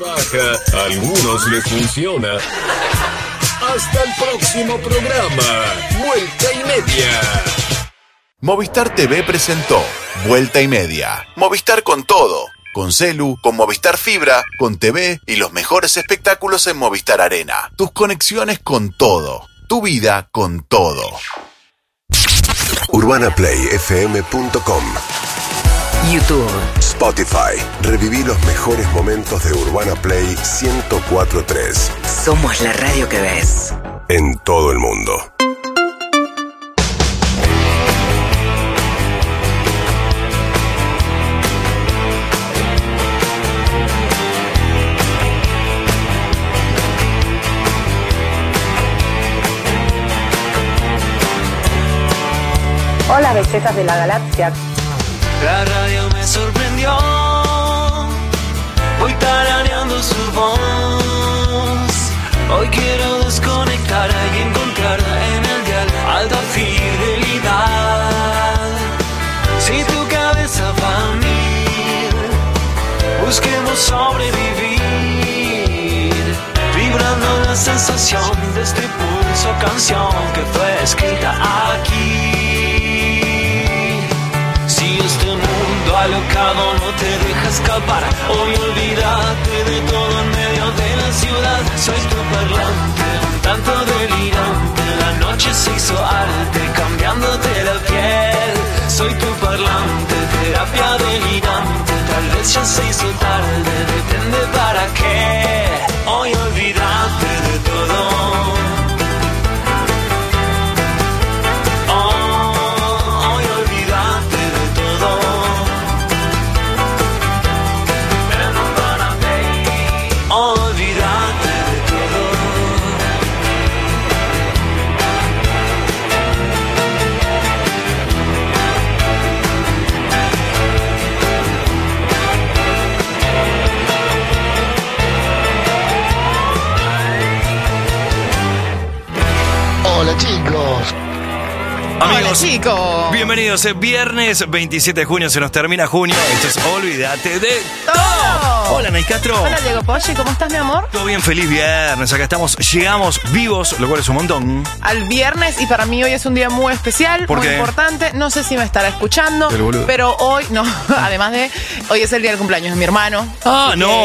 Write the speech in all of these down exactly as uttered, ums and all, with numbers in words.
trabaja, a algunos les funciona. Hasta el próximo programa, Vuelta y Media. Movistar T V presentó Vuelta y Media. Movistar con todo. Con celu, con Movistar Fibra, con T V y los mejores espectáculos en Movistar Arena. Tus conexiones con todo. Tu vida con todo. urbana play f m punto com YouTube, Spotify. Reviví los mejores momentos de Urbana Play ciento cuatro punto tres. Somos la radio que ves. En todo el mundo. Hola, bellezas de la galaxia. La radio me sorprendió, voy tarareando su voz. Hoy quiero desconectar y encontrar en el dial alta fidelidad. Si tu cabeza va a mil, busquemos sobrevivir, vibrando la sensación de este pulso canción que fue escrita aquí. Alocado no te deja escapar. Hoy olvídate de todo en medio de la ciudad. Soy tu parlante, un tanto delirante. La noche se hizo arte, cambiándote la piel. Soy tu parlante, terapia delirante. Tal vez ya se hizo tarde, depende para qué. Hoy olvídate de todo. Hola chicos. Amigos, hola chicos. Bienvenidos, es viernes veintisiete de junio, se nos termina junio. Esto es Olvídate de todo. Hola, Nay Castro. Hola, Diego Poggi, ¿cómo estás, mi amor? Todo bien, feliz viernes. Acá estamos, llegamos vivos, lo cual es un montón. Al viernes, y para mí hoy es un día muy especial, ¿Por muy qué? importante. No sé si me estará escuchando, Pero, boludo. pero hoy, no, además de, hoy es el día del cumpleaños de mi hermano. Ah, no.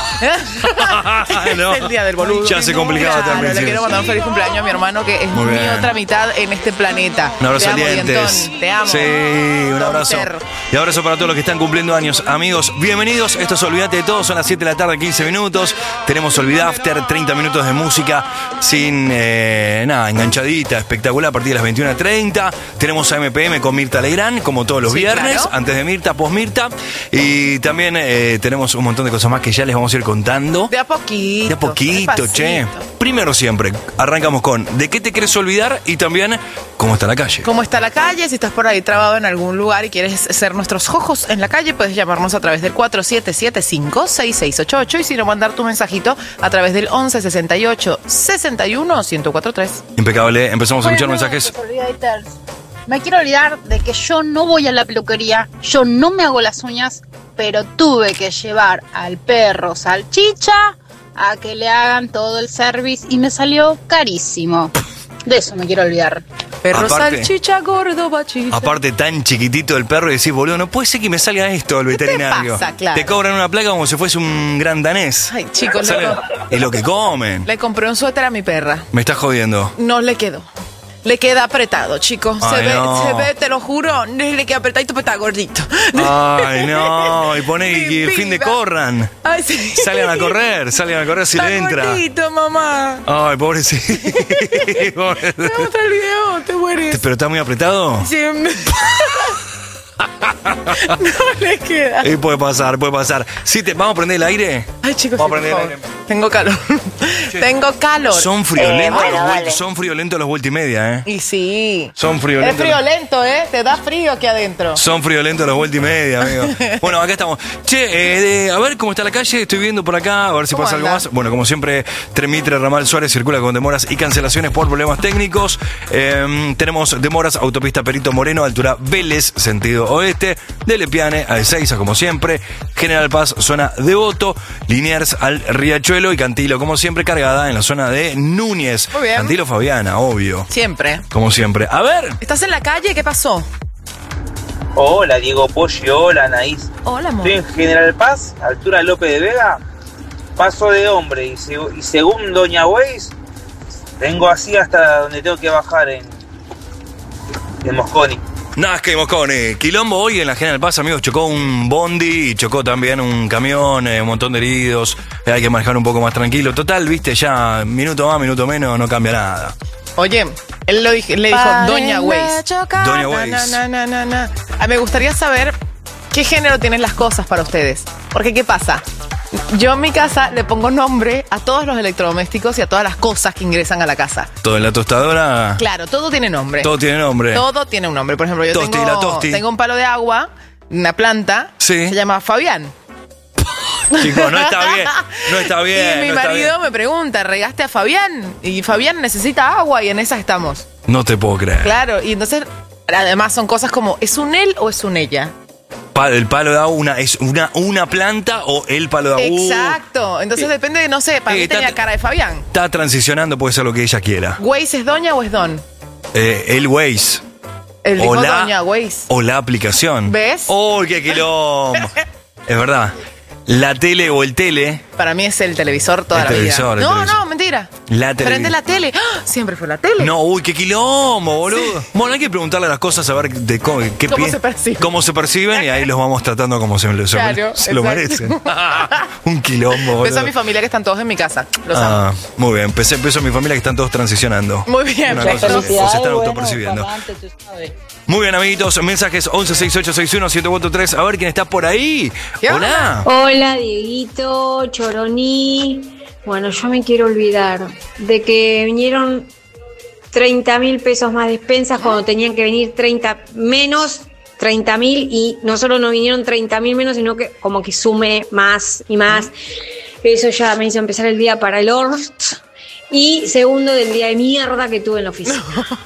es No. el día del boludo. Ya se complicaba Claro, también. le sí. quiero mandar un feliz cumpleaños a mi hermano, que es Muy mi bien. otra mitad en este planeta. Un abrazo Te al amo, dientes. Dientón, te amo. Sí, un abrazo. Ser. Y abrazo para todos los que están cumpliendo años. Amigos, bienvenidos. Esto es Olvídate de todo. Son las siete de la tarde, quince minutos. Tenemos Olvidá After, treinta minutos de música sin eh, nada, enganchadita, espectacular a partir de las veintiuna treinta. Tenemos a M P M con Mirta Legrand, como todos los Sí, viernes. claro. Antes de Mirta, post Mirta. Y también eh, tenemos un montón de cosas más que ya les vamos a ir contando. De a poquito. De a poquito, despacito. che. Primero siempre, arrancamos con ¿de qué te querés olvidar? Y también, ¿cómo está la calle? ¿Cómo está la calle? Si estás por ahí trabado en algún lugar y quieres ser nuestros ojos en la calle, puedes llamarnos a través del cuatro siete siete cinco, seis seis ocho ocho y si no, mandar tu mensajito a través del once sesenta y ocho, sesenta y uno, ciento cuatro tres. Impecable, empezamos a escuchar Bueno, mensajes. pues, olvidaditers. Me quiero olvidar de que yo no voy a la peluquería, yo no me hago las uñas, pero tuve que llevar al perro Salchicha a que le hagan todo el service y me salió carísimo. De eso me quiero olvidar. Perro Aparte- salchicha, gordo bachita. Aparte, tan chiquitito el perro y decís, boludo, no puede ser que me salga esto al veterinario. pasa? Claro. Te cobran una placa como si fuese un gran danés. Ay, chicos, ¿Saben? loco. Y lo que comen. Le compré un suéter a mi perra. Me estás jodiendo. No le quedó. Le queda apretado, chicos. Se Ay, ve, no. se ve, te lo juro. Le queda apretadito, pero está gordito. Ay, no. Y pone Mi y fin de vida. corran. Ay, sí. Salgan a correr, salgan a correr si Está le entra. gordito, mamá. Ay, pobrecito. Pobre- Me gusta el video, te mueres. ¿Pero está muy apretado? Sí. No le queda. Y puede pasar, puede pasar. Sí, te, ¿vamos a prender el aire? Ay, chicos, Vamos a sí, prender por el favor. aire. Tengo calor. Tengo calor. Son friolentos, Eh, bueno, los, vuelt- dale. son friolentos los vuelta y media, ¿eh? Y sí. Son Es friolentos. friolento, ¿eh? Te da frío aquí adentro. Son friolentos los vuelta y media, amigo. Bueno, acá estamos. Che, eh, de- a ver cómo está la calle. Estoy viendo por acá, a ver si ¿Cómo pasa algo anda? más. Bueno, como siempre, Tremitre, Ramal Suárez circula con demoras y cancelaciones por problemas técnicos. Eh, tenemos demoras, autopista Perito Moreno, altura Vélez, sentido oeste. De Lepiane a Ezeiza, como siempre. General Paz, zona Devoto. Liniers al Riachuelo y Cantilo, como siempre, cargada en la zona de Núñez. Muy bien. Cantilo Fabiana, obvio. Siempre. Como siempre. A ver. ¿Estás en la calle? ¿Qué pasó? Hola Diego Pollo, hola Anaís. Hola, amor. Estoy en General Paz, altura López de Vega, paso de hombre y, seg- y según Doña Weiss, tengo así hasta donde tengo que bajar en, en Mosconi. Nazca y Mosconi. Quilombo hoy en la General Paz, amigos. Chocó un bondi y chocó también un camión, eh, un montón de heridos. Eh, hay que manejar un poco más tranquilo. Total, viste, ya minuto más, minuto menos, no cambia nada. Oye, él lo dije- le dijo Paren Doña de Weiss. chocar. Doña Na, Weiss. na, na, na, na. Ah, me gustaría saber qué género tienen las cosas para ustedes. Porque, ¿qué pasa? Yo en mi casa le pongo nombre a todos los electrodomésticos y a todas las cosas que ingresan a la casa. Todo en la tostadora. Claro, todo tiene nombre. Todo tiene nombre. Todo tiene un nombre. Por ejemplo, yo Tosti, tengo, la tosti. tengo un palo de agua, una planta, Sí. se llama Fabián. Chicos, no está bien. No está bien. y mi no está marido bien. me pregunta, ¿regaste a Fabián? Y Fabián necesita agua y en esas estamos. No te puedo creer. Claro, y entonces, además son cosas como, ¿es un él o es un ella? Pa- el palo de agua una, es una, una planta o el palo de agua. Uh, Exacto. Entonces depende de, no sé, para Eh, mí está- tenía cara de Fabián. Está transicionando, puede ser lo que ella quiera. ¿Waze es doña o es don? Eh, el Waze. Él dijo O la- doña Waze. O la aplicación. ¿Ves? ¡Uy, qué quilombo! Es verdad. La tele o el tele. Para mí es el televisor toda El la televisor, el vida. No, televisor. no, mentira. La tele- Prende la tele. ¡Ah! Siempre fue la tele. No, uy, qué quilombo, boludo. Bueno, hay que preguntarle las cosas a ver de cómo, qué ¿Cómo pi- se perciben? cómo se perciben y ahí los vamos tratando como se, se- Claro, se lo exacto. merecen. Un quilombo, Beso boludo. a mi familia que están todos en mi casa. Los amo. Ah, muy bien. Empecé, empezó a mi familia que están todos transicionando. Muy bien, Una cosa así, perfecto. o se están autopercibiendo. Muy bien, amiguitos. Mensajes once sesenta y ocho sesenta y uno siete cuatro tres. A ver quién está por ahí. ¿Qué Hola. Hola, Dieguito, Choroní. Bueno, yo me quiero olvidar de que vinieron treinta mil pesos más despensas cuando tenían que venir treinta menos, treinta mil, y no solo no vinieron treinta mil menos, sino que como que sume más y más. Eso ya me hizo empezar el día para el Ort. Y segundo, del día de mierda que tuve en la oficina.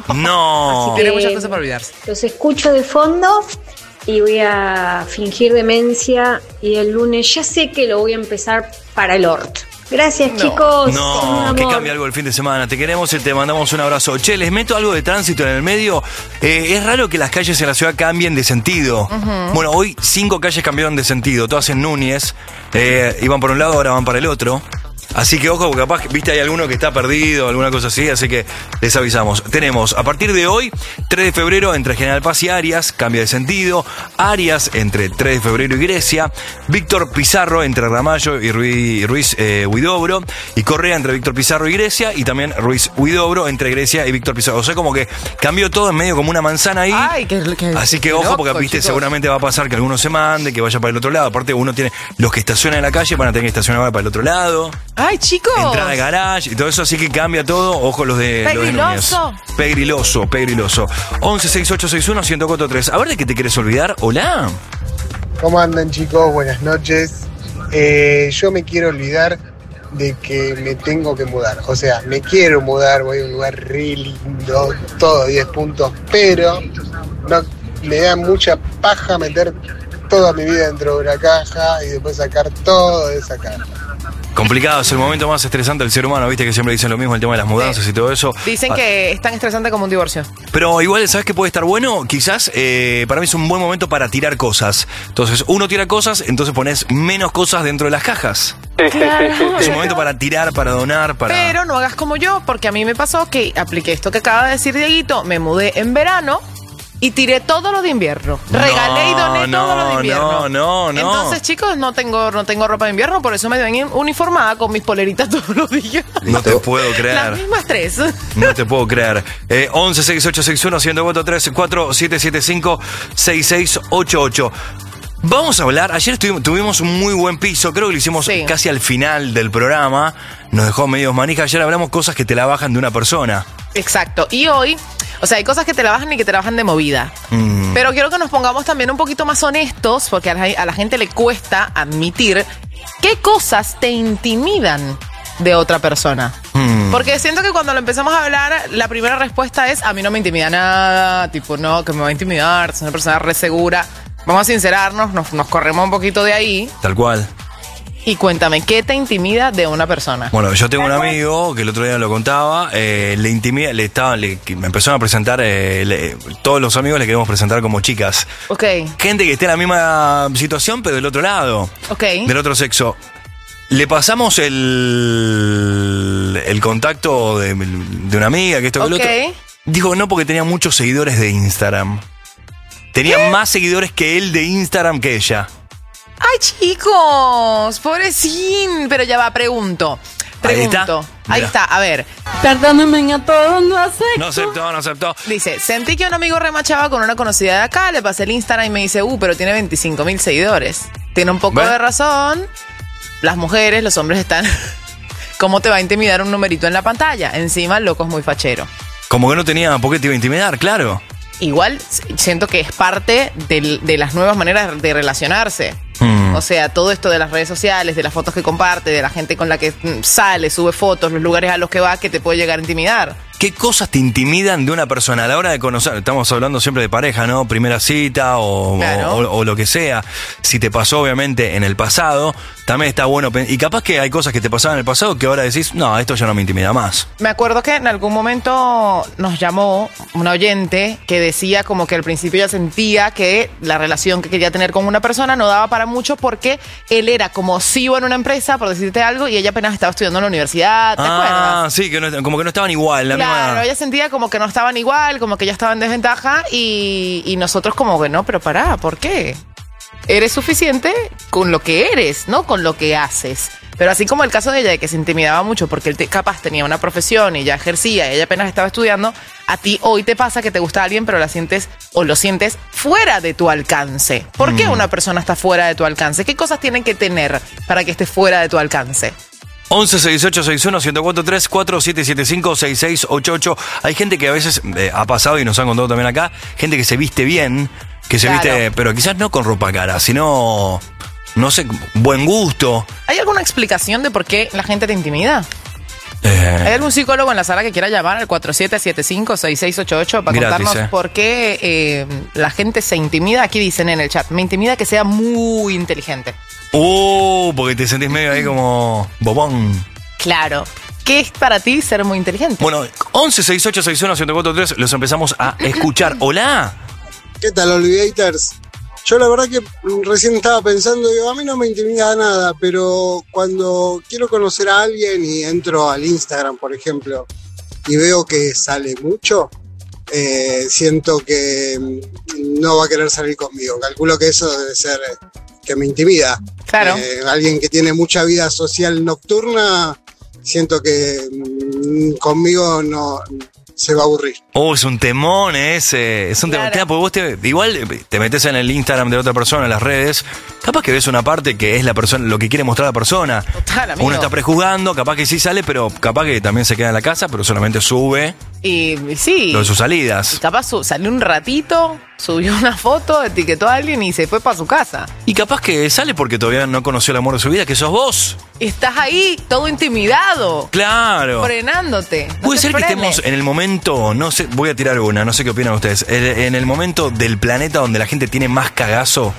No. Tiene Eh, muchas cosas para olvidarse. Los escucho de fondo y voy a fingir demencia, y el lunes ya sé que lo voy a empezar para el Ort. Gracias, No. chicos. No, Un que amor. cambie algo el fin de semana. Te queremos y te mandamos un abrazo. Che, les meto algo de tránsito en el medio. Eh, es raro que las calles en la ciudad cambien de sentido. Bueno, hoy cinco calles cambiaron de sentido. Todas en Núñez. Eh, iban por un lado, ahora van para el otro. Así que ojo, porque capaz, viste, hay alguno que está perdido, alguna cosa así, así que les avisamos. Tenemos, a partir de hoy, tres de febrero entre General Paz y Arias, cambia de sentido. Arias entre tres de febrero y Grecia. Víctor Pizarro entre Ramallo y Ruiz, Ruiz eh, Huidobro. Y Correa entre Víctor Pizarro y Grecia. Y también Ruiz Huidobro entre Grecia y Víctor Pizarro. O sea, como que cambió todo en medio como una manzana ahí. Ay, qué, qué- Así que qué ojo, loco, porque viste, chicos. seguramente va a pasar que alguno se mande, que vaya para el otro lado. Aparte, uno tiene, los que estacionan en la calle van a tener que estacionar para el otro lado. Ay, chicos. Entrada de garage y todo eso, así que cambia todo. Ojo los de, los de Núñez. Pegriloso. Pegriloso, pegriloso. once sesenta y ocho sesenta y uno uno cero cuatro tres. A ver, ¿de qué te quieres olvidar? Hola. ¿Cómo andan, chicos? Buenas noches. Eh, yo me quiero olvidar de que me tengo que mudar. O sea, me quiero mudar, voy a un lugar re lindo, todo diez puntos, pero no, me da mucha paja meter toda mi vida dentro de una caja y después sacar todo de esa caja. Complicado, es el momento más estresante del ser humano, viste que siempre dicen lo mismo, el tema de las mudanzas y todo eso. Dicen Ah, que es tan estresante como un divorcio. Pero igual, ¿sabes qué puede estar bueno? Quizás eh, para mí es un buen momento para tirar cosas. Entonces, uno tira cosas, entonces pones menos cosas dentro de las cajas. Es un momento para tirar, para donar, para... Pero no hagas como yo, porque a mí me pasó que apliqué esto que acaba de decir Dieguito, me mudé en verano y tiré todo lo de invierno. Regalé y doné no, todo lo de invierno. no, no, no. Entonces, chicos, no tengo, no tengo ropa de invierno, por eso me ven uniformada con mis poleritas todos los días. No te puedo Las creer. mismas tres. No te puedo creer. Eh, once sesenta y ocho sesenta y uno uno cero cuatro tres cuatro siete siete cinco seis seis ocho ocho. Vamos a hablar, ayer estuvimos, tuvimos un muy buen piso, creo que lo hicimos Sí. casi al final del programa, nos dejó medio manija, ayer hablamos cosas que te la bajan de una persona. Exacto. Y hoy, o sea, hay cosas que te la bajan y que te la bajan de movida. Mm. Pero quiero que nos pongamos también un poquito más honestos, porque a la, a la gente le cuesta admitir qué cosas te intimidan de otra persona. Mm. Porque siento que cuando lo empezamos a hablar, la primera respuesta es, a mí no me intimida nada, tipo, no, que me va a intimidar, es una persona re segura. Vamos a sincerarnos, nos, nos corremos un poquito de ahí. Tal cual. Y cuéntame, ¿qué te intimida de una persona? Bueno, yo tengo un amigo que el otro día lo contaba, eh, le intimida, le estaban, le, que me empezaron a presentar, eh, le- todos los amigos le queremos presentar como chicas. Ok, Gente que esté en la misma situación, pero del otro lado, ok. del otro sexo. Le pasamos el, el contacto de, de una amiga, que esto que Ok. el otro. Dijo no porque tenía muchos seguidores de Instagram. Tenía más seguidores que él de Instagram que ella. Ay, chicos, pobrecín. Pero ya va, pregunto. Ahí está. Pregunto. Ahí Mira. está, a ver. Perdónenme a todos, no acepto. No aceptó, no aceptó. Dice, sentí que un amigo remachaba con una conocida de acá, le pasé el Instagram y me dice, uh, pero tiene veinticinco mil seguidores. Tiene un poco ¿Ve? de razón. Las mujeres, los hombres están... ¿Cómo te va a intimidar un numerito en la pantalla? Encima, el loco es muy fachero. Como que no tenía por qué te iba a intimidar, claro. Igual s- siento que es parte del- de las nuevas maneras de relacionarse. Mm. O sea, todo esto de las redes sociales, de las fotos que comparte, de la gente con la que mm, sale, sube fotos, los lugares a los que va, que te puede llegar a intimidar. ¿Qué cosas te intimidan de una persona a la hora de conocer? Estamos hablando siempre de pareja, ¿no? Primera cita o, Claro. o- o lo que sea. Si te pasó, obviamente, en el pasado, también está bueno. pen- Y capaz que hay cosas que te pasaban en el pasado que ahora decís, no, esto ya no me intimida más. Me acuerdo que en algún momento nos llamó una oyente que decía como que al principio ella sentía que la relación que quería tener con una persona no daba para mucho porque él era como C E O en una empresa, por decirte algo, y ella apenas estaba estudiando en la universidad, ¿te acuerdas? Ah, sí, que no- como que no estaban igual. La Claro, misma... ella sentía como que no estaban igual, como que ella estaba en desventaja y, y nosotros como que no, pero pará, ¿por qué? Eres suficiente con lo que eres, no con lo que haces. Pero así como el caso de ella, de que se intimidaba mucho porque él te- capaz tenía una profesión y ya ejercía y ella apenas estaba estudiando, a ti hoy te pasa que te gusta alguien pero la sientes o lo sientes fuera de tu alcance. ¿Por qué una persona está fuera de tu alcance? ¿Qué cosas tienen que tener para que esté fuera de tu alcance? once sesenta y ocho sesenta y uno ciento cuarenta y tres cuatro siete siete cinco seis seis ocho ocho. Hay gente que a veces eh, ha pasado y nos han contado también acá, gente que se viste bien, que se Claro. viste, pero quizás no con ropa cara, sino, no sé, buen gusto. ¿Hay alguna explicación de por qué la gente te intimida? Eh, ¿Hay algún psicólogo en la sala que quiera llamar al cuatro siete siete cinco seis seis ocho ocho para Gratis, contarnos eh. por qué eh, la gente se intimida? Aquí dicen en el chat, me intimida que sea muy inteligente. Uh, porque te sentís medio ahí como bobón. Claro. ¿Qué es para ti ser muy inteligente? Bueno, once sesenta y ocho sesenta y uno ciento cuarenta y tres, los empezamos a escuchar. Hola. ¿Qué tal, Olivators? Yo la verdad que recién estaba pensando, digo, a mí no me intimida nada, pero cuando quiero conocer a alguien y entro al Instagram, por ejemplo, y veo que sale mucho, eh, siento que mm, no va a querer salir conmigo. Calculo que eso debe ser eh, que me intimida. Claro. Eh, alguien que tiene mucha vida social nocturna, siento que mm, conmigo no se va a aburrir. Oh, es un temón ese. Es un temón. Claro. Claro, porque vos te, igual te metes en el Instagram de otra persona, en las redes. Capaz que ves una parte que es la persona, lo que quiere mostrar la persona. Total, amigo. Uno está prejuzgando, capaz que sí sale, pero capaz que también se queda en la casa, pero solamente sube Y, y sí. lo de sus salidas. Capaz su- salió un ratito, subió una foto, etiquetó a alguien y se fue para su casa. Y capaz que sale porque todavía no conoció el amor de su vida, que sos vos. Estás ahí, todo intimidado, Claro. frenándote. No Puede te ser que frenes. estemos en el momento, no sé, voy a tirar una, no sé qué opinan ustedes, en en el momento del planeta donde la gente tiene más cagazo,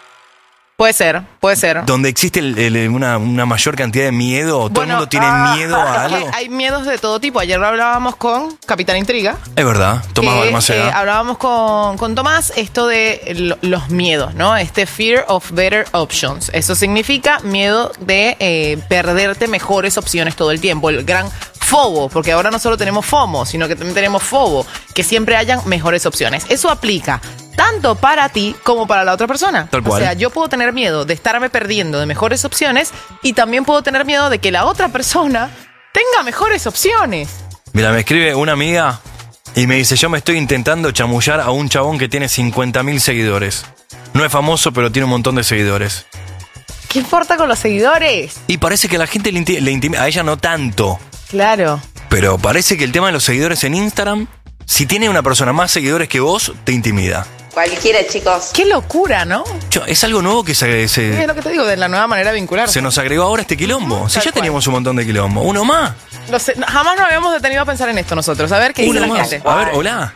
Puede ser, puede ser. donde existe el- el- una, una mayor cantidad de miedo, todo el mundo tiene ah, miedo a es que algo. Hay miedos de todo tipo. Ayer lo hablábamos con Capitán Intriga. Es verdad, Tomás que, Balmaceda. eh, hablábamos con, con Tomás esto de lo- los miedos, ¿no? Este fear of better options. Eso significa miedo de eh, perderte mejores opciones todo el tiempo. El gran FOBO, porque ahora no solo tenemos FOMO, sino que también tenemos FOBO, que siempre hayan mejores opciones. Eso aplica tanto para ti como para la otra persona. Tal cual. O sea, yo puedo tener miedo de estarme perdiendo de mejores opciones y también puedo tener miedo de que la otra persona tenga mejores opciones. Mira, me escribe una amiga y me dice, yo me estoy intentando chamullar a un chabón que tiene cincuenta mil seguidores. No es famoso, pero tiene un montón de seguidores. ¿Qué importa con los seguidores? Y parece que a la gente le, inti- le intimida, a ella no tanto. Claro. Pero parece que el tema de los seguidores en Instagram, si tiene una persona más seguidores que vos, te intimida. Cualquiera, chicos. Qué locura, ¿no? Yo, es algo nuevo que se, se, Es lo que te digo, de la nueva manera de vincularse. se nos agregó ahora este quilombo. Si Tal ya cual. teníamos un montón de quilombo. Uno más. Lo sé, jamás nos habíamos detenido a pensar en esto nosotros. A ver qué dice Uno la más. gente. A ver, hola.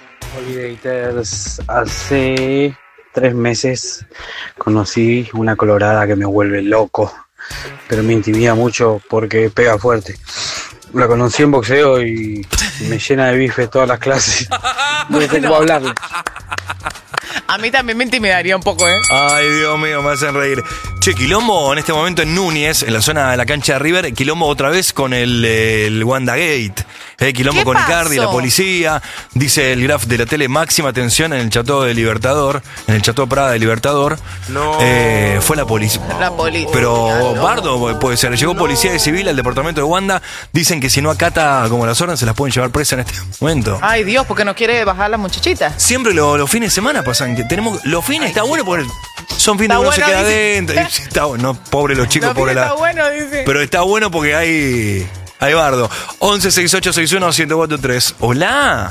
Holidaters, hace tres meses conocí una colorada que me vuelve loco, pero me intimida mucho porque pega fuerte. La conocí en boxeo y me llena de bife todas las clases. No sé cómo hablarle. A mí también me intimidaría un poco, ¿eh? Ay, Dios mío, me hacen reír. Che, quilombo en este momento en Núñez, en la zona de la cancha de River. Quilombo otra vez con el, el Wanda Gate. Eh, quilombo ¿Qué con pasó? Icardi, la policía. Dice el graf de la tele, máxima atención en el Chateau de Libertador. En el Chateau Prada de Libertador. No. Eh, fue la policía. La policía. Pero Bardo puede ser. Llegó policía de civil al departamento de Wanda. Dicen que si no acata como las órdenes, se las pueden llevar presa en este momento. Ay, Dios, porque no quiere bajar las muchachitas. Siempre lo- los fines de semana pasan. Que tenemos los fines, está bueno porque son fines Está que uno se bueno, queda dice. adentro. Y está bueno, no, pobre los chicos, No, pobre está la. bueno, dice. Pero está bueno porque hay. Hay bardo. once sesenta y ocho sesenta y uno ciento cuatro tres. Hola.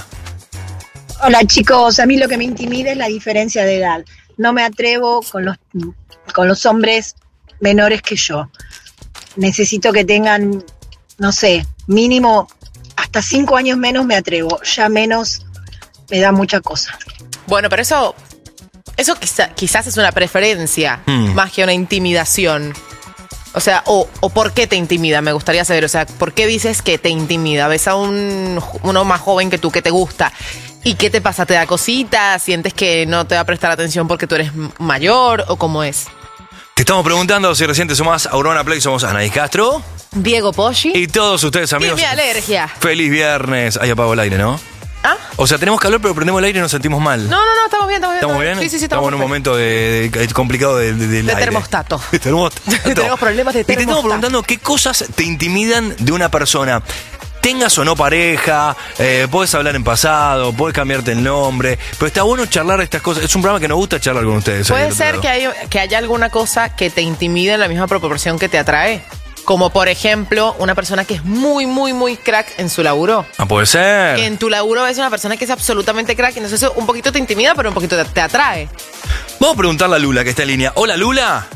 Hola chicos, a mí lo que me intimida es la diferencia de edad. No me atrevo con los, con los hombres menores que yo. Necesito que tengan, no sé, mínimo hasta cinco años menos me atrevo. Ya menos me da mucha cosa. Bueno, pero eso, eso quizá- quizás es una preferencia Hmm. más que una intimidación. O sea, o, o ¿por qué te intimida? Me gustaría saber, o sea, ¿por qué dices que te intimida? ¿Ves a un uno más joven que tú que te gusta? ¿Y qué te pasa? ¿Te da cositas? ¿Sientes que no te va a prestar atención porque tú eres m- mayor? ¿O cómo es? Te estamos preguntando si recién te sumás a Urbana Play. Somos Anaís Castro. Diego Poggi. Y todos ustedes, Y amigos. mi alergia. Feliz viernes. Ahí apago el aire, ¿no? ¿Ah? O sea, tenemos calor, pero prendemos el aire y nos sentimos mal. No, no, no, estamos bien, estamos bien. ¿Estamos bien? Sí, sí, sí, estamos estamos en un bien. momento de, de- complicado de, de, del De aire. termostato. De termostato. Tenemos problemas de Y te estamos termostato. preguntando qué cosas te intimidan de una persona. Tengas o no pareja, eh, puedes hablar en pasado, puedes cambiarte el nombre, pero está bueno charlar estas cosas. Es un programa que nos gusta charlar con ustedes. ahí Puede del otro ser lado. que, hay, que haya alguna cosa que te intimide en la misma proporción que te atrae. Como por ejemplo, una persona que es muy, muy, muy crack en su laburo. Ah, puede ser. Que en tu laburo ves una persona que es absolutamente crack y entonces eso un poquito te intimida, pero un poquito te, te atrae. Vamos a preguntarle a Lula, que está en línea. Hola, Lula.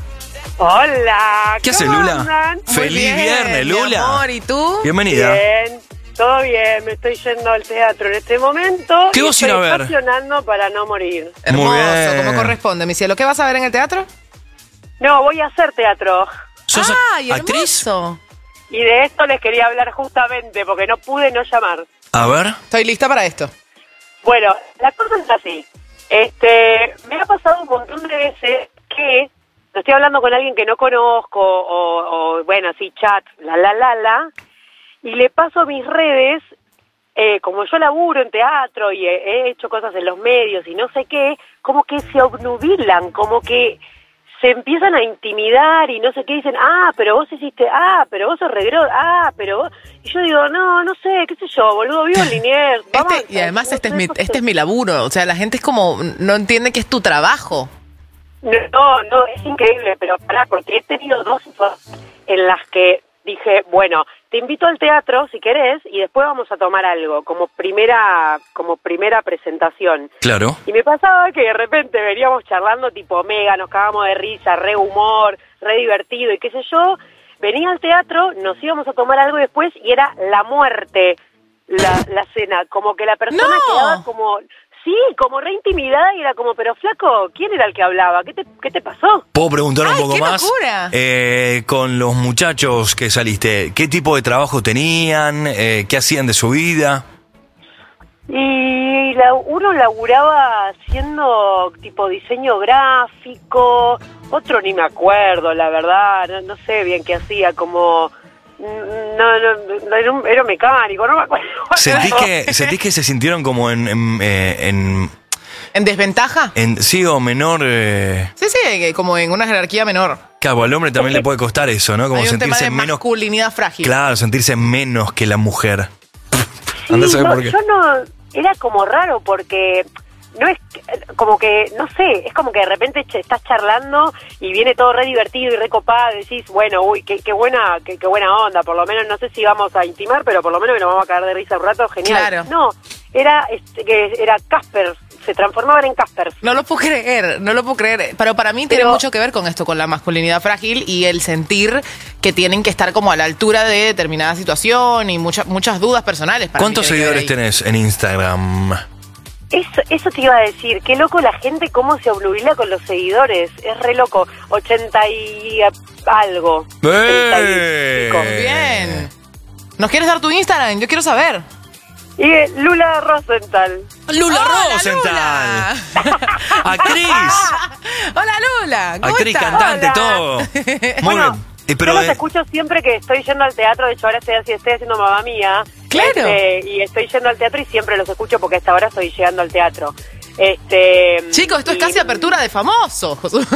Hola, ¿Qué hace, ¿cómo Lula? andan? Feliz Muy bien, viernes, mi Lula. amor, ¿y tú? Bienvenida. Bien, todo bien, me estoy yendo al teatro en este momento. ¿Qué y vas a ir estoy a ver? estacionando para no morir. Hermoso, bien. como corresponde, mi cielo. ¿Qué vas a ver en el teatro? No, voy a hacer teatro. ¿Sos ¡Ay, actriz? hermoso! Y de esto les quería hablar justamente porque no pude no llamar. A ver. Estoy lista para esto. Bueno, la cosa es así. Este, me ha pasado un montón de veces que estoy hablando con alguien que no conozco o, o bueno, así chat, la, la, la, la, y le paso mis redes, eh, como yo laburo en teatro y he, he hecho cosas en los medios y no sé qué, como que se obnubilan, como que se empiezan a intimidar y no sé qué, dicen, ah, pero vos hiciste, ah, pero vos sos regro, ah, pero vos... Y yo digo, no, no sé, qué sé yo, boludo, vivo en Liniers, vamos Este- y a- además no este es sé, mi, no sé. este es mi laburo. O sea, la gente es como, no entiende que es tu trabajo. No, no, es increíble, pero pará, porque he tenido dos situaciones en las que dije, bueno, te invito al teatro si querés y después vamos a tomar algo, como primera, como primera presentación. Claro. Y me pasaba que de repente veníamos charlando tipo mega, nos cagábamos de risa, re humor, re divertido y qué sé yo. Venía al teatro, nos íbamos a tomar algo después y era la muerte, la, la cena. Como que la persona ¡No! quedaba como, sí, como re intimidada y era como, pero flaco, ¿quién era el que hablaba? ¿Qué te, qué te pasó? ¿Puedo preguntar un ¡Ay, poco qué más? locura! Eh, con los muchachos que saliste, ¿qué tipo de trabajo tenían? Eh, ¿Qué hacían de su vida? Y la, uno laburaba haciendo tipo diseño gráfico, otro ni me acuerdo, la verdad, no, no sé bien qué hacía, como... No, no, no, era, un, era mecánico, no me acuerdo. ¿Sentís que, sentís que se sintieron como en... en, eh, en, ¿En desventaja? en sí o menor... Eh, Sí, sí, eh, como en una jerarquía menor. claro, al hombre también le puede costar eso, ¿no? Como Hay un tema sentirse de menos... masculinidad frágil. Claro, sentirse menos que la mujer. Sí, Andá a saber no, por qué. yo no, era como raro porque no es como que, no sé, es como que de repente ch- estás charlando y viene todo re divertido y re copado, y decís, bueno, uy, qué, qué buena qué, qué buena onda, por lo menos no sé si vamos a intimar, pero por lo menos nos vamos a caer de risa un rato, genial. Claro. No, era este, que era Casper, se transformaban en Casper. No lo puedo creer, no lo puedo creer. Pero para mí tiene Pero- mucho que ver con esto, con la masculinidad frágil y el sentir que tienen que estar como a la altura de determinada situación y muchas muchas dudas personales. Para ¿Cuántos mí tiene que ver seguidores ahí. tenés en Instagram? Eso, eso te iba a decir, qué loco la gente cómo se obnubila con los seguidores, es re loco, ochenta y algo. ¡Eh! Muy bien. ¿Nos quieres dar tu Instagram? Yo quiero saber. Y eh, Lula Rosenthal. ¡Lula Hola, Rosenthal! Lula. ¡Actriz! Hola, Lula. ¿Cómo Actriz, estás? cantante, Hola. todo. Muy Bueno, bien. Eh, pero Yo los eh, escucho siempre que estoy yendo al teatro, de hecho ahora estoy, así, estoy haciendo Mamma Mía. Claro. Este, y estoy yendo al teatro y siempre los escucho porque hasta ahora estoy llegando al teatro. Este, Chicos, esto es y- casi apertura de famosos.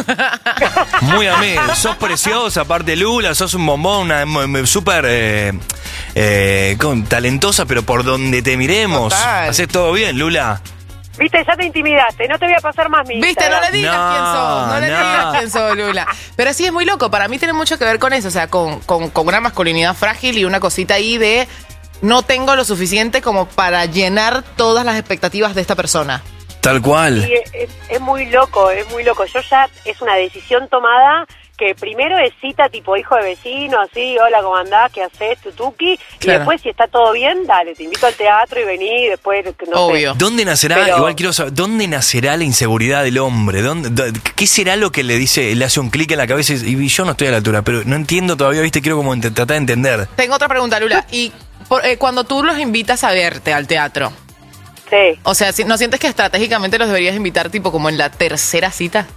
muy amigo. Sos preciosa, aparte Lula, sos un bombón, una m- m- súper eh, eh, con- talentosa, pero por donde te miremos. Total. Haces todo bien, Lula. Viste, ya te intimidaste, no te voy a pasar más mi Viste, no Instagram. le digas No, quién sos, no le no. digas quién sos, Lula. Pero sí es muy loco, para mí tiene mucho que ver con eso, o sea, con, con, con una masculinidad frágil y una cosita ahí de no tengo lo suficiente como para llenar todas las expectativas de esta persona. Tal cual. Sí, es, es muy loco, es muy loco. Yo ya es una decisión tomada que primero es cita tipo hijo de vecino, así, hola, ¿cómo andás? ¿Qué haces? Tutuki. Y Claro. después, si está todo bien, dale, te invito al teatro y vení, y después, no Obvio. sé. ¿Dónde nacerá, Pero- igual quiero saber, ¿dónde nacerá la inseguridad del hombre? ¿Dónde, dó- ¿Qué será lo que le dice, le hace un clic en la cabeza y dice, y yo no estoy a la altura, pero no entiendo todavía, viste, quiero como ent- tratar de entender. Tengo otra pregunta, Lula. Y por- eh, cuando tú los invitas a verte al teatro, Sí. o sea, si- ¿no sientes que estratégicamente los deberías invitar tipo como en la tercera cita?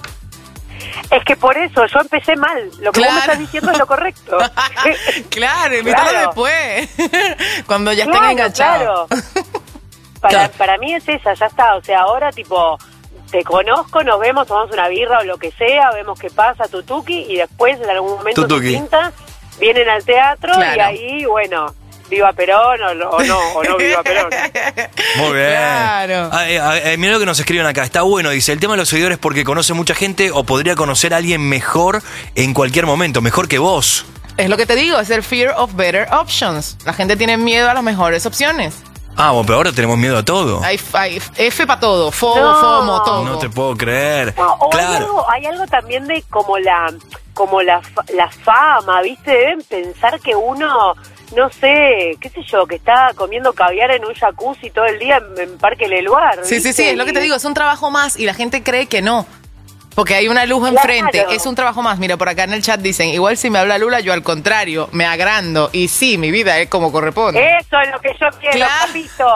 Es que por eso yo empecé mal. Lo que vos me Claro. estás diciendo es lo correcto. Claro, invítalo Claro. después, cuando ya estén Claro, enganchados. claro. Para, Claro. para mí es esa, ya está. O sea, ahora tipo, te conozco, nos vemos, tomamos una birra o lo que sea, vemos qué pasa, tutuki, y después en algún momento Tutuki. se pinta, vienen al teatro y Claro. ahí, bueno, viva Perón o, no- o no, o no viva Perón. Muy bien. Claro. Ah, eh, ah, eh, mirá lo que nos escriben acá. Está bueno, dice, el tema de los seguidores porque conoce mucha gente o podría conocer a alguien mejor en cualquier momento, mejor que vos. Es lo que te digo, es el fear of better options. La gente tiene miedo a las mejores opciones. Ah, bueno, pero ahora tenemos miedo a todo. Hay, hay F para todo, FOMO, No. FOMO, todo. No te puedo creer. No, o hay, Claro. algo, hay algo también de como la como la, fa- la fama, ¿viste? Deben pensar que uno, no sé, qué sé yo, que está comiendo caviar en un jacuzzi todo el día en, en Parque Leluar. Sí, sí, ¿viste? sí, es lo que te Y- digo, es un trabajo más y la gente cree que no. Porque hay una luz Claro. enfrente, es un trabajo más. Mira, por acá en el chat dicen, igual si me habla Lula, yo al contrario, me agrando. Y sí, mi vida es como corresponde. Eso es lo que yo quiero, Claro. papito.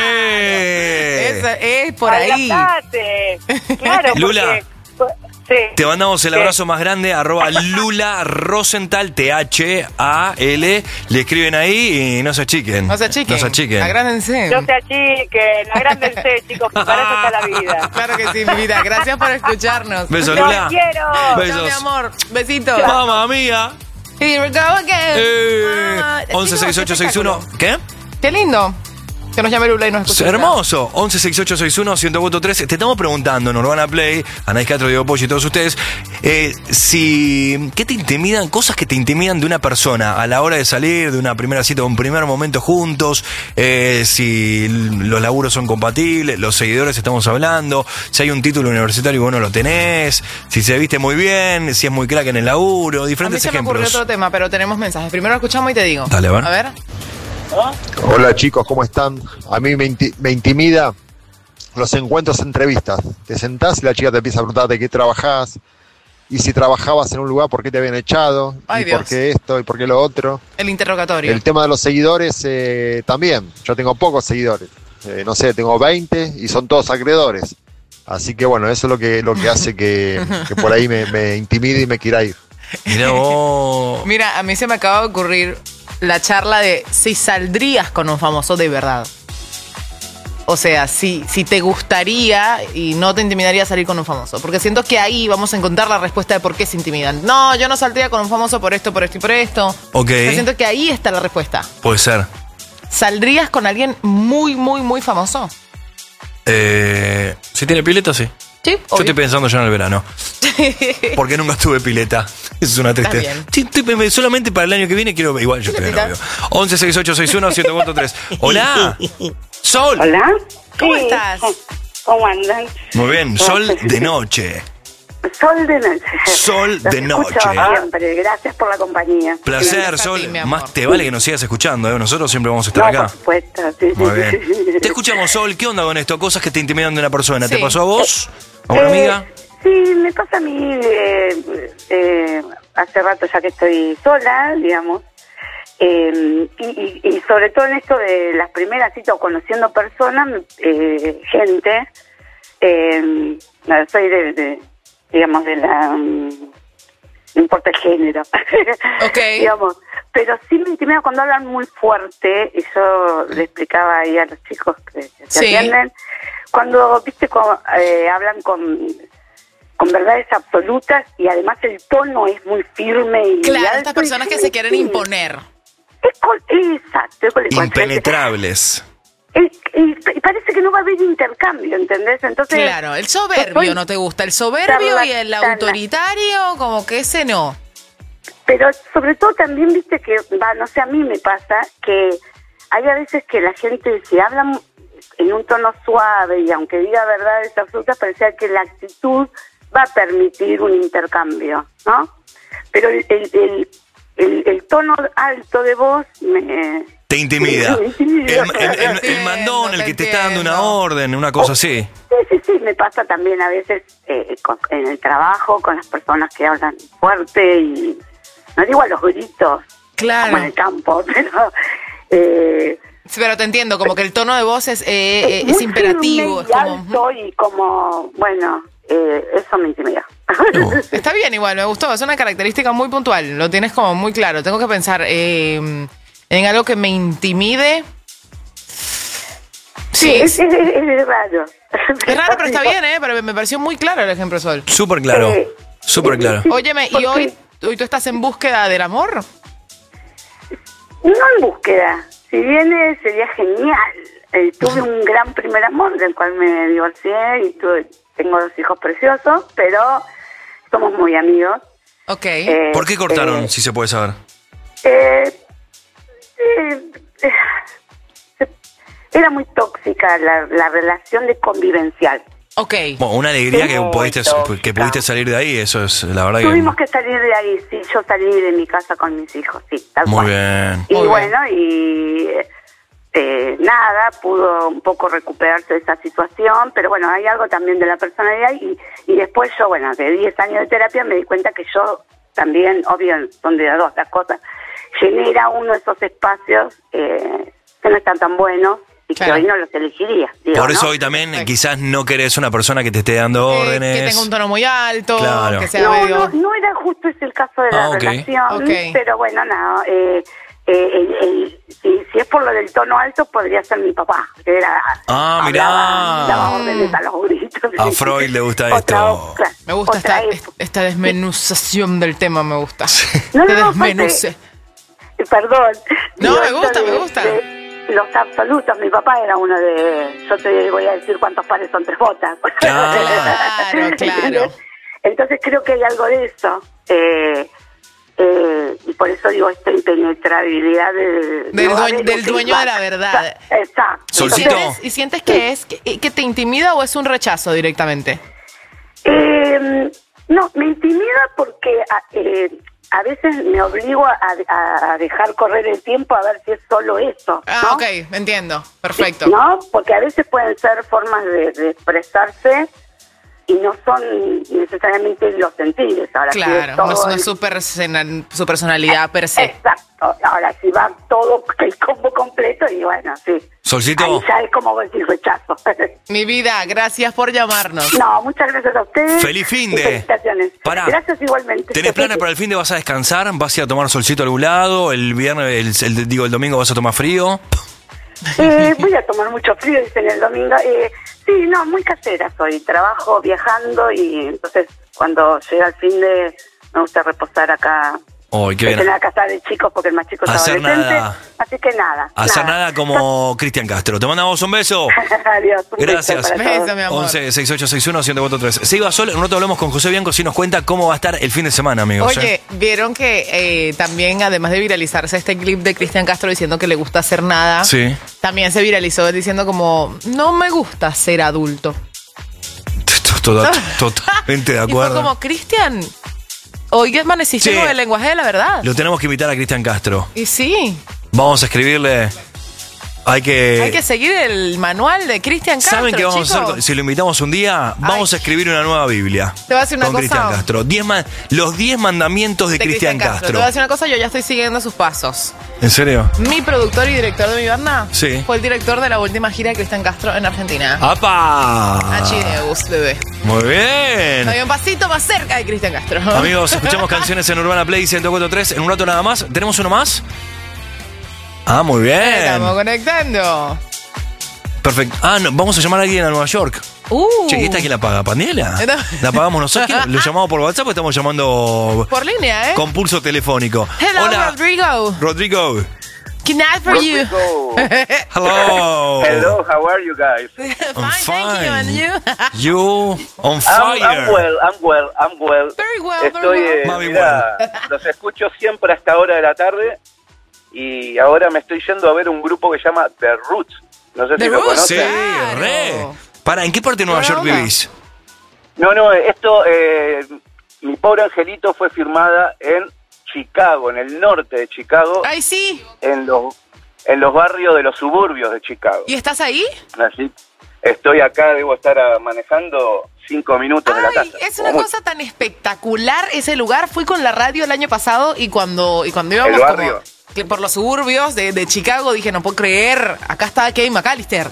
¡Eh! Eso es por ahí. Abracate. Claro, Lula. porque- sí. Te mandamos el Sí. abrazo más grande, arroba Lula Rosenthal, T H A L. Le escriben ahí y no se achiquen. No se achiquen. No se achiquen. Agrándense. No se achiquen, agrándense, chicos, que para eso está la vida. Claro que sí, mi vida. Gracias por escucharnos. Besos, Los Lula. quiero. Besos. Chao, mi amor. Besitos. Mamma mía. Here we go again. Eh, Ah, once sesenta y ocho sesenta y uno. ¿Qué? Qué lindo. Que nos llame Lula y nos Es escuche. hermoso. once sesenta y ocho sesenta y uno, ciento cuatro tres. Te estamos preguntando en Urbana Play, Anaís Castro, Diego Pollo y todos ustedes, eh, si. ¿Qué te intimidan? Cosas que te intimidan de una persona a la hora de salir, de una primera cita, de un primer momento juntos, eh, si los laburos son compatibles, los seguidores estamos hablando, si hay un título universitario y vos no lo tenés, si se viste muy bien, si es muy crack en el laburo, A mí diferentes se me ocurrió ejemplos. otro tema, pero tenemos mensajes. Primero lo escuchamos y te digo. Dale, a ver. A ver. Hola chicos, ¿cómo están? A mí me, inti- me intimida los encuentros, entrevistas. Te sentás y la chica te empieza a preguntar de qué trabajás, y si trabajabas en un lugar, por qué te habían echado, Ay, y Dios. por qué esto, y por qué lo otro. El interrogatorio. El tema de los seguidores eh, también. Yo tengo pocos seguidores. Eh, no sé, tengo veinte y son todos acreedores. Así que bueno, eso es lo que, lo que hace que, que por ahí me, me intimide y me quiera ir. Mirá vos. Mira, a mí se me acaba de ocurrir la charla de si saldrías con un famoso de verdad. O sea, si, si te gustaría y no te intimidaría salir con un famoso. Porque siento que ahí vamos a encontrar la respuesta de por qué se intimidan. No, yo no saldría con un famoso por esto, por esto y por esto. Ok. Yo siento que ahí está la respuesta. Puede ser. ¿Saldrías con alguien muy, muy, muy famoso? Eh, Si tiene pileta, sí. Sí, Yo obvio. estoy pensando ya en el verano. Porque nunca tuve pileta. Es una tristeza. bien. Sí, estoy- solamente para el año que viene quiero. Igual yo estoy de novio. once sesenta y ocho sesenta y uno siete cuatro tres. Hola. Sol. Hola. ¿Cómo Sí. estás? ¿Cómo andan? Muy bien. Sol de noche. Sol de noche. Sol de Los escucho noche. siempre. Gracias por la compañía. Placer, Gracias a Sol. ti, mi amor. Más te vale que nos sigas escuchando, ¿eh? Nosotros siempre vamos a estar No, acá. por supuesto. Sí, sí, Muy sí, bien. sí. Te escuchamos, Sol. ¿Qué onda con esto? Cosas que te intimidan de una persona. ¿Te Sí. pasó a vos? ¿A una Eh, amiga? Sí, me pasa a mí eh, eh, hace rato ya que estoy sola, digamos. Eh, y, y, y sobre todo en esto de las primeras citas o conociendo personas, eh, gente, eh, no, soy de, de, digamos, de la... mm, no importa el género, Ok. digamos, pero sí me intimida cuando hablan muy fuerte, y yo le explicaba ahí a los chicos que, que te Sí. atienden, cuando, viste, cuando, eh, hablan con... con verdades absolutas y además el tono es muy firme y Claro, alto estas y personas que se quieren sí, imponer. es con- exacto, es con- con- Impenetrables. y, y- y parece que no va a haber intercambio, ¿entendés? Entonces Claro, el soberbio soy no te gusta. El soberbio y el charlatana. autoritario, como que ese no. Pero sobre todo también, viste que, va, no sé, a mí me pasa que hay a veces que la gente, si habla en un tono suave y aunque diga verdades absolutas, parece que la actitud va a permitir un intercambio, ¿no? Pero el, el, el, el, el tono alto de voz me... Te intimida. me intimida. El, el- el- el mandón, el que te está dando una orden, una cosa así. Sí, sí, sí, me pasa también a veces eh, con- en el trabajo con las personas que hablan fuerte y no digo a los gritos, Claro. como en el campo, pero eh, Sí, pero te entiendo, como que el tono de voz es, eh, eh, muy es imperativo. firme Es y como, alto y como, bueno, eh, eso me intimida. está bien igual, me gustó. Es una característica muy puntual. Lo tienes como muy claro. Tengo que pensar eh, en algo que me intimide. Sí, es, es- es- es raro. Es raro, pero está bien, ¿eh? Pero me pareció muy claro el ejemplo, Sol. Súper claro. Sí. Súper claro. Óyeme, ¿y hoy, hoy tú estás en búsqueda del amor? No en búsqueda. Si viene, sería genial. Eh, tuve un gran primer amor del cual me divorcié y tuve, tengo dos hijos preciosos, pero somos muy amigos. Ok. Eh, ¿Por qué cortaron, eh, si se puede saber? Eh, eh, eh, era muy tóxica la, la relación de convivencial. Ok. Bueno, una alegría que Muy pudiste, tóxica. que pudiste salir de ahí, eso es la verdad Tuvimos que... que salir de ahí, sí, yo salí de mi casa con mis hijos, sí, tal Muy cual. bien. Y Muy bueno, y eh, nada, pudo un poco recuperarse de esa situación, pero bueno, hay algo también de la personalidad y, y después yo, bueno, de diez años de terapia me di cuenta que yo también, obvio, son de las dos las cosas, genera uno de esos espacios eh, que no están tan buenos y Claro. que hoy no los elegiría. Digo, Por eso ¿no? hoy también eh, quizás no querés una persona que te esté dando Eh, órdenes. que tenga un tono muy alto, Claro. que sea No, medio... no, no era justo ese el caso de la Ah, ok. relación, Ok. pero bueno, no, eh, eh, el- el- si, si es por lo del tono alto, podría ser mi papá, que era... Ah, mirá. hablaba- daba órdenes a los gritos. A Freud le gusta Otra- esto. claro, Me gusta otra esta, época. esta desmenuzación del tema, me gusta. No, Te no, no, desmenuce. aparte, Perdón. No, Digo, me esto gusta, de- me gusta. de los absolutos, mi papá era uno de... Yo te voy a decir cuántos pares son tres botas. Claro, claro. Entonces creo que hay algo de eso. Eh, eh, y por eso digo esta impenetrabilidad de, Del, no dueño, haber del un dueño de la feedback. verdad. Exacto. Solcito. Entonces, ¿Y sientes que es que, que te intimida o es un rechazo directamente? Eh, no, me intimida porque a, eh, a veces me obligo a, a- a dejar correr el tiempo a ver si es solo eso. Ah, ¿no? ok, entiendo. Perfecto. ¿No? Porque a veces pueden ser formas de, de expresarse y no son necesariamente los sentidos. Ahora, si es Claro, todo no es, no el- es su, persona- su personalidad per se. Exacto. Ahora, si va todo el combo completo, y bueno, sí. Solcito. Ahí ya es como decir rechazo. Mi vida, gracias por llamarnos. No, muchas gracias a ustedes. Feliz fin y de. Felicitaciones. Pará. Gracias igualmente. ¿Tenés planes para el fin de vas a descansar? ¿Vas a ir a tomar solcito a algún lado? ¿El viernes, el, el- digo, el domingo vas a tomar frío? Eh, voy a tomar mucho frío, dicen el domingo. Eh, sí, no, muy casera soy. Trabajo viajando y entonces cuando llega el fin de me gusta reposar acá Oh, qué que bien. tener la casa de chicos porque el más chico es Hacer adolescente. nada. Así que nada. Hacer nada como Cristian Castro. Te mandamos un beso. Adiós. Un Gracias. beso para todos. Beso, mi amor. once sesenta y ocho sesenta y uno ciento cuatro tres. Se iba solo. En un rato hablamos con José Bianco si nos cuenta cómo va a estar el fin de semana, amigos. Oye, ¿eh? vieron que eh, también, además de viralizarse este clip de Cristian Castro diciendo que le gusta hacer nada, Sí. también se viralizó diciendo como, no me gusta ser adulto. Total- Totalmente de Y fue acuerdo. como, Cristian, hoy amaneciste Sí. con el lenguaje de la verdad. Lo tenemos que invitar a Cristian Castro. Y sí, Vamos a escribirle. Hay que. hay que seguir el manual de Cristian Castro, ¿Saben qué vamos chicos? a hacer? Si lo invitamos un día, vamos a escribir una nueva Biblia. Te voy a decir una con cosa. Cristian Castro. Diez ma- los diez mandamientos de, De Cristian Castro. Te voy a decir una cosa, yo ya estoy siguiendo sus pasos. ¿En serio? Mi productor y director de mi banda Sí. fue el director de la última gira de Cristian Castro en Argentina. ¡Apa! Achideus, bebé. Muy bien. Hay un pasito más cerca de Cristian Castro. Amigos, escuchamos canciones en Urbana Play ciento cuatro punto tres. En un rato nada más. ¿Tenemos uno más? Ah, muy bien. Estamos conectando. Perfecto. Ah, no, vamos a llamar a alguien a Nueva York. Uh. Che, ¿esta quién la paga? ¿Pandela? No. ¿La pagamos nosotros? ¿Lo llamamos por WhatsApp o estamos llamando Por línea, ¿eh? con pulso telefónico? Hello, Hola, Rodrigo. Rodrigo. Can I for you? Hello. Hello, how are you guys? I'm Thank you, and you? You on I'm, fire. I'm well, I'm well, I'm well. Very well, Estoy, very well. eh, Mami, mira, los escucho siempre a esta hora de la tarde y ahora me estoy yendo a ver un grupo que se llama The Roots. No sé The si lo Roots, Sí, conocen. re. Para, ¿en qué parte de Nueva Buena York onda. vivís? No, no, esto, eh, Mi Pobre Angelito fue firmada en Chicago, en el norte de Chicago, Ay, sí. en los, en los barrios de los suburbios de Chicago. ¿Y estás ahí? Así, estoy acá, debo estar ah, manejando cinco minutos de la Ay, casa. es una Como cosa tan espectacular ese lugar. Fui con la radio el año pasado y cuando, y cuando íbamos ¿El barrio? como que por los suburbios de, de Chicago dije, no puedo creer, acá está Kevin McAllister.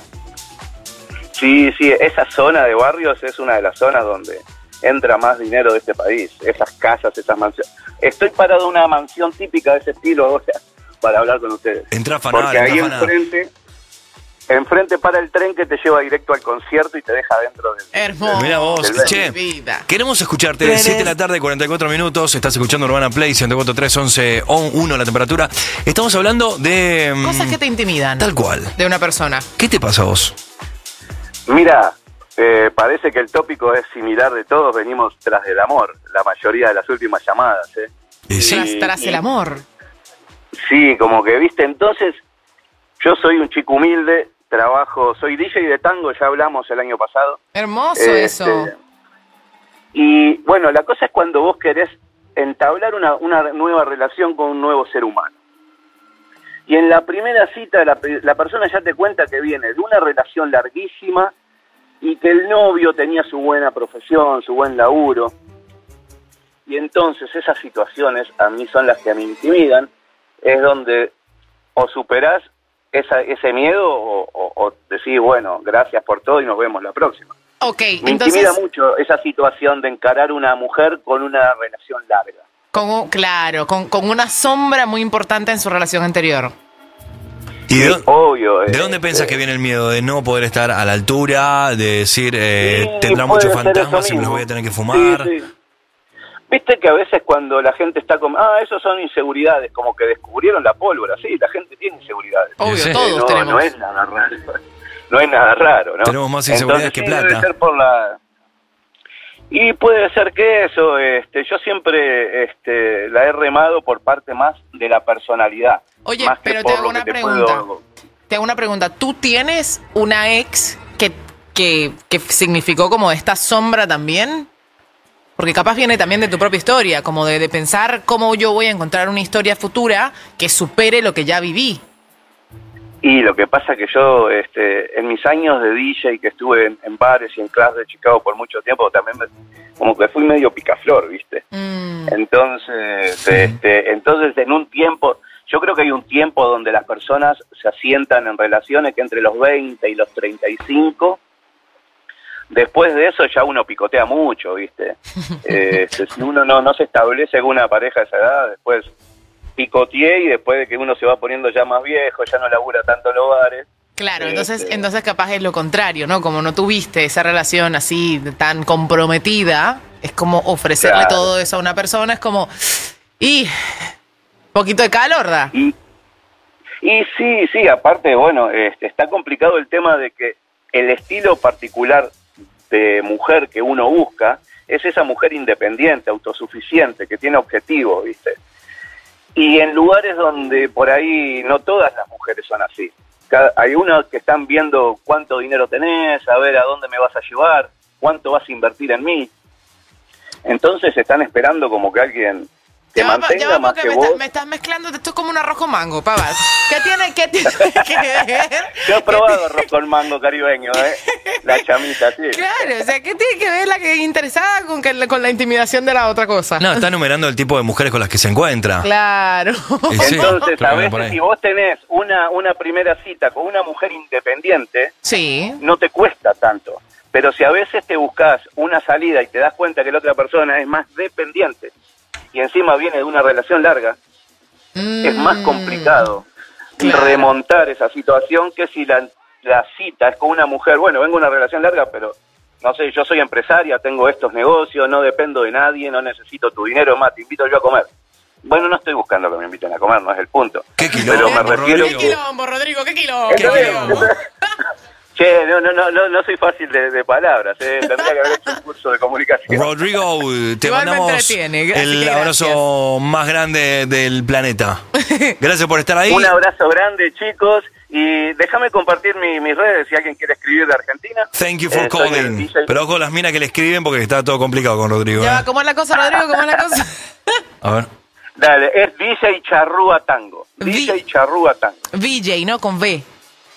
Sí, sí, esa zona de barrios es una de las zonas donde entra más dinero de este país. Esas casas, esas mansiones. Estoy parado en una mansión típica de ese estilo ahora para hablar con ustedes. Entra afanada, Porque ahí entra afanada. enfrente, enfrente para el tren que te lleva directo al concierto y te deja dentro del... Hermoso. Mira vos, Del che, vida. queremos escucharte de siete de la tarde, cuarenta y cuatro minutos. Estás escuchando Urbana Play, ciento cuatro punto tres, once, uno la temperatura. Estamos hablando de... mm, Cosas que te intimidan. Tal cual. De una persona. ¿Qué te pasa a vos? Mira, eh, parece que el tópico es similar de todos, venimos tras del amor, la mayoría de las últimas llamadas, ¿eh? Y sí. Tras, tras el amor. Sí, como que, viste, entonces, yo soy un chico humilde, trabajo, soy D J de tango, ya hablamos el año pasado. Hermoso Este, eso. Y bueno, la cosa es cuando vos querés entablar una, una nueva relación con un nuevo ser humano. Y en la primera cita la, la persona ya te cuenta que viene de una relación larguísima y que el novio tenía su buena profesión, su buen laburo. Y entonces esas situaciones a mí son las que me intimidan, es donde o superás esa, ese miedo o, o, o decís, bueno, gracias por todo y nos vemos la próxima. Ok, Me entonces, intimida mucho esa situación de encarar una mujer con una relación larga. con, un- claro, con, con una sombra muy importante en su relación anterior. ¿Y de, dó- Obvio. de eh, dónde pensás eh, que viene el miedo? ¿De no poder estar a la altura? ¿De decir, eh, Sí, tendrá puede muchos ser eso fantasmas y me los mismo. voy a tener que fumar? Sí, sí. Viste que a veces cuando la gente está como, ah, esos son inseguridades, como que descubrieron la pólvora. Sí, la gente tiene inseguridades. Obvio, Sí. todos no, tenemos. no es nada raro. No es nada raro, ¿no? Tenemos más inseguridades Entonces, que sí, plata. Debe ser por la... Y puede ser que eso, este, yo siempre este, la he remado por parte más de la personalidad. Oye, más que pero te por hago lo una que te pregunta. puedo- Te hago una pregunta. ¿Tú tienes una ex que, que, que significó como esta sombra también? Porque capaz viene también de tu propia historia, como de, de pensar cómo yo voy a encontrar una historia futura que supere lo que ya viví. Y lo que pasa que yo, este, en mis años de D J, que estuve en, en bares y en clubs de Chicago por mucho tiempo, también me- como que fui medio picaflor, ¿viste? Mm. Entonces, este, entonces en un tiempo, yo creo que hay un tiempo donde las personas se asientan en relaciones que entre los veinte y los treinta y cinco. Después de eso ya uno picotea mucho, ¿viste? Este, si uno no, no se establece con una pareja de esa edad, después picoteé y después de que uno se va poniendo ya más viejo, ya no labura tanto en los bares. Claro, Este- entonces, entonces capaz es lo contrario, ¿no? Como no tuviste esa relación así tan comprometida, es como ofrecerle Claro. todo eso a una persona, es como... Y poquito de calor da. Y, y sí, sí, aparte, bueno, este, está complicado el tema de que el estilo particular de mujer que uno busca es esa mujer independiente, autosuficiente, que tiene objetivos, ¿viste? Y en lugares donde por ahí no todas las mujeres son así. Cada, hay unos que están viendo cuánto dinero tenés, a ver a dónde me vas a llevar, cuánto vas a invertir en mí. Entonces están esperando como que alguien te Ya va, mantenga ya va, más porque que me, vos. está- me estás mezclando, esto es como un arroz con mango, pavas. ¿Qué tiene, qué tiene que ver? Yo he probado arroz con mango caribeño, ¿eh? La chamita, sí. Claro, o sea, ¿qué tiene que ver la que es interesada con, que, con la intimidación de la otra cosa? No, está enumerando el tipo de mujeres con las que se encuentra. Claro. Y sí, Entonces, creo a que va por veces ahí. si vos tenés una, una primera cita con una mujer independiente, sí, no te cuesta tanto. Pero si a veces te buscas una salida y te das cuenta que la otra persona es más dependiente y encima viene de una relación larga, Mm, es más complicado remontar esa situación que si la, la cita es con una mujer, bueno, vengo de una relación larga, pero no sé, yo soy empresaria, tengo estos negocios, no dependo de nadie, no necesito tu dinero, más, te invito yo a comer. Bueno, no estoy buscando que me inviten a comer, no es el punto. Pero me refiero ¿Qué quilombo, Rodrigo? ¿Qué quilombo? Entonces, che, no, no, no, no, no soy fácil de, de palabras, eh. Tendría que haber hecho un curso de comunicación. Rodrigo, te Igual me mandamos entretiene, así el que abrazo más grande del planeta. Gracias por estar ahí. Un abrazo grande, chicos, y déjame compartir mi, mis redes si alguien quiere escribir de Argentina. Thank you for Eh, soy el calling. D J. Pero ojo las minas que le escriben porque está todo complicado con Rodrigo. Ya ¿eh? va, ¿cómo es la cosa, Rodrigo? ¿Cómo es la cosa? A ver. Dale, es D J Charrúa Tango. D J Charrúa Tango. V J, ¿no? Con V.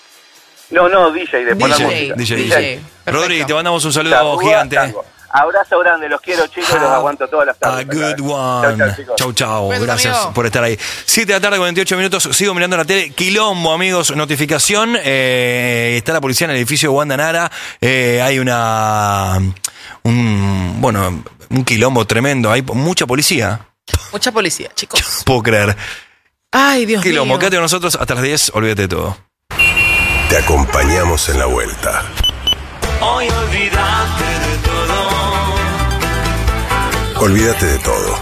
No, no, D J, después la D J, música. D J, D J. Rodri, te mandamos un saludo Charrúa gigante. Tango. Abrazo grande, los quiero, chicos, los aguanto todas las tardes. A good Chau, one. chau, chicos. Chau, chau. Besos, Gracias amigo. por estar ahí. siete de la tarde, cuarenta y ocho minutos. Sigo mirando la tele. Quilombo, amigos. Notificación. Eh, está la policía en el edificio de Wanda Nara. Eh, hay una. Un. Bueno, un quilombo tremendo. Hay mucha policía. Mucha policía, chicos. Puedo creer. Ay, Dios Quilombo, mío. quédate con nosotros hasta las diez. Olvídate de todo. Te acompañamos en la vuelta. Hoy olvídate de todo. Olvídate de todo.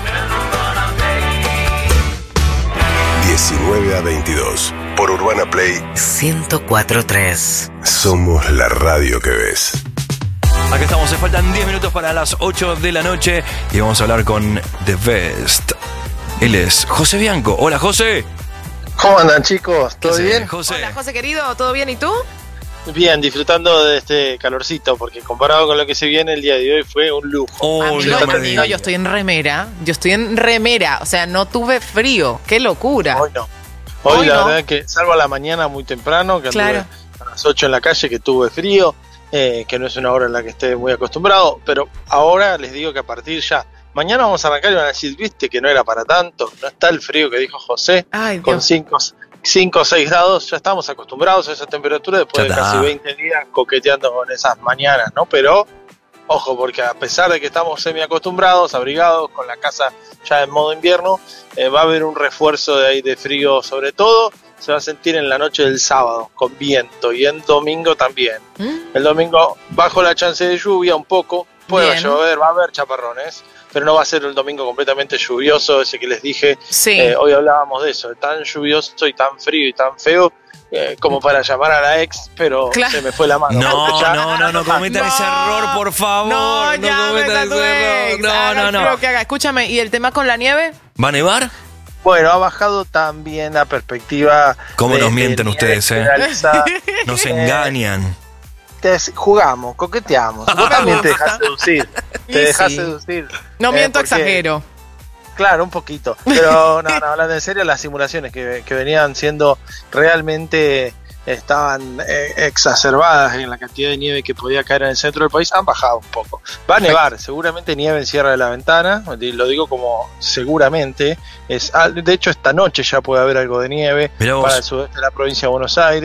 diecinueve a veintidós por Urbana Play ciento cuatro punto tres. Somos la radio que ves. Acá estamos, se faltan diez minutos para las ocho de la noche y vamos a hablar con The Best. Él es José Bianco. Hola, José. ¿Cómo andan, chicos? ¿Todo bien? José. Hola, José querido, ¿todo bien? ¿Y tú? Bien, disfrutando de este calorcito, porque comparado con lo que se viene el día de hoy fue un lujo. amigo, amigo, yo estoy en remera. Yo estoy en remera. O sea, no tuve frío. ¡Qué locura! Hoy no. Hoy, Hoy la no. verdad que, salvo a la mañana muy temprano, que anduve Claro. a las ocho en la calle, que tuve frío, eh, que no es una hora en la que esté muy acostumbrado, pero ahora les digo que a partir ya, mañana vamos a arrancar y van a decir, viste que no era para tanto, no está el frío que dijo José, Ay, con Dios. cinco o seis grados, ya estamos acostumbrados a esa temperatura después Ya de está. casi veinte días coqueteando con esas mañanas, ¿no? Pero, ojo, porque a pesar de que estamos semi acostumbrados, abrigados, con la casa ya en modo invierno, eh, va a haber un refuerzo de ahí de frío, sobre todo se va a sentir en la noche del sábado, con viento, y en domingo también. El domingo bajo la chance de lluvia un poco, puede Bien. llover, va a haber chaparrones, pero no va a ser el domingo completamente lluvioso, ese que les dije. Sí. Eh, hoy hablábamos de eso, tan lluvioso y tan frío y tan feo, eh, como para llamar a la ex, pero Claro. se me fue la mano. No, Ya- no, no, no cometan ese error, por favor. No, No ya cometan ese error. No, haga no, el no. frío que haga. Escúchame, ¿y el tema con la nieve? ¿Va a nevar? Bueno, ha bajado también la perspectiva. ¿Cómo de- nos de mienten nieve ustedes, eh? generalizada. Nos Eh, engañan. te- jugamos, coqueteamos. Vos también te dejás seducir. Y Te dejás sí. seducir. No Eh, miento, porque- exagero. Claro, un poquito. Pero no, no, hablando en serio, las simulaciones que, que venían siendo realmente estaban eh, exacerbadas en la cantidad de nieve que podía caer en el centro del país, han bajado un poco. Va a nevar, seguramente nieve en Sierra de la Ventana, lo digo como seguramente. Es, ah, de hecho, esta noche ya puede haber algo de nieve Mirá vos. para el sudeste de la provincia de Buenos Aires.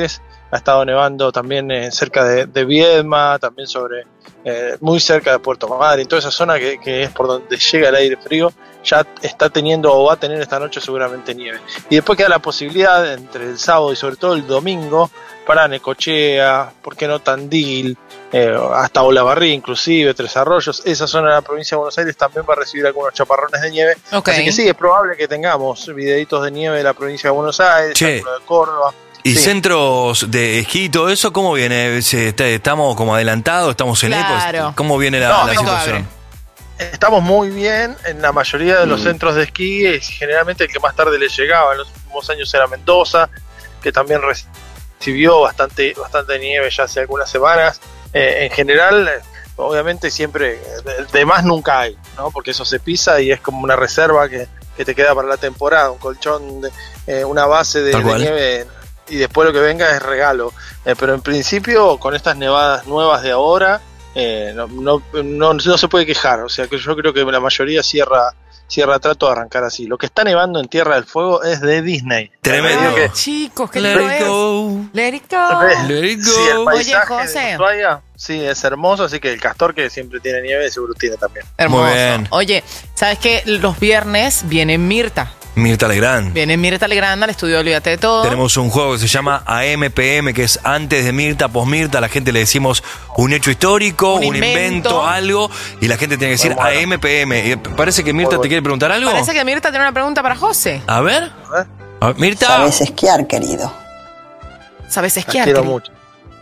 ha estado nevando también eh, cerca de, de Viedma, también sobre eh, muy cerca de Puerto Madryn, toda esa zona que, que es por donde llega el aire frío, ya está teniendo o va a tener esta noche seguramente nieve. Y después queda la posibilidad entre el sábado y sobre todo el domingo para Necochea, ¿por qué no Tandil? Eh, hasta Olavarría inclusive, Tres Arroyos, esa zona de la provincia de Buenos Aires también va a recibir algunos chaparrones de nieve, Okay. así que sí, es probable que tengamos videitos de nieve de la provincia de Buenos Aires, Che. de Córdoba. ¿Y Sí. centros de esquí y todo eso cómo viene? Se- está- ¿Estamos como adelantados? ¿Estamos en Claro. época? ¿Cómo viene la, No, la no, situación? Estamos muy bien en la mayoría de los centros de esquí, es generalmente el que más tarde le llegaba, en los últimos años era Mendoza, que también recibió bastante, bastante nieve ya hace algunas semanas. Eh, en general, eh, obviamente siempre, de, de más nunca hay, ¿no? Porque eso se pisa y es como una reserva que, que te queda para la temporada, un colchón, de, eh, una base de, Tal de cual. nieve, y después lo que venga es regalo. Eh, pero en principio, con estas nevadas nuevas de ahora, eh, no, no, no, no se puede quejar. O sea que yo creo que la mayoría cierra cierra trato de arrancar así. Lo que está nevando en Tierra del Fuego es de Disney. Tremendo. Que, Chicos, qué Let lindo it es. go. Let it go. Let it go. Sí, el Oye, paisaje José. de Ushuaia, sí, es hermoso, así que el castor que siempre tiene nieve seguro tiene también. Hermoso. Muy bien. Oye, ¿sabes qué? Los viernes viene Mirta. Mirta Legrand. Viene Mirta Legrand al estudio de Olvídate de Todo. Tenemos un juego que se llama A M P M, que es antes de Mirta, post Mirta. A la gente le decimos un hecho histórico, un, Un invento. invento. algo, y la gente tiene que decir Muy bueno. A M P M. Y parece que Mirta te quiere preguntar algo. Parece que Mirta tiene una pregunta para José. A ver. A ver, Mirta. Sabes esquiar, querido. ¿Sabes La esquiar? quiero querido? mucho.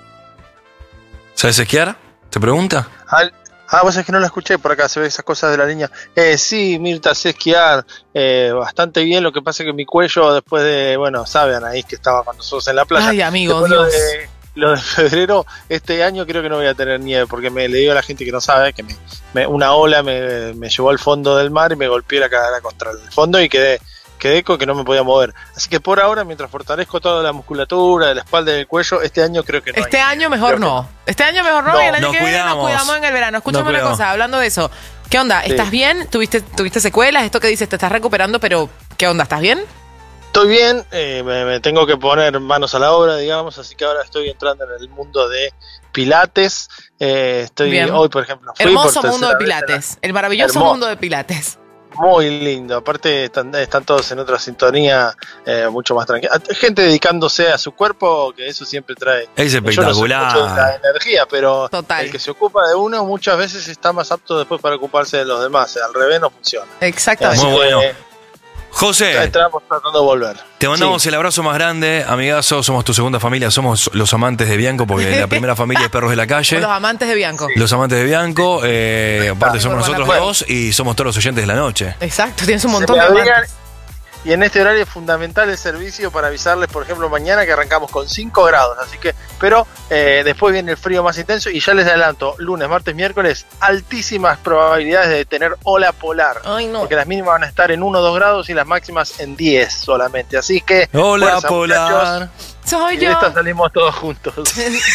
¿Sabes esquiar? ¿Te pregunta? Al- Ah, vos es que no la escuché por acá, se ve esas cosas de la línea. Eh, sí, Mirta, sé esquiar eh, bastante bien, lo que pasa es que mi cuello después de, bueno, saben ahí que estaba con nosotros en la playa. Ay, amigo, Después lo Dios. de- Lo de febrero, este año creo que no voy a tener nieve, porque me le digo a la gente que no sabe que me, me- una ola me, me llevó al fondo del mar y me golpeé la cara contra el fondo y quedé, quedé con que no me podía mover. Así que por ahora, mientras fortalezco toda la musculatura de la espalda y del cuello, este año creo que no. Este hay. año mejor no. Este año mejor no, No, y el año nos que viene nos cuidamos. cuidamos en el verano. Escúchame Nos una cuidamos. cosa, hablando de eso. ¿Qué onda? Sí. ¿Estás bien? ¿Tuviste, ¿Tuviste secuelas? Esto que dices, te estás recuperando, pero ¿qué onda? ¿Estás bien? Estoy bien, eh, me, me tengo que poner manos a la obra, digamos, así que ahora estoy entrando en el mundo de Pilates. Eh, estoy Bien. hoy, por ejemplo, fui Hermoso por mundo de tercera vez Pilates. El maravilloso Hermoso. mundo de Pilates. Muy lindo, aparte están, están todos en otra sintonía, eh, mucho más tranquila. Gente dedicándose a su cuerpo, que eso siempre trae. Es Yo no sé espectacular. mucho de la energía, pero Total. el que se ocupa de uno muchas veces está más apto después para ocuparse de los demás. Al revés no funciona. Exactamente. Muy Así que, bueno. José, estamos tratando de volver. te mandamos Sí. el abrazo más grande, amigazo. Somos tu segunda familia, somos los amantes de Bianco, porque la primera familia es Perros de la Calle. Los amantes de Bianco. Los amantes de Bianco, eh, aparte somos Muy nosotros buena. dos y somos todos los oyentes de la noche. Exacto, tienes un Se montón me de abrigan- amantes. Y en este horario es fundamental el servicio para avisarles, por ejemplo, mañana que arrancamos con cinco grados, así que, pero eh, después viene el frío más intenso y ya les adelanto, lunes, martes, miércoles, altísimas probabilidades de tener ola polar, Ay, no. porque las mínimas van a estar en uno o dos grados y las máximas en diez solamente, así que, Hola, fuerza, polar. muchachos, Soy y de yo. esta salimos todos juntos. Tus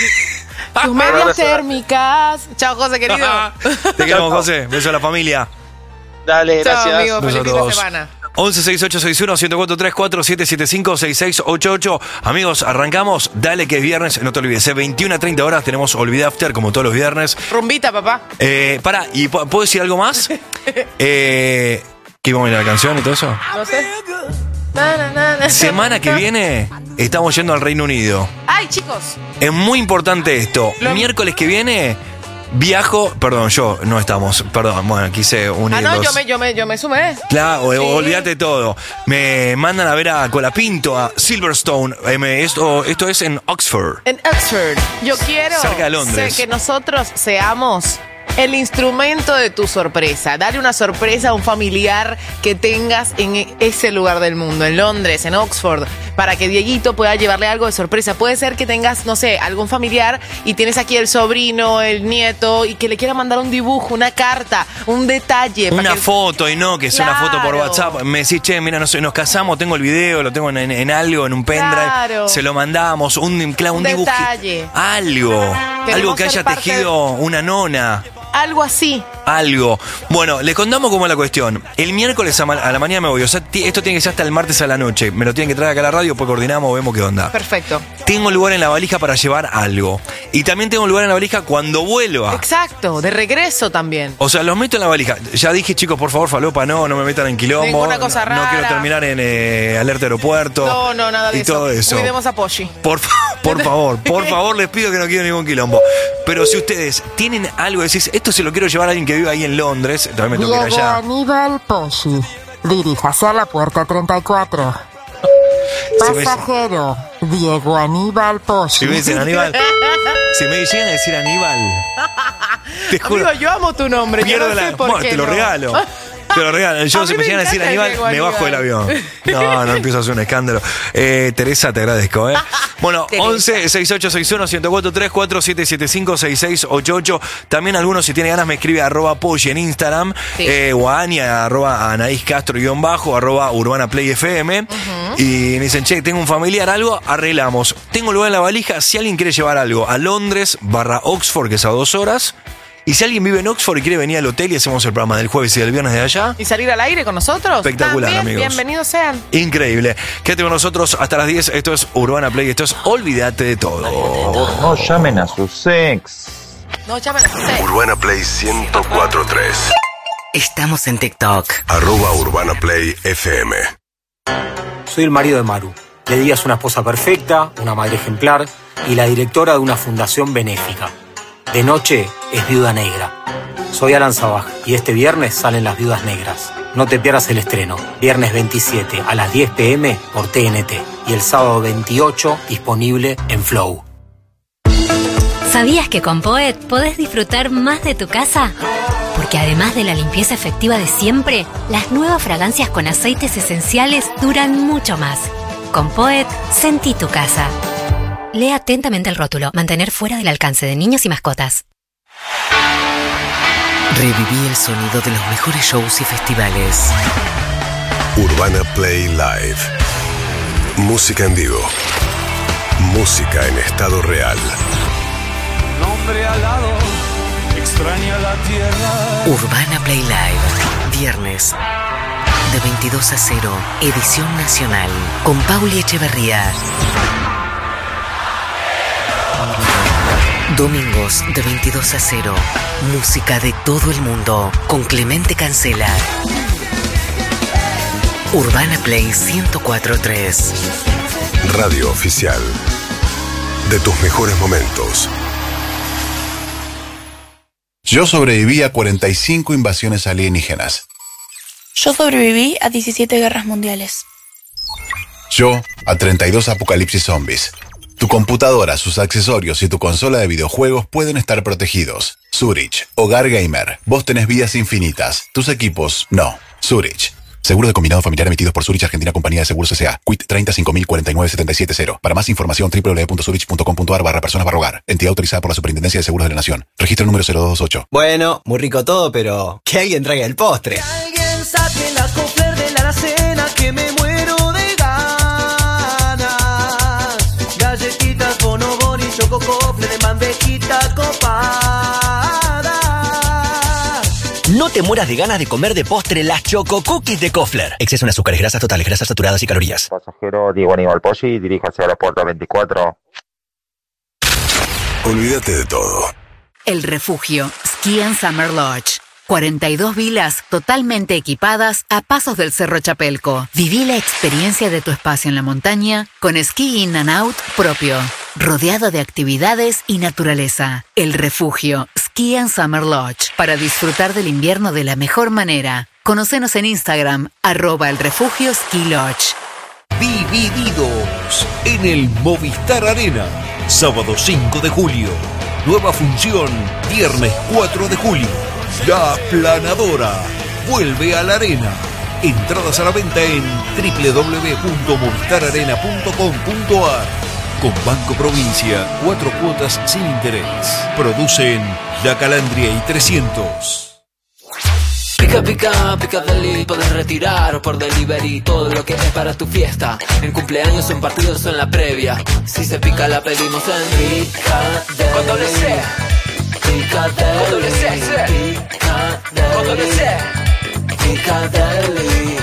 medias abrazo. térmicas. Chao, José, querido. Te queremos, José. Beso a la familia. Dale, Chao, gracias. amigo. Feliz fin de Nosotros. semana. once sesenta y ocho sesenta y uno, uno cuatro tres cuatro, siete siete cinco, seis seis ocho ocho. Amigos, arrancamos. Dale que es viernes. No te olvides, eh, veintiuna a treinta horas tenemos Olvida After, como todos los viernes. Rumbita, papá. Eh, para, ¿y pu- puedo decir algo más? eh, ¿Qué vamos a ir a la canción y todo eso? No sé. Na, na, na, na. Semana que viene estamos yendo al Reino Unido. Ay, chicos. Es muy importante esto. Lo- Miércoles que viene viajo. Perdón, yo no estamos. Perdón, bueno, quise unir Ah, no, los- yo me, yo me, yo me sumé. Claro, Sí. olvídate todo. Me mandan a ver a Colapinto, a Silverstone. Eh, me- esto, esto es en Oxford. En Oxford. Yo quiero Cerca de Londres. sé que nosotros seamos el instrumento de tu sorpresa. Dale una sorpresa a un familiar que tengas en ese lugar del mundo, en Londres, en Oxford, para que Dieguito pueda llevarle algo de sorpresa. Puede ser que tengas, no sé, algún familiar y tienes aquí el sobrino, el nieto, y que le quiera mandar un dibujo, una carta, un detalle. para Una que- foto y no que sea una foto por Claro. WhatsApp. Me decís, che, mira, nos, nos casamos, tengo el video, lo tengo en, en- en algo, en un pendrive. Claro. Se lo mandamos, un, claro, un Un dibujo. detalle. Algo. Queremos algo que ser haya parte tejido una nona. algo así. Algo. Bueno, les contamos cómo es la cuestión. El miércoles a, ma- a la mañana me voy. O sea, t- esto tiene que ser hasta el martes a la noche. Me lo tienen que traer acá a la radio, pues coordinamos, vemos qué onda. Perfecto. Tengo lugar en la valija para llevar algo. Y también tengo lugar en la valija cuando vuelva. Exacto, de regreso también. O sea, los meto en la valija. Ya dije, chicos, por favor, falopa, no, no me metan en quilombo. Ninguna cosa no, rara. No quiero terminar en eh, alerta aeropuerto. No, no, nada de y eso. todo eso. Cuidemos a Poggi. Por, fa- por favor, por favor, les pido que no quiero ningún quilombo. Pero si ustedes tienen algo, decís, esto se lo quiero llevar a alguien que vive ahí en Londres, también me tengo que ir Diego allá. Aníbal Poggi, diríjase a la puerta treinta y cuatro. Si me- Pasajero, Diego Aníbal Poggi. Si me dicen Aníbal, si me llegan a decir Aníbal, te juro, Amigo, yo amo tu nombre. Yo pierdo no sé la. por Bueno, qué te lo no. regalo. Te lo regalo. Yo, A si mí me me llegan a decir encanta Aníbal, Diego me bajo del Aníbal. avión. No, no empiezo a hacer un escándalo. Eh, Teresa, te agradezco, ¿eh? Bueno, Teresa. once sesenta y ocho sesenta y uno, ciento cuatro tres cuatro siete siete cinco seis seis ocho ocho. También algunos, si tiene ganas, me escribe arroba Poggi en Instagram. Sí. Eh, o a Ani, arroba Anaís Castro guión bajo, arroba Urbana Play F M. Y me dicen, che, tengo un familiar, algo, arreglamos. Tengo lugar en la valija, si alguien quiere llevar algo a Londres, barra Oxford, que es a dos horas. Y si alguien vive en Oxford y quiere venir al hotel y hacemos el programa del jueves y del viernes de allá. ¿Y salir al aire con nosotros? Espectacular, También, amigos. bienvenidos sean. Increíble. Quédate con nosotros hasta las diez. Esto es Urbana Play. Esto es Olvídate de Todo. No llamen a sus ex. No, llamen a usted. Urbana Play ciento cuatro punto tres. Estamos en TikTok. Arroba Urbana Play F M. Soy el marido de Maru. Le digas una esposa perfecta, una madre ejemplar y la directora de una fundación benéfica. De noche es Viuda Negra. Soy Alan Sabaj y este viernes salen Las Viudas Negras. No te pierdas el estreno. Viernes veintisiete a las diez pm por T N T. Y el sábado veintiocho disponible en Flow. ¿Sabías que con Poet podés disfrutar más de tu casa? Porque además de la limpieza efectiva de siempre, las nuevas fragancias con aceites esenciales duran mucho más. Con Poet, sentí tu casa. Lee atentamente el rótulo. Mantener fuera del alcance de niños y mascotas. Reviví el sonido de los mejores shows y festivales. Urbana Play Live. Música en vivo. Música en estado real. Nombre alado, extraña la tierra. Urbana Play Live. Viernes. De veintidós a cero. Edición nacional. Con Pauli Echeverría. Domingos de veintidós a cero. Música de todo el mundo. Con Clemente Cancela. Urbana Play ciento cuatro punto tres. Radio oficial. De tus mejores momentos. Yo sobreviví a cuarenta y cinco invasiones alienígenas. Yo sobreviví a diecisiete guerras mundiales. Yo a treinta y dos apocalipsis zombies. Tu computadora, sus accesorios y tu consola de videojuegos pueden estar protegidos. Zurich, Hogar Gamer. Vos tenés vidas infinitas. Tus equipos, no. Zurich. Seguro de combinado familiar emitidos por Zurich Argentina Compañía de Seguros S A. Quit treinta y cinco mil cuarenta y nueve setenta y siete cero. Para más información, doble u doble u doble u punto zurich punto com punto a r barra personas barra hogar. Entidad autorizada por la Superintendencia de Seguros de la Nación. Registro número cero dos ocho. Bueno, muy rico todo, pero que alguien traiga el postre. Alguien saque la copler de la alacena que me muero de ganas. Galletitas, bonobón y chococople de bandejita copada. No te mueras de ganas de comer de postre las Choco Cookies de Kofler. Exceso en azúcares, grasas totales, grasas saturadas y calorías. Pasajero Diego Aníbal Poggi, diríjase a la puerta veinticuatro. Olvídate de todo. El Refugio Ski and Summer Lodge. cuarenta y dos vilas totalmente equipadas a pasos del Cerro Chapelco. Viví la experiencia de tu espacio en la montaña con Ski In and Out propio, rodeado de actividades y naturaleza. El Refugio Ski and Summer Lodge, para disfrutar del invierno de la mejor manera. Conócenos en Instagram, arroba el refugio Ski Lodge. Divididos en el Movistar Arena. Sábado cinco de julio. Nueva función, viernes cuatro de julio. La Aplanadora vuelve a la arena. Entradas a la venta en doble u doble u doble u punto movistar arena punto com punto a r. Con Banco Provincia, cuatro cuotas sin interés. Producen La Calandria y trescientos. Pica, pica, pica deli, podés retirar por delivery todo lo que es para tu fiesta. En cumpleaños, en partidos o en la previa. Si se pica la pedimos en Pica Deli. Con doble C. Piccadilly, Piccadilly.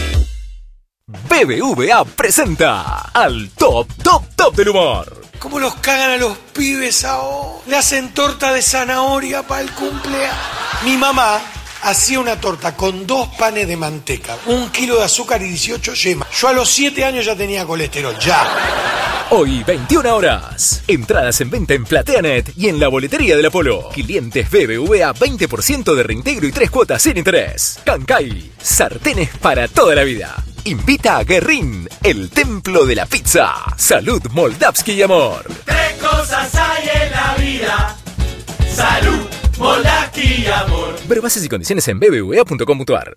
B B V A presenta al top, top, top del humor. ¿Cómo los cagan a los pibes ahora? Le hacen torta de zanahoria para el cumpleaños. Mi mamá hacía una torta con dos panes de manteca, un kilo de azúcar y dieciocho yemas. Yo a los siete años ya tenía colesterol, ya. Hoy, veintiuna horas. Entradas en venta en PlateaNet y en la boletería del Apolo. Clientes B B V A, veinte por ciento de reintegro y tres cuotas sin interés. Cancay, sartenes para toda la vida. Invita a Guerrín, el templo de la pizza. Salud, Moldavsky y amor. Tres cosas hay en la vida: salud, Moldavsky y amor. Ver bases y condiciones en b b v a punto com punto a r.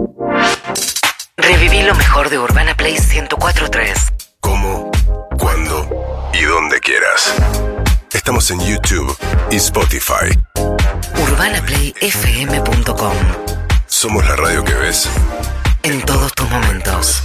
Reviví lo mejor de Urbana Play ciento cuatro punto tres. Cómo, cuándo y donde quieras. Estamos en YouTube y Spotify. urbana play f m punto com. Somos la radio que ves en todos tus momentos.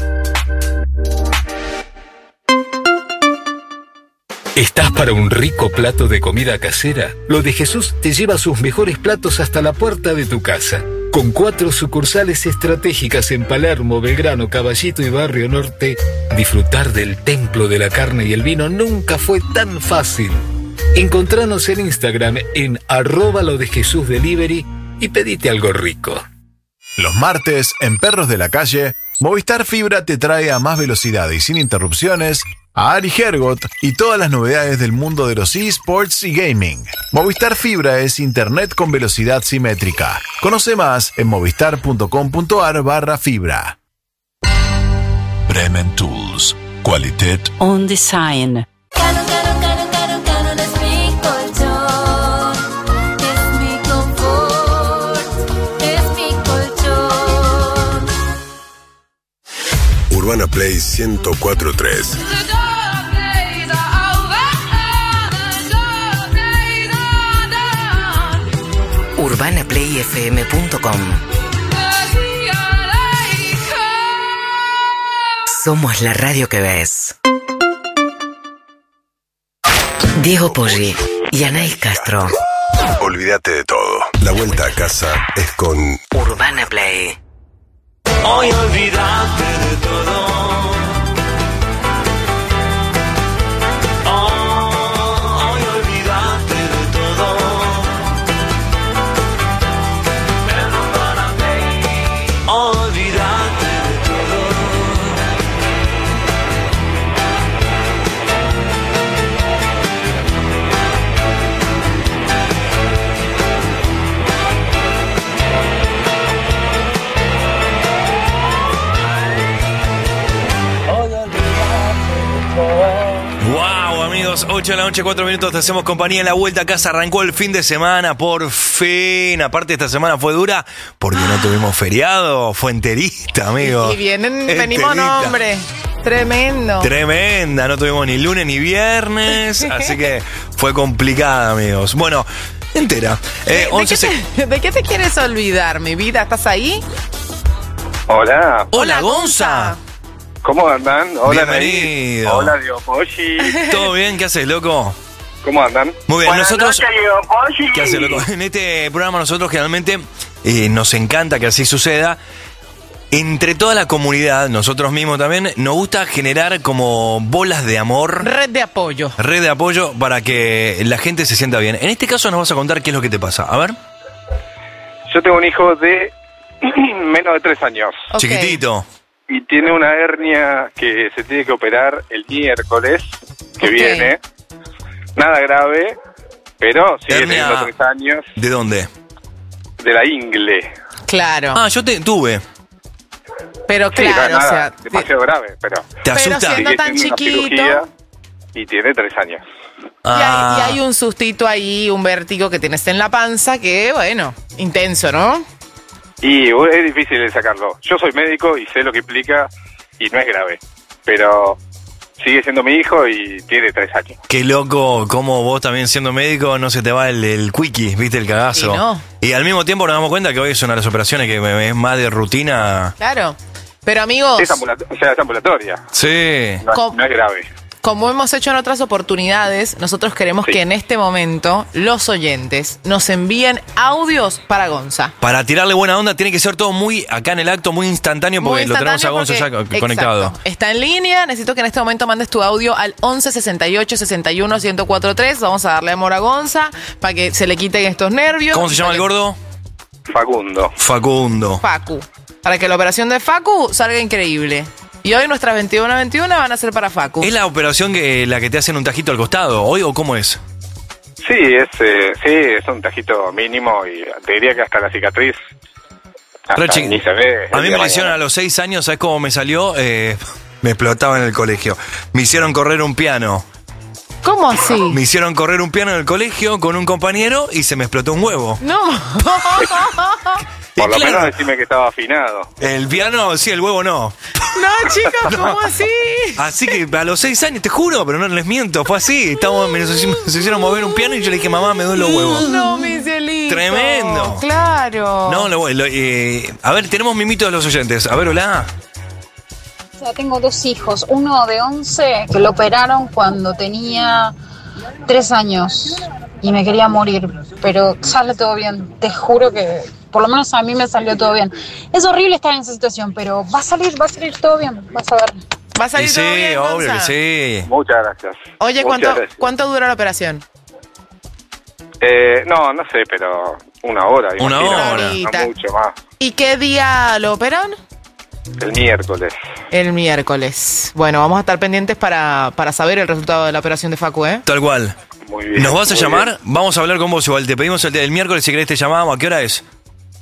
¿Estás para un rico plato de comida casera? Lo de Jesús te lleva sus mejores platos hasta la puerta de tu casa. Con cuatro sucursales estratégicas en Palermo, Belgrano, Caballito y Barrio Norte, disfrutar del templo de la carne y el vino nunca fue tan fácil. Encontranos en Instagram en arroba lo de Jesús Delivery y pedite algo rico. Los martes, en Perros de la Calle, Movistar Fibra te trae a más velocidad y sin interrupciones a Ari Hergot y todas las novedades del mundo de los eSports y gaming. Movistar Fibra es internet con velocidad simétrica. Conoce más en movistar punto com punto a r barra fibra. Bremen Tools. Qualitet On Design. Urbana Play ciento cuatro punto tres. urbana play f m punto com. Somos la radio que ves. Diego Poggi y Anaís Castro. Olvídate de todo. La vuelta a casa es con Urbana Play. Hoy olvídate de todo. Oh, hoy olvídate de todo. En Urbana Play. Olvídate de todo. Wow, amigos, ocho de la noche, cuatro minutos, te hacemos compañía en la vuelta a casa. Arrancó el fin de semana, por fin. Aparte, esta semana fue dura porque no tuvimos feriado, fue enterista, amigos. Y vienen, Enterita. venimos, no, hombre. Tremendo. Tremenda, no tuvimos ni lunes ni viernes, así que fue complicada, amigos. Bueno, entera. Eh, ¿De, de, once qué te, ¿De qué te quieres olvidar, mi vida? ¿Estás ahí? Hola. Hola, Gonza. ¿Cómo andan? Hola, bienvenido. Naís. Hola, Diego Poggi. ¿Todo bien? ¿Qué haces, loco? ¿Cómo andan? Muy bien, Buenas nosotros... noches, Diego Poggi. ¿Qué haces, loco? En este programa nosotros generalmente eh, nos encanta que así suceda. Entre toda la comunidad, nosotros mismos también, nos gusta generar como bolas de amor. Red de apoyo. Red de apoyo para que la gente se sienta bien. En este caso nos vas a contar qué es lo que te pasa. A ver. Yo tengo un hijo de menos de tres años. Okay. Chiquitito. Y tiene una hernia que se tiene que operar el miércoles que Okay. viene. Nada grave, pero sigue Hernia. teniendo tres años. ¿De dónde? De la ingle. Claro. Ah, yo te tuve. Pero Sí, no, claro, nada, o sea... demasiado grave, pero... ¿Te Pero asusta? siendo sigue tan teniendo una chiquito... cirugía y tiene tres años. Y, Ah. hay, y hay un sustito ahí, un vértigo que tienes en la panza que, bueno, intenso, ¿no? Y uh, es difícil de sacarlo. Yo soy médico y sé lo que implica y no es grave. Pero sigue siendo mi hijo y tiene tres años. Qué loco, como vos también siendo médico no se te va el, el quickie, viste, el cagazo. Y no. Y al mismo tiempo nos damos cuenta que hoy es una de las operaciones que es más de rutina. Claro. Pero amigos... Es ambulato- o sea, es ambulatoria. Sí. No, Com- no es grave. como hemos hecho en otras oportunidades, nosotros queremos Sí. que en este momento los oyentes nos envíen audios para Gonza. Para tirarle buena onda tiene que ser todo muy, acá en el acto, muy instantáneo, Muy porque lo tenemos a instantáneo Gonza ya porque- co- conectado. exacto. Está en línea. Necesito que en este momento mandes tu audio al once sesenta y ocho sesenta y uno ciento cuatro tres. Vamos a darle amor a Gonza para que se le quiten estos nervios. ¿Cómo se llama el gordo? Facundo. Facundo. Facu. Para que la operación de Facu salga increíble. Y hoy nuestras veintiuno veintiuno van a ser para Facu. ¿Es la operación que la que te hacen un tajito al costado hoy o cómo es? Sí, es, eh, sí, es un tajito mínimo y te diría que hasta la cicatriz hasta Re chi- ni se ve. A el mí día me lo de hicieron a mañana. los seis años, ¿sabes cómo me salió? Eh, me explotaba en el colegio. Me hicieron correr un piano. ¿Cómo así? Me hicieron correr un piano en el colegio con un compañero y se me explotó un huevo. No. Por lo claro. menos decime que estaba afinado. El piano, sí, el huevo no. No, chicos, ¿cómo así? Así que a los seis años, te juro, pero no les miento, fue así. Estábamos, me nos hicimos- se hicieron mover un piano y yo le dije, mamá, me duele los huevos. No, mi cielito. Tremendo. Claro. No, lo, lo- eh, a ver, tenemos mimitos de los oyentes. A ver, hola. O sea, tengo dos hijos, uno de once que lo operaron cuando tenía tres años y me quería morir, pero sale todo bien, te juro que por lo menos a mí me salió todo bien. Es horrible estar en esa situación, pero va a salir, va a salir todo bien, vas a ver. ¿Va a salir Y todo sí, bien, obvio Gonza? que sí. Muchas gracias. Oye, Muchas ¿cuánto, gracias. ¿cuánto dura la operación? Eh, no, no sé, pero una hora. Una imagino. hora. No mucho más. ¿Y qué día lo operan? El miércoles. El miércoles. Bueno, vamos a estar pendientes para, para saber el resultado de la operación de Facu, ¿eh? Tal cual. Muy bien. ¿Nos vas a muy llamar? bien. Vamos a hablar con vos igual. Te pedimos el, el miércoles si querés te llamamos. ¿A qué hora es?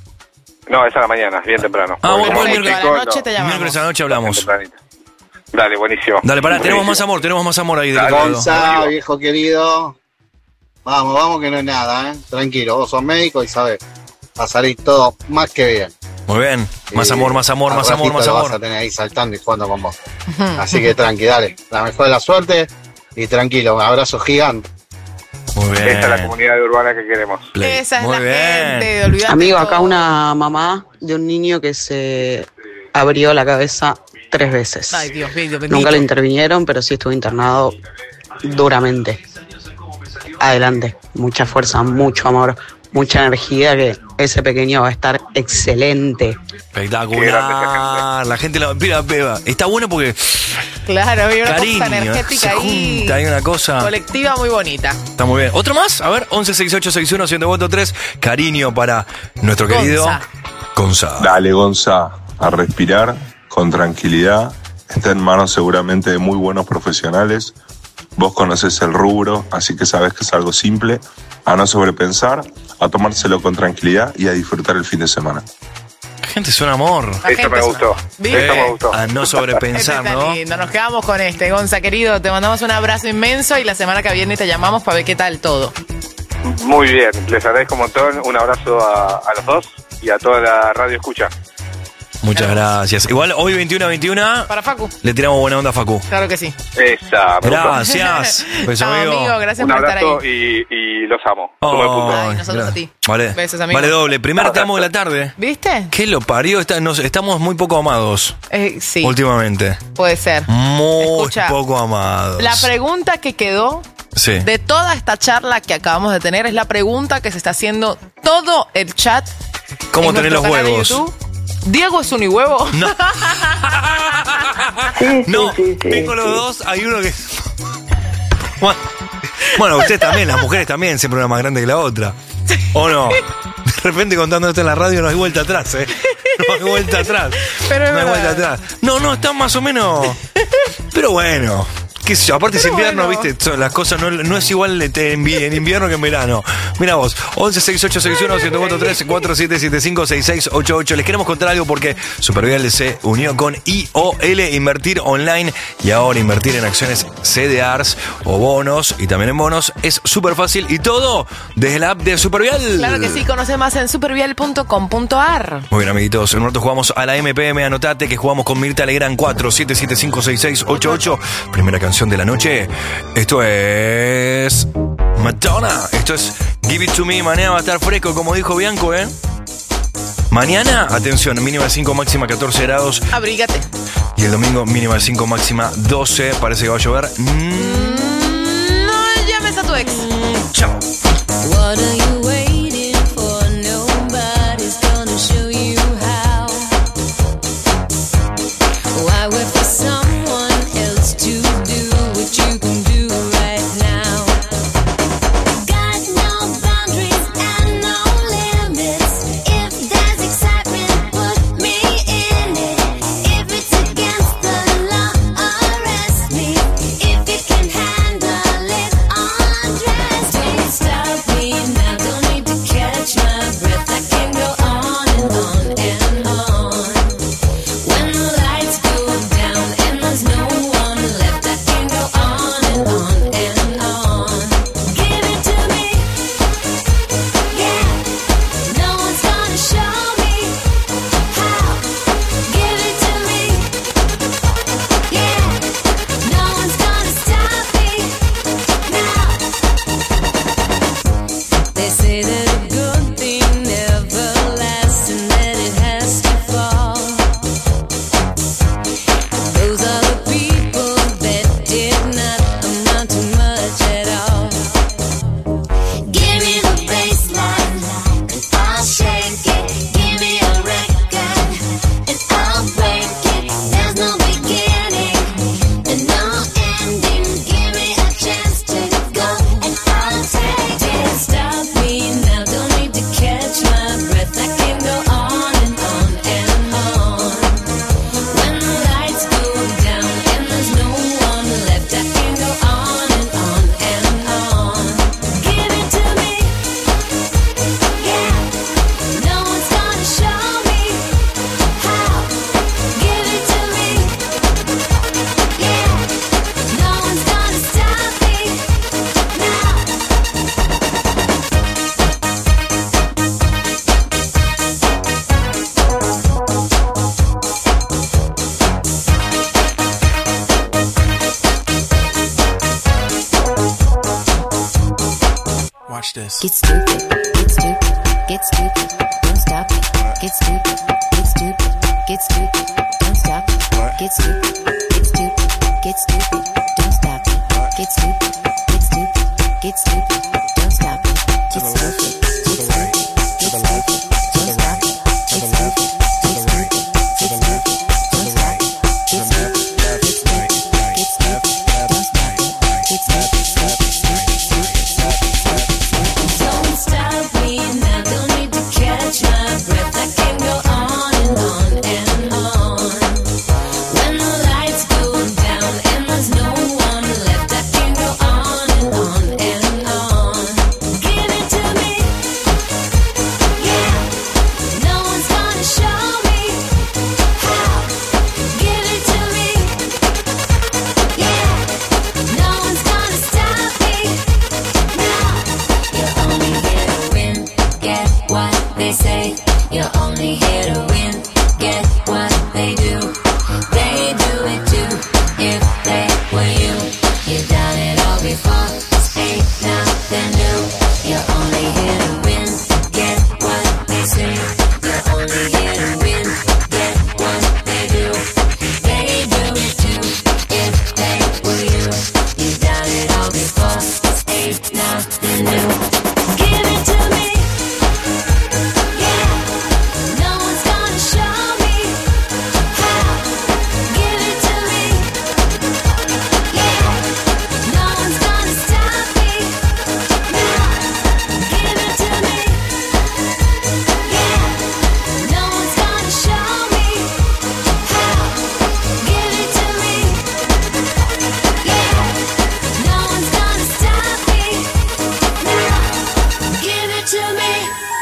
No, es a la mañana, bien temprano. Ah, Porque bueno, como el es miércoles chico, a la noche no. te llamamos. Miércoles a la noche hablamos. Tempranito. Dale, buenísimo. Dale, pará, tenemos Buenísimo. más amor, tenemos más amor ahí del otro lado. Gonza, viejo querido. Vamos, vamos que no es nada, ¿eh? Tranquilo, vos sos médico y sabés. Va a salir todo más que bien. Muy bien. Más Y amor, más amor, al más amor, ratito más lo vas amor. a tener ahí saltando y jugando con vos. Así que tranqui, dale. La mejor de la suerte y tranquilo. Un abrazo gigante. Muy bien. Esta es la comunidad urbana que queremos. Esa es Muy la bien. gente de Olvídate Amigo, acá Todo. una mamá de un niño que se abrió la cabeza tres veces. Ay, Dios mío, bendito. Nunca lo intervinieron, pero sí estuvo internado duramente. Adelante, mucha fuerza, mucho amor, mucha energía, que ese pequeño va a estar excelente. Espectacular. La gente la mira, beba. Está bueno porque Claro, hay una cariño, cosa energética se ahí. junta, hay una cosa. Colectiva muy bonita. Está muy bien. ¿Otro más? A ver, once sesenta y ocho sesenta y uno ciento tres. Cariño para nuestro querido Gonza. Gonza. Dale, Gonza, a respirar con tranquilidad. Está en manos seguramente de muy buenos profesionales. Vos conoces el rubro, así que sabes que es algo simple. A no sobrepensar, a tomárselo con tranquilidad y a disfrutar el fin de semana. Gente, es un amor. La gente Esto me es gustó. ¿Viste? Esto me gustó. A no sobrepensar, Este está ¿no? lindo. Nos quedamos con este, Gonza, querido. Te mandamos un abrazo inmenso y la semana que viene te llamamos para ver qué tal todo. Muy bien, les agradezco un montón. Un abrazo a, a los dos y a toda la radio escucha. Muchas gracias. Igual hoy veintiuno a veintiuno Para Facu. le tiramos buena onda a Facu. Claro que sí. Esa, me gustó. Gracias. Beso, Chao, amigo. amigo. Gracias Un por estar abrazo ahí. y, y los amo. Como el punto. Ay, nosotros a ti. Vale. Besos, amigo. Vale doble. Primer te amo de la tarde. ¿Viste? ¿Qué lo parió? Está- nos- estamos muy poco amados Eh, sí, últimamente. puede ser. Muy Escucha, poco amados. La pregunta que quedó Sí. de toda esta charla que acabamos de tener es la pregunta que se está haciendo todo el chat. ¿Cómo en tener nuestro los canal de huevos? YouTube. ¿Diego es unihuevo? No. No, tengo los dos. Hay uno que. Bueno, bueno, ustedes también, las mujeres también, siempre una más grande que la otra. ¿O no? De repente contando esto en la radio no hay vuelta atrás, ¿eh? No hay vuelta atrás. Pero es no hay verdad. vuelta atrás. No, no, están más o menos. Pero bueno. Qué sé yo, aparte es Pero invierno, bueno. viste, son las cosas no, no es igual en invi- en invierno que en verano. Mira vos, once sesenta y ocho sesenta y uno ciento cuarenta y tres cuatro siete siete cinco seis seis ocho ocho. Les queremos contar algo porque Supervial se unió con I O L, Invertir Online, y ahora invertir en acciones C D Rs o bonos, y también en bonos, es súper fácil y todo desde la app de Supervial. Claro que sí, conoce más en supervial punto com punto a r. Muy bien, amiguitos, en un rato jugamos a la M P M. Anotate que jugamos con Mirta Legrand. Cuatro siete siete cinco seis seis ocho ocho. Primera canción de la noche. Esto es Madonna. Esto es Give It To Me. Mañana va a estar fresco, como dijo Bianco, ¿eh? Mañana, atención, mínima de cinco, máxima catorce grados. Abrígate. Y el domingo, mínima de cinco, máxima doce. Parece que va a llover. Mm, no llames a tu ex. Chao. What are you waiting for? Nobody's gonna show you how. Why wait for someone else to do what you can do right now? Got no boundaries and no limits. If there's excitement, put me in it. If it's against the law, arrest me. If you can handle it, undress me. Don't stop me now, don't need to catch my breath. I can go on and on and on. When the lights go down and there's no one left, I can go on and on and on. Give it to me, yeah. No one's gonna show me how. Give it to me, yeah. No one's gonna stop me now. They say that a good thing never lasts and that it has to fall. Those are the people that did not amount to much at all. Give me the baseline and I'll shake it. Give me a record and I'll break it. There's no beginning and no ending. Give me a chance to go and I'll take it. Stop me now, don't need to catch my breath. I can go on and on and on. When the lights go down and there's no one left, I can go on and on and on. Give it to me, yeah. No one's gonna show me how. Give it to me, yeah. No one's gonna stop me now. Watch this. Get stupid, get stupid, get stupid, don't stop it. Get stupid, get stupid, get stupid, don't stop it. Get stupid, get stupid, get stupid, don't stop it. Get stupid, get stupid, get stupid, don't stop it. Get stupid, get stupid, get stupid, don't stop it. Get stupid, get stupid, get stupid, don't stop it. Get stupid, get stupid, get stupid, don't stop it. Get stupid, stupid, stupid, stupid, stupid. Don't stop me now, don't need to catch my breath. I can go on and on and on. When the lights go down and there's no one left, I can go on and on and on. Give it to me, yeah. No one's gonna show me how. Give it to me, yeah. No one's gonna stop me now. You're only here to win, get what they say. You're only here to win, get what they do. They do it too, if they were you. You've done it all before, this ain't nothing new. You're only here to win, get what they say. You're only here to win, get what they do. They do it too, if they were you. You've done it all before, this ain't nothing new. Give it to me, yeah. No one's gonna show me how. Give it to me, yeah. No one's gonna stop me now. Give it to me, yeah. No one's gonna show me how. Give it to me, yeah. No one's gonna stop me now. Give it to me.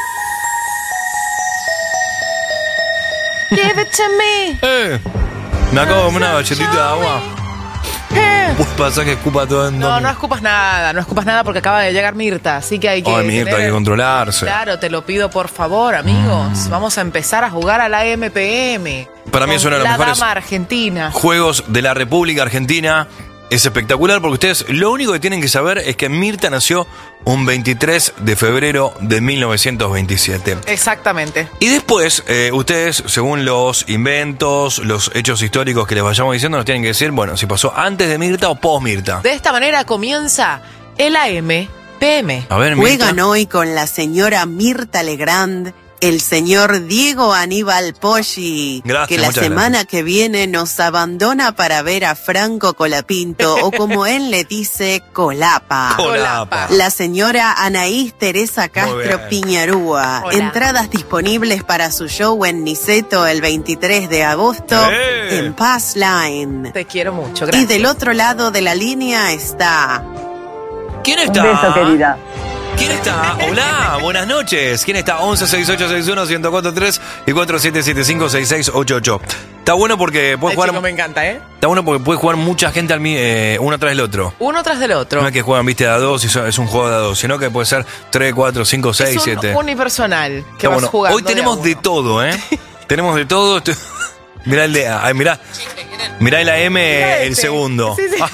Give it to me. Eh, me acabo de comer una galletita de agua. Eh. Pues pasa que escupa todo en No, no escupas nada, no escupas nada porque acaba de llegar Mirta, así que hay que... Ay, Mirta, tener- hay que controlarse. Claro, te lo pido por favor, amigos. Vamos a empezar a jugar a la M P M. Para mí es Con uno de los la mejores dama argentina. juegos de la República Argentina. es espectacular porque ustedes lo único que tienen que saber es que Mirta nació un veintitrés de febrero de mil novecientos veintisiete. Exactamente. Y después, eh, ustedes, según los inventos, los hechos históricos que les vayamos diciendo, nos tienen que decir, bueno, si pasó antes de Mirta o post Mirta. De esta manera comienza el A M P M. A ver, Mirta. Juegan hoy con la señora Mirta Legrand, el señor Diego Aníbal Poggi, Gracias, que la muchas semana gracias. que viene nos abandona para ver a Franco Colapinto, o como él le dice, Colapa. Colapa. La señora Anaís Teresa Castro bien. Piñarúa. Hola. Entradas disponibles para su show en Niceto el veintitrés de agosto ¡Eh! en Pass Line. Te quiero mucho, Y gracias. del otro lado de la línea está... ¿Quién está? Un beso, querida. ¿Quién está? Hola, buenas noches. ¿Quién está? once sesenta y ocho sesenta y uno ciento cuarenta y tres y cuatro siete siete cinco seis seis ocho ocho. Está bueno porque puede Ay, jugar. chico, me encanta, ¿eh? Está bueno porque puede jugar mucha gente al mi- eh, uno tras el otro. Uno tras del otro. No es que juegan, viste, de a dos y so- es un juego de a dos, sino que puede ser tres, cuatro, cinco, seis, es un siete. unipersonal que Está vas bueno. jugando. Hoy tenemos de a de, uno. todo, ¿eh? Tenemos de todo. Estoy- Mirá el de. Ay, mirá. Mirá el A M, Mirá el ese. segundo. Sí, sí.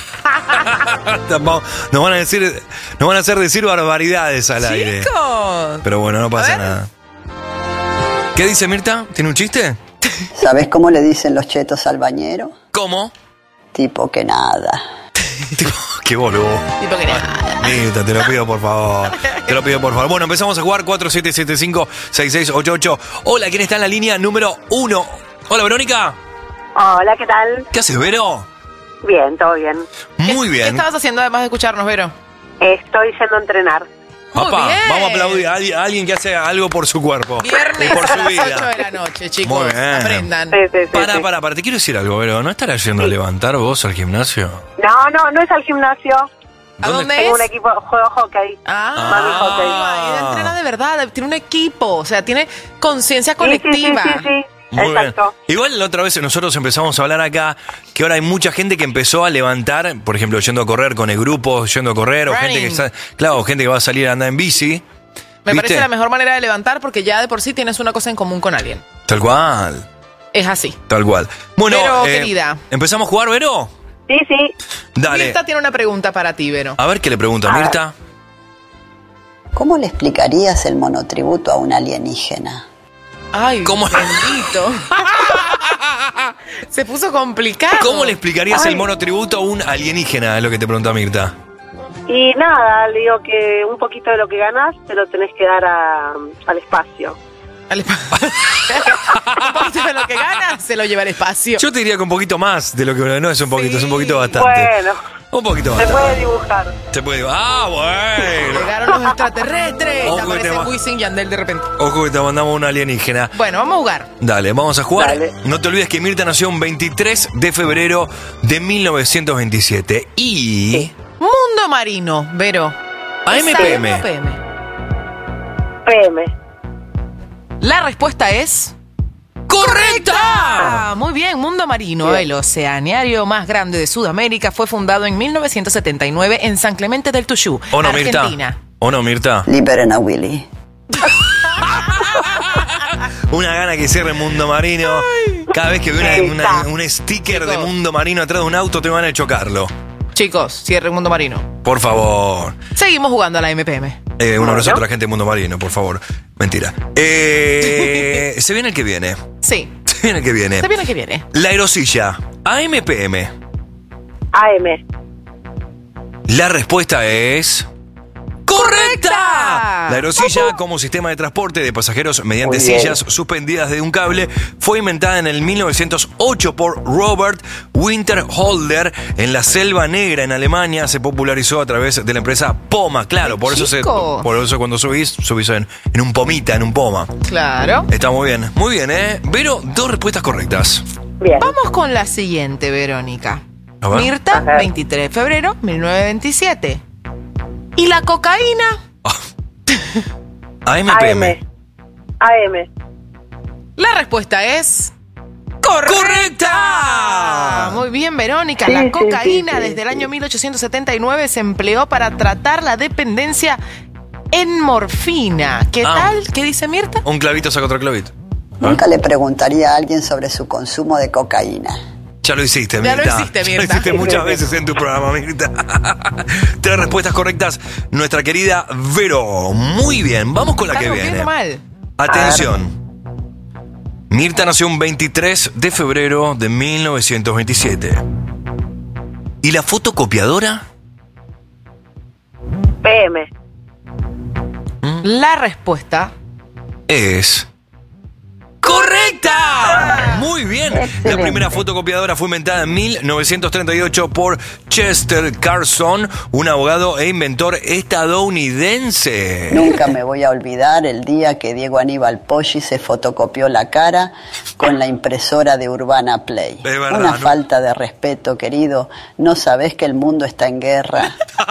Nos van a decir. Nos van a hacer decir barbaridades al aire. Chicos. Pero bueno, no pasa nada. ¿Qué dice Mirta? ¿Tiene un chiste? ¿Sabes cómo le dicen los chetos al bañero? ¿Cómo? Tipo que nada. Qué boludo. Tipo que nada. Mirta, te lo pido por favor. Te lo pido por favor. Bueno, empezamos a jugar cuatro siete siete cinco seis seis ocho ocho. Hola, ¿quién está en la línea número uno? Hola, Verónica. Hola, ¿qué tal? ¿Qué haces, Vero? Bien, todo bien. Muy ¿Qué bien. estabas haciendo además de escucharnos, Vero? Estoy yendo a entrenar. Papá, bien. vamos a aplaudir a alguien, a alguien que hace algo por su cuerpo. Viernes y por a su las ocho vida. de la noche, chicos. Muy bien. Aprendan. Sí, sí, sí, Para, sí. para, para, te quiero decir algo, Vero. ¿No estarás yendo a levantar vos al gimnasio? No, no, no es al gimnasio. ¿A dónde Tengo es? un equipo, juego hockey. Ah, Mami hockey. ella entrena de verdad, tiene un equipo, o sea, tiene conciencia Sí, sí, sí, colectiva. sí, sí. Muy Exacto. bien. Igual la otra vez nosotros empezamos a hablar acá que ahora hay mucha gente que empezó a levantar, por ejemplo, yendo a correr con el grupo, yendo a correr, o Running. gente que está, claro, gente que va a salir a andar en bici. Me ¿Viste? parece la mejor manera de levantar porque ya de por sí tienes una cosa en común con alguien. Tal cual, Es así. tal cual. Bueno, Vero, eh, querida. ¿empezamos a jugar, Vero? Sí, sí. Dale. Mirta tiene una pregunta para ti, Vero. A ver qué le pregunta Mirta. ¿Cómo le explicarías el monotributo a un alienígena? Ay, ¿Cómo? bendito. Se puso complicado. ¿Cómo le explicarías Ay. el monotributo a un alienígena? Es lo que te pregunta Mirta. Y nada, le digo que un poquito de lo que ganas te lo tenés que dar a- al espacio. Un poquito de lo que gana se lo lleva al espacio. Yo te diría que un poquito más de lo que no es un poquito, es un poquito bastante. Bueno, Un poquito se bastante. puede dibujar. Se puede. Ah, bueno. Llegaron los extraterrestres. Ojo Te que aparece te va- Wisin y Yandel de repente. Ojo que te mandamos un alienígena. Bueno, vamos a jugar. Dale, vamos a jugar. Dale. No te olvides que Mirta nació un veintitrés de febrero de mil novecientos veintisiete. Y... Mundo marino, Vero. A M P M. ¿Es A M o P M? P M. La respuesta es... ¡correcta! Muy bien, Mundo Marino, Bien. el oceaniario más grande de Sudamérica, fue fundado en mil novecientos setenta y nueve en San Clemente del Tuyú, ¿O no, Mirta? Argentina. ¿O no, Mirta? Liberen a Willy. Una gana que cierre Mundo Marino. Cada vez que veo una- una- Está. un sticker de Chicos. Mundo Marino atrás de un auto, te van a chocarlo. Chicos, cierre Mundo Marino. Por favor. Seguimos jugando a la M P M. Eh, un abrazo a Bueno. toda la gente de Mundo Marino, por favor. Mentira. Eh, se viene el que viene. Sí, Se viene el que viene. se viene que viene. La aerosilla. A M P M. A M. La respuesta es... ¡correcta! ¡Correcta! La aerosilla, como sistema de transporte de pasajeros mediante Muy bien. sillas suspendidas de un cable, fue inventada en el mil novecientos ocho por Robert Winterholder en la Selva Negra en Alemania. Se popularizó a través de la empresa Poma. Claro, por eso, se, chico. por eso cuando subís, subís en, en un pomita, en un poma. Claro. Está muy bien, muy bien, ¿eh? Pero dos respuestas correctas. Bien. Vamos con la siguiente, Verónica. A ver. Mirta, Ajá. veintitrés de febrero, mil novecientos veintisiete. ¿Y la cocaína? A M A P M. M. A M. La respuesta es... ¡correcta! Muy bien, Verónica. Sí, La sí, cocaína sí, sí, desde el sí. año mil ochocientos setenta y nueve se empleó para tratar la dependencia en morfina. ¿Qué Ah. tal? ¿Qué dice Mirta? Un clavito saca otro clavito. Nunca le preguntaría a alguien sobre su consumo de cocaína. Ya lo hiciste, Ya Mirta. lo hiciste, Ya lo Mirta. hiciste muchas veces en tu programa, Mirta. Tres respuestas correctas, nuestra querida Vero. Muy bien, vamos con la Estás que rompiendo viene. mal. Atención. Mirta nació un veintitrés de febrero de mil novecientos veintisiete. ¿Y la fotocopiadora? P M. La respuesta Es... ¡correcta! Muy bien. La primera fotocopiadora fue inventada en mil novecientos treinta y ocho por Chester Carson, un abogado e inventor estadounidense. Nunca me voy a olvidar el día que Diego Aníbal Poggi se fotocopió la cara con la impresora de Urbana Play. Es verdad, Una ¿no? falta de respeto, querido. No sabés que el mundo está en guerra.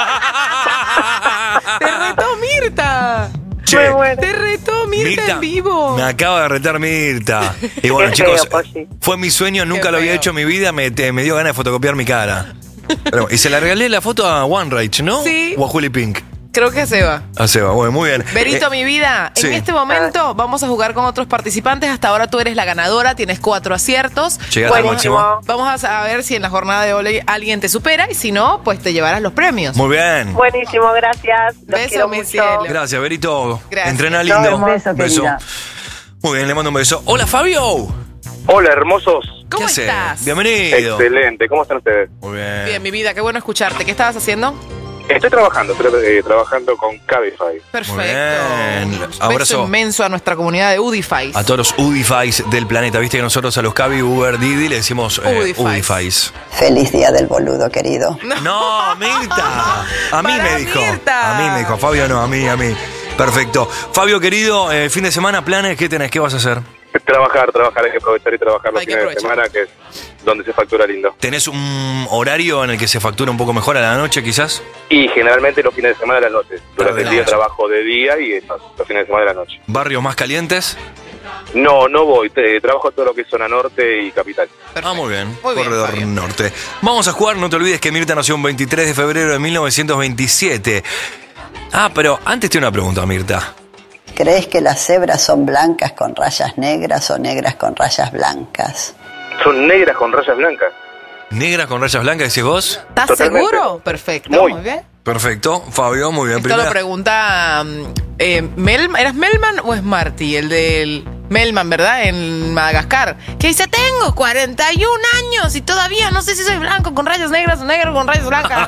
¡Te retó Mirta! Che, ¡Te retó Mirta, Mirta, en vivo! me acaba de retar Mirta. Y bueno, Qué chicos, feo, Poggi. fue mi sueño, nunca Qué lo había feo. hecho en mi vida, me, te- me dio ganas de fotocopiar mi cara. Pero, y se la regalé la foto a One Rage, ¿no? Sí. O a Juli Pink. Creo que se va. A Seba, bueno, muy bien. Verito, Eh, mi vida, sí. en este momento vamos a jugar con otros participantes. Hasta ahora tú eres la ganadora, tienes cuatro aciertos. Llegaste al Buenísimo. máximo. Vamos a ver si en la jornada de hoy alguien te supera y si no, pues te llevarás los premios. Muy bien. Buenísimo, gracias. Los Beso, quiero mi mucho. cielo. Gracias, Verito. Gracias. Entrena Nos lindo. vemos. Beso, querida. Muy bien, le mando un beso. Hola, Fabio. Hola, hermosos. ¿Cómo ¿Qué haces? estás? Bienvenido. Excelente. ¿Cómo están ustedes? Muy bien. Bien, mi vida, qué bueno escucharte. ¿Qué estabas haciendo? Estoy trabajando, estoy eh, trabajando con Cabify. Perfecto. Muy bien. Un beso Abrazo inmenso a nuestra comunidad de Udify. a todos los Udifys del planeta. Viste que nosotros a los Cabi, Uber, Didi le decimos eh, Udifys. Udifys. Feliz día del boludo, querido. No, Mirta. A mí Para me dijo. Mirta. A mí me dijo. Fabio no, a mí, a mí. Perfecto. Fabio, querido, eh, fin de semana, planes, ¿qué tenés? ¿Qué vas a hacer? Trabajar, trabajar, hay que aprovechar y trabajar los Hay que fines de aprovechar. semana, que es donde se factura lindo. ¿Tenés un horario en el que se factura un poco mejor a la noche, quizás? Y generalmente los fines de semana de la noche. Durante de el la día noche. trabajo de día y eso, los fines de semana de la noche. ¿Barrios más calientes? No, no voy. te- trabajo todo lo que es zona norte y capital. Ah, muy bien. Muy bien, Corredor Fabio. norte. Vamos a jugar, no te olvides que Mirta nació un veintitrés de febrero de mil novecientos veintisiete. Ah, pero antes te una pregunta, Mirta. ¿Crees que las cebras son blancas con rayas negras o negras con rayas blancas? Son negras con rayas blancas. ¿Negra con rayas blancas, decís vos? ¿Estás Totalmente. seguro? Perfecto, Muy. muy bien. Perfecto. Fabio, muy bien. Esto Primera- lo pregunta um, eh, Mel, ¿eras Melman o Smarty? El del Melman, ¿verdad? En Madagascar. Que dice, tengo cuarenta y un años y todavía no sé si soy blanco con rayas negras o negro con rayas blancas.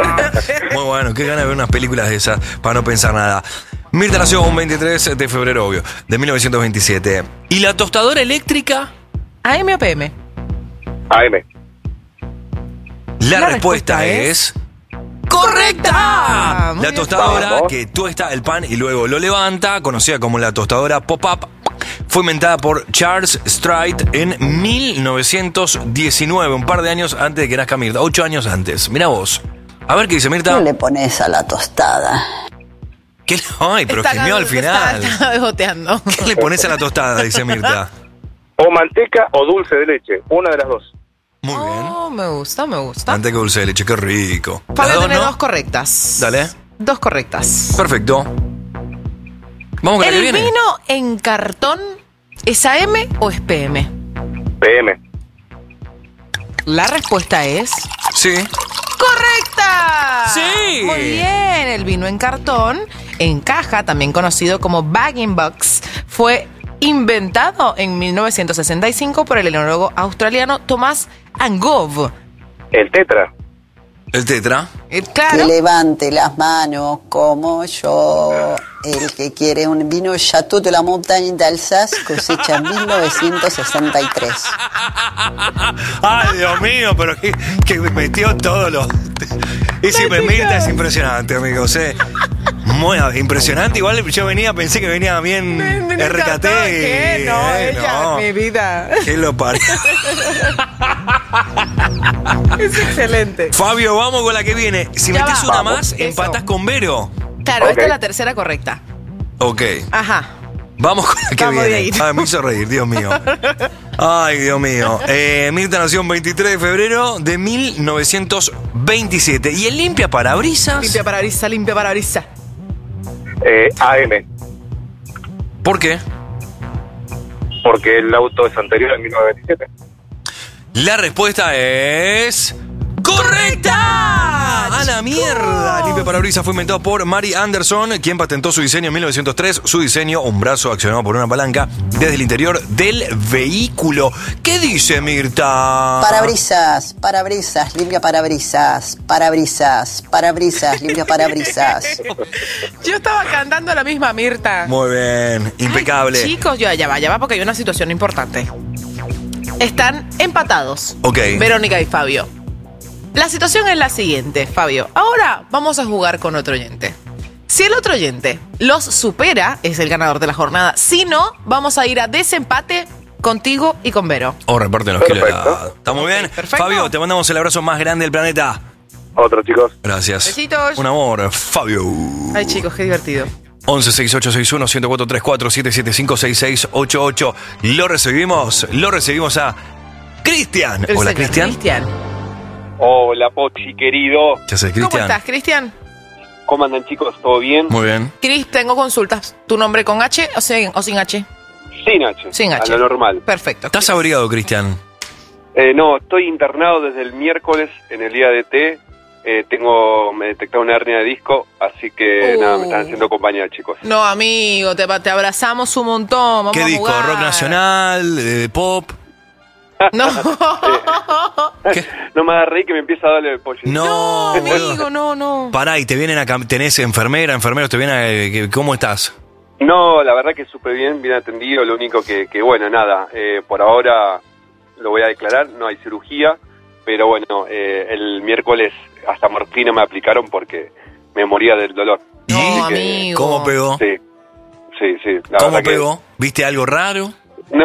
Muy bueno, qué ganas de ver unas películas de esas para no pensar nada. Mirta nació un veintitrés de febrero, obvio, de mil novecientos veintisiete. ¿Y la tostadora eléctrica? ¿A M o P M? A M. La, La respuesta, respuesta es... ¡correcta! Muy La bien. tostadora Vamos. que tuesta el pan y luego lo levanta, conocida como la tostadora pop-up, fue inventada por Charles Stride en mil novecientos diecinueve, un par de años antes de que nazca Mirta, ocho años antes. Mira vos. A ver qué dice Mirta. ¿Qué le pones a la tostada? ¿Qué le- Ay, pero Está gimió al está- final. Está beboteando. ¿Qué le pones a la tostada? Dice Mirta. O manteca o dulce de leche. Una de las dos. Muy bien. Oh, me gusta, me gusta. Manteca dulce de leche, qué rico. ¿Las Fabio dos, tiene no? dos correctas. Dale. Dos correctas. Perfecto. Vamos con la que ¿El viene. vino en cartón es A M o es P M? P M. La respuesta es... Sí. ¡correcta! Sí. Muy bien, el vino en cartón, en caja, también conocido como bag-in-box, fue inventado en mil novecientos sesenta y cinco por el enólogo australiano Thomas Angove. El tetra. El tetra. Eh, Que Claro, levante las manos como yo. El que quiere un vino Chateau de la Montagne d'Alsace cosecha en mil novecientos sesenta y tres. Ay, Dios mío, pero que, que metió todo lo... Y si me Mirta es impresionante, amigos. Eh. Muy impresionante. Igual yo venía, pensé que venía bien R K T. ¿qué? No, Eh, ella, no. mi vida. ¿Qué lo parió? Es excelente. Fabio, vamos con la que viene. Si Ya metes va. una Vamos. más, Eso. empatás con Vero. Claro, Ok. esta es la tercera correcta. Ok. Ajá. Vamos con la que Vamos, viene. Dieguito. Ay, me hizo reír, Dios mío. Ay, Dios mío. Eh, Mirta nació el veintitrés de febrero de mil novecientos veintisiete. ¿Y el limpia parabrisas? Limpia parabrisa, limpia parabrisa. Eh, A M. ¿Por qué? Porque el auto es anterior a mil novecientos veintisiete. La respuesta es... ¡correcta! ¡A la mierda! Limpia parabrisas fue inventado por Mary Anderson, quien patentó su diseño en mil novecientos tres. Su diseño, un brazo accionado por una palanca desde el interior del vehículo. ¿Qué dice Mirta? Parabrisas, parabrisas, limpia parabrisas, parabrisas, parabrisas, limpia parabrisas. Yo estaba cantando la misma Mirta. Muy bien, impecable. Ay, chicos, yo, ya va, ya va, porque hay una situación importante. Están empatados. Ok. Verónica y Fabio. La situación es la siguiente, Fabio. Ahora vamos a jugar con otro oyente. Si el otro oyente los supera, es el ganador de la jornada. Si no, vamos a ir a desempate contigo y con Vero. Oh, reparten los kilos. Perfecto. ¿Está muy bien? perfecto. Fabio, te mandamos el abrazo más grande del planeta. Otro, chicos. Gracias. Besitos. Un amor, Fabio. Ay, chicos, qué divertido. once sesenta y ocho sesenta y uno ciento cuatro treinta y cuatro siete siete cinco seis seis ocho ocho. Lo recibimos, lo recibimos a Cristian. El Hola, señor Cristian. Cristian. Hola, Pochi, querido. ¿Qué haces, ¿Cómo Cristian? estás, Cristian? ¿Cómo andan, chicos? ¿Todo bien? Muy bien. Cris, tengo consultas. ¿Tu nombre con H o sin, o sin H? Sin H. Sin H. A lo normal. Perfecto. ¿Estás abrigado, Cristian? Eh, no, estoy internado desde el miércoles en el día de T. Eh, tengo, me detectaron una hernia de disco, así que Uh. nada, me están haciendo compañía, chicos. No, amigo, te, te abrazamos un montón. Vamos ¿Qué a disco? jugar. ¿Rock nacional? Eh, ¿Pop? No. No me hagas reír que me empieza a darle el pollo. No, amigo, no, no. Pará, y te vienen acá, tenés enfermera, enfermeros, te vienen a, que- ¿cómo estás? No, la verdad que súper bien, bien atendido. Lo único que, que bueno, nada, eh, por ahora lo voy a declarar, no hay cirugía, pero bueno, eh, el miércoles hasta morfina me aplicaron porque me moría del dolor. ¿Y? No, amigo. ¿Cómo pegó? Sí, sí, sí. la ¿Cómo verdad que- pegó? ¿Viste algo raro? No,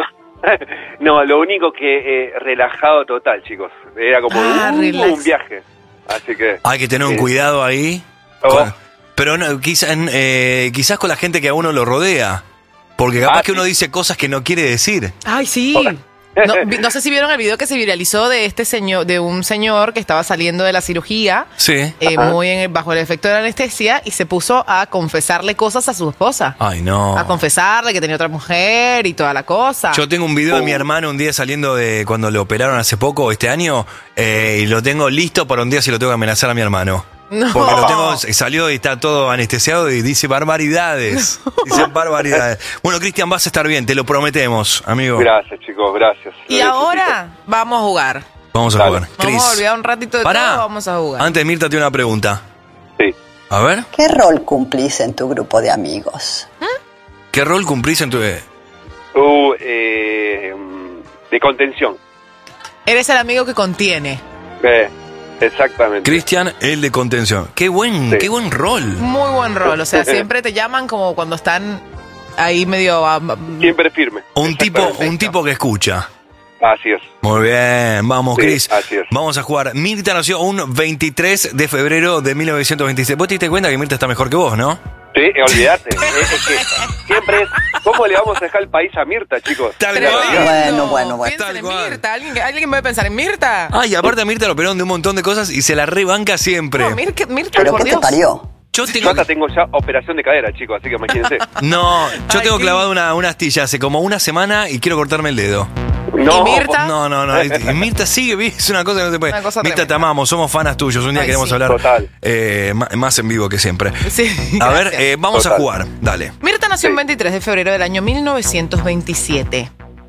no, lo único que eh, relajado total, chicos. Era como Ah, un, relax. un viaje. Así que... Hay que tener un eh, cuidado ahí. Oh. Con- pero no, quizás, eh, quizás con la gente que a uno lo rodea. Porque capaz Ah, que uno sí. dice cosas que no quiere decir. Ay, sí. No, vi- no sé si vieron el video que se viralizó de este señor, de un señor que estaba saliendo de la cirugía, Sí. eh, Ajá. muy en- bajo el efecto de la anestesia, y se puso a confesarle cosas a su esposa. Ay, no. A confesarle que tenía otra mujer y toda la cosa. Yo tengo un video de mi Oh. hermano un día saliendo de cuando lo operaron hace poco, este año, eh, y lo tengo listo para un día si lo tengo que amenazar a mi hermano. No. Porque lo tengo, salió y está todo anestesiado y dice barbaridades. Dice barbaridades. Bueno, Cristian, vas a estar bien, te lo prometemos, amigo. Gracias, chicos, gracias. Y Lo ahora vamos a jugar. Vamos a Dale. jugar. Vamos Cris, a olvidar un ratito de pará. todo, vamos a jugar. Antes de Mirta, tiene una pregunta. necesito. Sí. A ver, ¿Qué rol cumplís en tu grupo de amigos? ¿qué rol cumplís en tu... eh, Uh, eh, de contención. Eres el amigo que contiene. Eh, exactamente. Cristian, el de contención. Qué buen, Sí. qué buen rol. Muy buen rol. O sea, siempre te llaman como cuando están ahí medio... ah, Siempre firme. Un tipo, un tipo que escucha. Así es. Muy bien, vamos, Sí, Cris. así es. Vamos a jugar. Mirta nació un veintitrés de febrero de mil novecientos veintiséis. Vos te diste cuenta que Mirta está mejor que vos, ¿no? Sí, eh, olvidate. es, es que siempre es, ¿cómo le vamos a dejar el país a Mirta, chicos? Tal La cual. realidad. Bueno, bueno, bueno. Piensen en cual. Mirta. ¿Alguien, alguien puede pensar en Mirta? Ay, aparte a Mirta lo operaron de un montón de cosas y se la rebanca siempre. No, Mirta, Mirta, ¿Pero por qué te Dios. parió? Yo Yo tengo... hasta tengo ya operación de cadera, chicos, así que imagínense. No, yo Ay, tengo sí. clavado una, una astilla hace como una semana y quiero cortarme el dedo. No, ¿Y Mirta? No, no, no. Y Mirta sigue, es una cosa que no se puede. Una cosa Mirta, te tremenda. amamos, somos fanas tuyos. Un día Ay, queremos sí. hablar Total. eh, ma- más en vivo que siempre. Sí, A ver, gracias. eh, vamos a Total. jugar. Dale. Mirta nació el Sí. veintitrés de febrero del año mil novecientos veintisiete.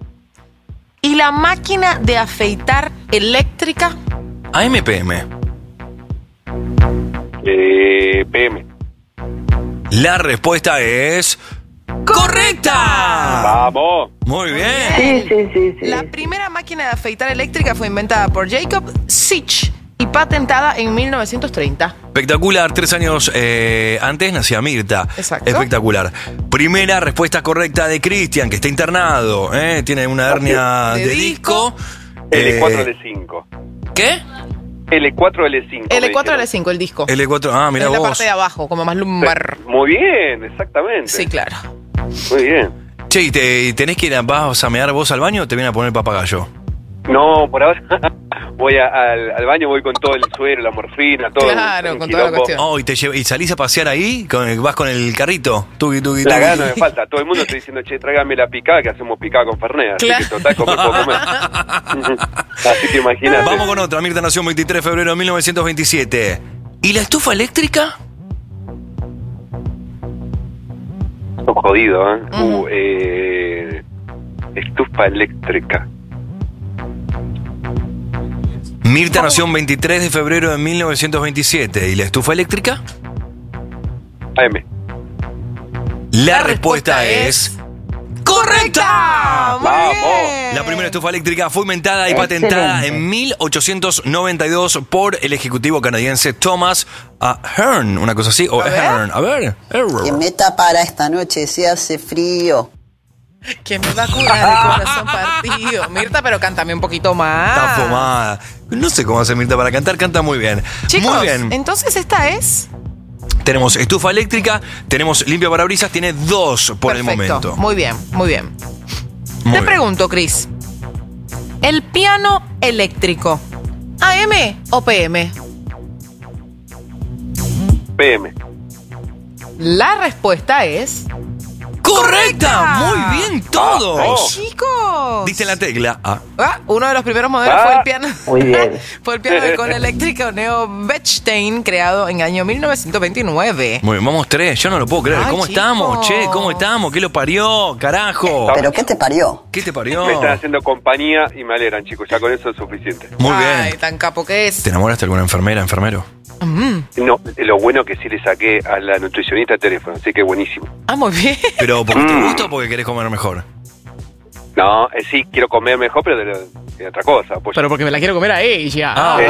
¿Y la máquina de afeitar eléctrica? A M P M. eh, P M. La respuesta es. ¡Correcta! Vamos. Muy bien. Sí, sí, sí, sí. La primera máquina de afeitar eléctrica fue inventada por Jacob Sich y patentada en mil novecientos treinta. Espectacular. Tres años eh, antes nacía Mirta. Exacto. Espectacular. Primera respuesta correcta de Cristian, que está internado. ¿eh? Tiene una hernia De de, disco. disco. L cuatro, Eh, L cinco. ¿Qué? L cuatro, L cinco. me L cuatro, dijeron. L cinco, el disco. L cuatro. Ah, mira en la vos. parte de abajo, como más lumbar. Muy bien, exactamente. Sí, claro. Muy bien. Che, ¿y te, y tenés que ir a, vas a mear vos al baño o te viene a poner papagayo? No, por ahora, voy a- al, al baño, voy con todo el suero, la morfina, todo. Claro, un con toda la quilombo. cuestión. Oh, ¿y, te lleva- ¿y salís a pasear ahí? Con- ¿Vas con el carrito? Tuki, tuki, La tuki. gana me falta. Todo el mundo está diciendo, che, tráigame la picada, que hacemos picada con Fernet. Así Claro. que total, comer puedo comer. Así que imagínate. Vamos con otra. Mirta nació el veintitrés de febrero de mil novecientos veintisiete. ¿Y la estufa eléctrica? Estoy jodido, ¿eh? Uh, eh, estufa eléctrica. Mirta nació el veintitrés de febrero de mil novecientos veintisiete. ¿Y la estufa eléctrica? A M. La, respuesta, es... ¡correcta! Muy bien. La primera estufa eléctrica fue inventada y patentada en mil ochocientos noventa y dos por el ejecutivo canadiense Thomas ah, Hearn, una cosa así, o Hearn. A ver. Que meta para esta noche, se hace frío. Que me va a curar el corazón partido. Mirta, pero cántame un poquito más. Está fumada. No sé cómo hace Mirta para cantar, canta muy bien. Chicos, muy bien. entonces esta es... Tenemos estufa eléctrica, tenemos limpia parabrisas, tiene dos por el Perfecto. momento. Muy bien, muy bien. Muy Te bien. pregunto, Cris. ¿El piano eléctrico, A M o P M? P M. La respuesta es... ¡correcta! Muy bien todo. ¡Ay, chicos! Diste la tecla A. Ah, uno de los primeros modelos Ah, fue el piano. muy bien. Fue el piano de cola eléctrica Neo Bechstein, creado en el año mil novecientos veintinueve. Muy bien, vamos tres, yo no lo puedo creer. Ay, ¿Cómo chicos. estamos, che? ¿Cómo estamos? ¿Qué lo parió? Carajo. ¿Pero qué te parió? ¿Qué te parió? Me están haciendo compañía y me alegran, chicos. Ya con eso es suficiente. Muy Ay, bien. tan capo que es. ¿Te enamoraste de alguna enfermera, enfermero? Mm. No, lo bueno que sí le saqué a la nutricionista el teléfono, así que buenísimo. Ah, muy bien. ¿Pero porque Mm. te gusta o porque querés comer mejor? No, eh, sí, quiero comer mejor, pero de, de otra cosa. Pues. Pero porque me la quiero comer a ella.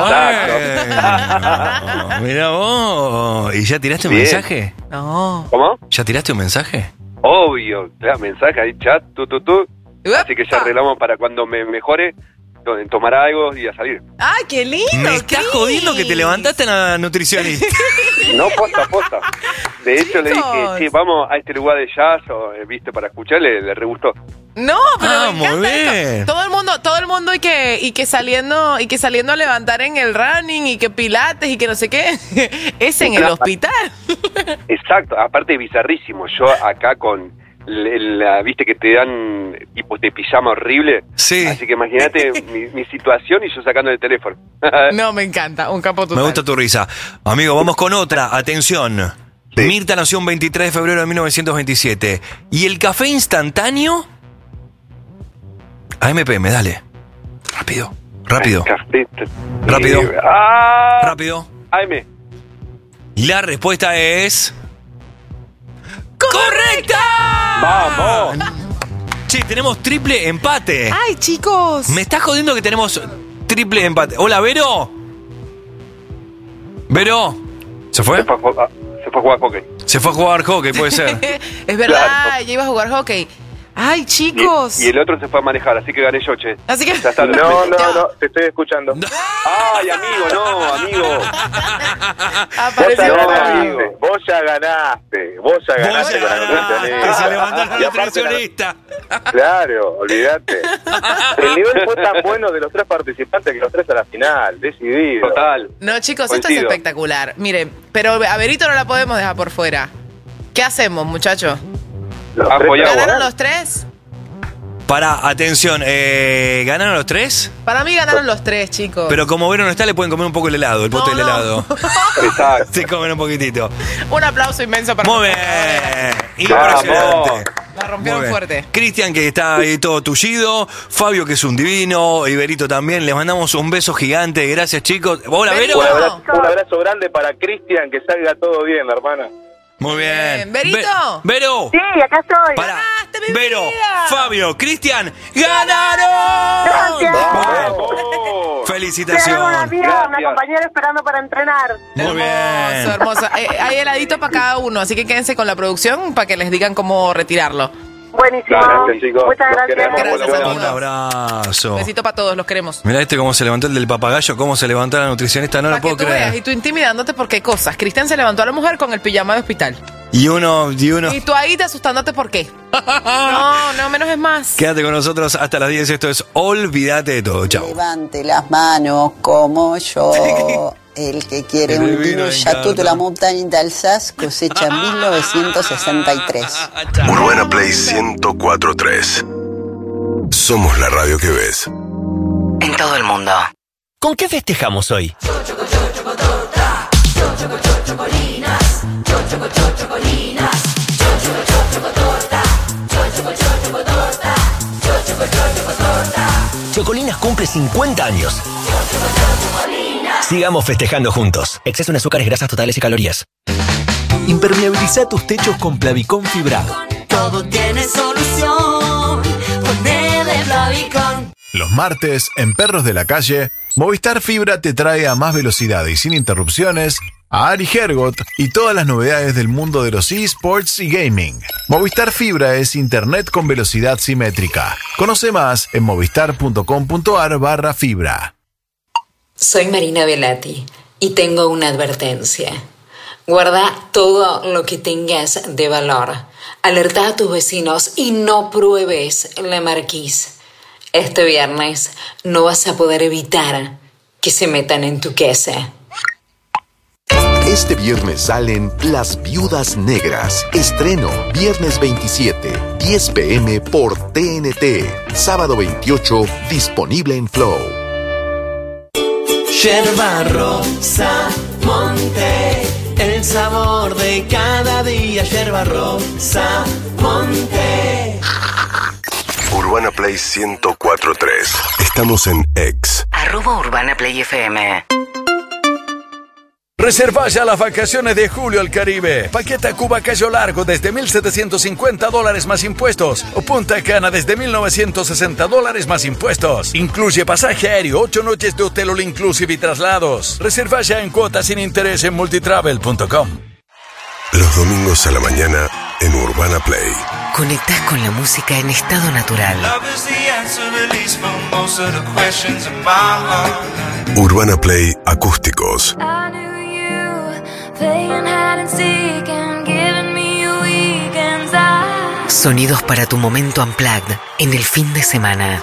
Exacto. bueno. Mirá vos. ¿Y ya tiraste un Bien. mensaje? No. ¿Cómo? ¿Ya tiraste un mensaje? Obvio, claro, mensaje ahí, chat, tú, tú, tú. Así que ya arreglamos para cuando me mejore, to- tomar algo y a salir. ¡Ay, qué lindo! Me estás Cris. jodiendo que te levantaste a la nutricionista. No, posta, posta. De hecho, le dije, Chicos. sí, vamos a este lugar de jazz, o, eh, viste, para escucharle, le re gustó. No, pero Ah, me muy encanta esto. bien. Todo el mundo, todo el mundo y que y que saliendo y que saliendo a levantar en el running y que pilates y que no sé qué es en el Claro. hospital. Exacto, aparte bizarrísimo. Yo acá con l- la, viste que te dan tipos de pijama horrible. Sí. Así que imagínate mi, mi situación y yo sacando el teléfono. No, me encanta, un capo total. Me gusta tu risa. Amigo, vamos con otra. Atención. Mirta nació el veintitrés de febrero de mil novecientos veintisiete. ¿Y el café instantáneo? A M P M, dale. Rápido, rápido. Café. Rápido. Eh, ah, Rápido. A M. La respuesta es... ¡correcta! ¡Vamos! Che, tenemos triple empate. Ay, chicos. Me estás jodiendo que tenemos triple empate. Hola, Vero. Vero. ¿Se fue? Se fue a jugar, se fue a jugar hockey. Se fue a jugar hockey, puede ser. Es verdad, ya iba a jugar hockey. Ay, Y, chicos. y el otro se fue a manejar, así que gané yo, che. Así que Ya está. No, no, no, te estoy escuchando. Ay, amigo, no, amigo. Apareció no, el amigo. amigo. Vos ya ganaste. Vos ya ganaste con la nutricionista. Que se levantó la Y aparte la- nutricionista. Claro, olvídate. El nivel fue tan bueno de los tres participantes que los tres a la final, decidido. Total. No, chicos, esto es Coincido. espectacular. Miren, pero a Verito no la podemos dejar por fuera. ¿Qué hacemos, muchachos? Los Ajo tres y agua. ¿Ganaron los tres? Para, atención, eh, ¿ganaron los tres? Para mí ganaron los tres, chicos. Pero como Vero no está, le pueden comer un poco el helado, el pote No, del no. helado. Exacto. Se comen un poquitito. Un aplauso inmenso para Muy bien. Impresionante. La Muy rompieron bien. fuerte. Cristian, que está ahí todo tullido. Fabio, que es un divino. Y Berito también. Les mandamos un beso gigante. Gracias, chicos. Hola, Vero. Un abrazo, un abrazo grande para Cristian, que salga todo bien, hermana. Muy bien. ¿Berito? Ve- Vero. Sí, acá estoy. Para. ¡Ganaste, mi Vero, vida! Fabio, Cristian, ¡ganaron! Gracias. ¡Vamos! Tenemos una Felicitación. amiga, una Gracias. compañera esperando para entrenar. Muy bien. Hermoso, hermoso. Eh, hay heladito para cada uno, así que quédense con la producción para que les digan cómo retirarlo. Buenísimo. Gracias, chicos. Muchas Los gracias. queremos. Gracias, Bueno, Un amigos. abrazo. Besito para todos, los queremos. Mirá este cómo se levantó el del papagayo, cómo se levantó la nutricionista, no Para lo puedo que tú veas, y creer. tú intimidándote por qué cosas. Cristian se levantó a la mujer con el pijama de hospital. Y uno, y uno. Y tú ahí te asustándote, ¿por qué? No, no, menos es más. Quédate con nosotros hasta las diez. Esto es Olvídate de Todo. Chau. Levante las manos como yo. El que quiere un vino Chateau de la Montagne d'Alsace, cosecha mil novecientos sesenta y tres. Urbana Play ciento cuatro punto tres. Somos la radio que ves. En todo el mundo. ¿Con qué festejamos hoy? Chocolinas cumple cincuenta años. Sigamos festejando juntos. Exceso en azúcares, grasas totales y calorías. Impermeabiliza tus techos con Plavicón fibrado. Todo tiene solución. Ponele Plavicón. Los martes, en Perros de la Calle, Movistar Fibra te trae a más velocidad y sin interrupciones a Ari Hergot y todas las novedades del mundo de los eSports y gaming. Movistar Fibra es internet con velocidad simétrica. Conoce más en movistar.com.ar barra fibra. Soy Marina Velati y tengo una advertencia. Guarda todo lo que tengas de valor. Alerta a tus vecinos y no pruebes la Marquise. Este viernes no vas a poder evitar que se metan en tu casa. Este viernes salen Las Viudas Negras. Estreno viernes veintisiete, diez pe eme por T N T. Sábado veintiocho, disponible en Flow. Yerba rosa, monte, el sabor de cada día. Yerba rosa, monte. Urbana Play ciento cuatro punto tres. Estamos en X. Arroba Urbana Play F M. Reserva ya las vacaciones de julio al Caribe. Paquete Cuba Cayo Largo desde mil setecientos cincuenta dólares más impuestos. O Punta Cana desde mil novecientos sesenta dólares más impuestos. Incluye pasaje aéreo, ocho noches de hotel all inclusive y traslados. Reserva ya en cuotas sin interés en multitravel punto com. Los domingos a la mañana en Urbana Play. Conectás con la música en estado natural. Urbana Play Acústicos. Sonidos para tu momento unplugged en el fin de semana.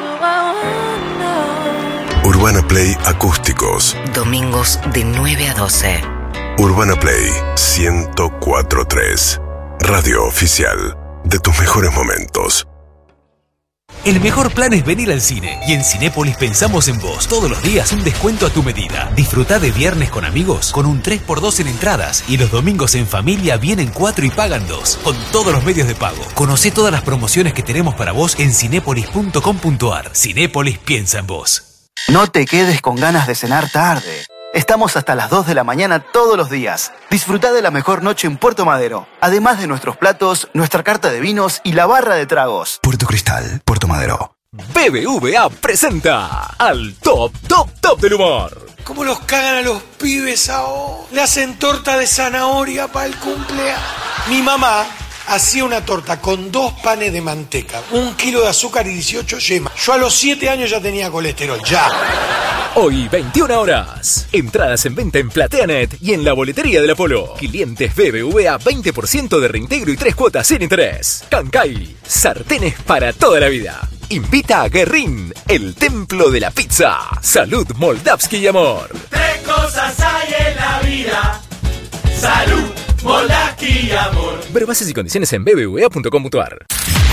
Urbana Play Acústicos. Domingos de nueve a doce. Urbana Play ciento cuatro punto tres. Radio oficial de tus mejores momentos. El mejor plan es venir al cine. Y en Cinépolis pensamos en vos. Todos los días un descuento a tu medida. Disfrutá de viernes con amigos con un tres por dos en entradas. Y los domingos en familia vienen cuatro y pagan dos. Con todos los medios de pago. Conocé todas las promociones que tenemos para vos en cinépolis punto com punto ar. Cinépolis piensa en vos. No te quedes con ganas de cenar tarde. Estamos hasta las dos de la mañana todos los días. Disfrutá de la mejor noche en Puerto Madero. Además de nuestros platos, nuestra carta de vinos y la barra de tragos. Puerto Cristal, Puerto Madero. B B V A presenta al top, top, top del humor. ¿Cómo los cagan a los pibes ahora? Le hacen torta de zanahoria para el cumpleaños. Mi mamá hacía una torta con dos panes de manteca, un kilo de azúcar y dieciocho yemas. Yo a los siete años ya tenía colesterol, ya. Hoy, veintiuna horas. Entradas en venta en PlateaNet y en la boletería del Apolo. Clientes B B V A, veinte por ciento de reintegro y tres cuotas sin interés. Cancay, sartenes para toda la vida. Invita a Guerrín, el templo de la pizza. Salud, Moldavsky y amor. Tres cosas hay en la vida: salud, Moldavsky y amor. Ver bases y condiciones en b b v a punto com punto ar.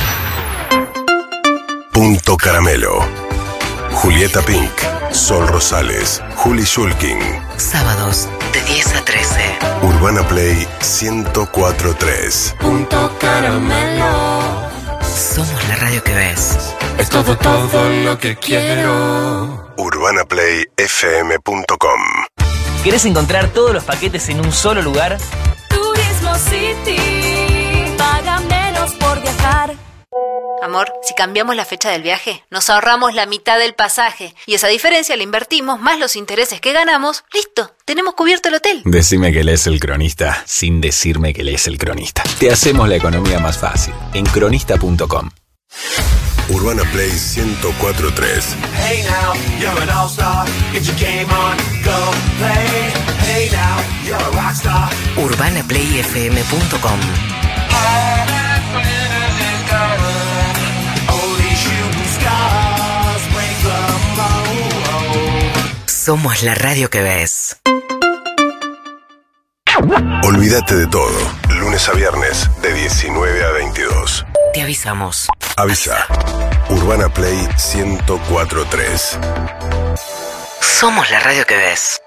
Punto Caramelo. Julieta Pink, Sol Rosales, Juli Shulkin. Sábados de diez a trece. Urbana Play ciento cuatro punto tres. Punto Caramelo. Somos la radio que ves. Es todo, todo lo que quiero. Urbana Play F M punto com. ¿Querés encontrar todos los paquetes en un solo lugar? Turismo City. Paga menos por viajar. Amor, si cambiamos la fecha del viaje, nos ahorramos la mitad del pasaje. Y esa diferencia la invertimos, más los intereses que ganamos. ¡Listo! Tenemos cubierto el hotel. Decime que lees El Cronista, sin decirme que lees El Cronista. Te hacemos la economía más fácil. En cronista punto com. Urbana Play ciento cuatro punto tres. Hey now, you're an all-star. Get your game on, go play. Hey now, urbana play f m punto com. Somos la radio que ves. Olvídate de todo. Lunes a viernes, de diecinueve a veintidós. Te avisamos. Avisa. Urbana Play ciento cuatro punto tres. Somos la radio que ves.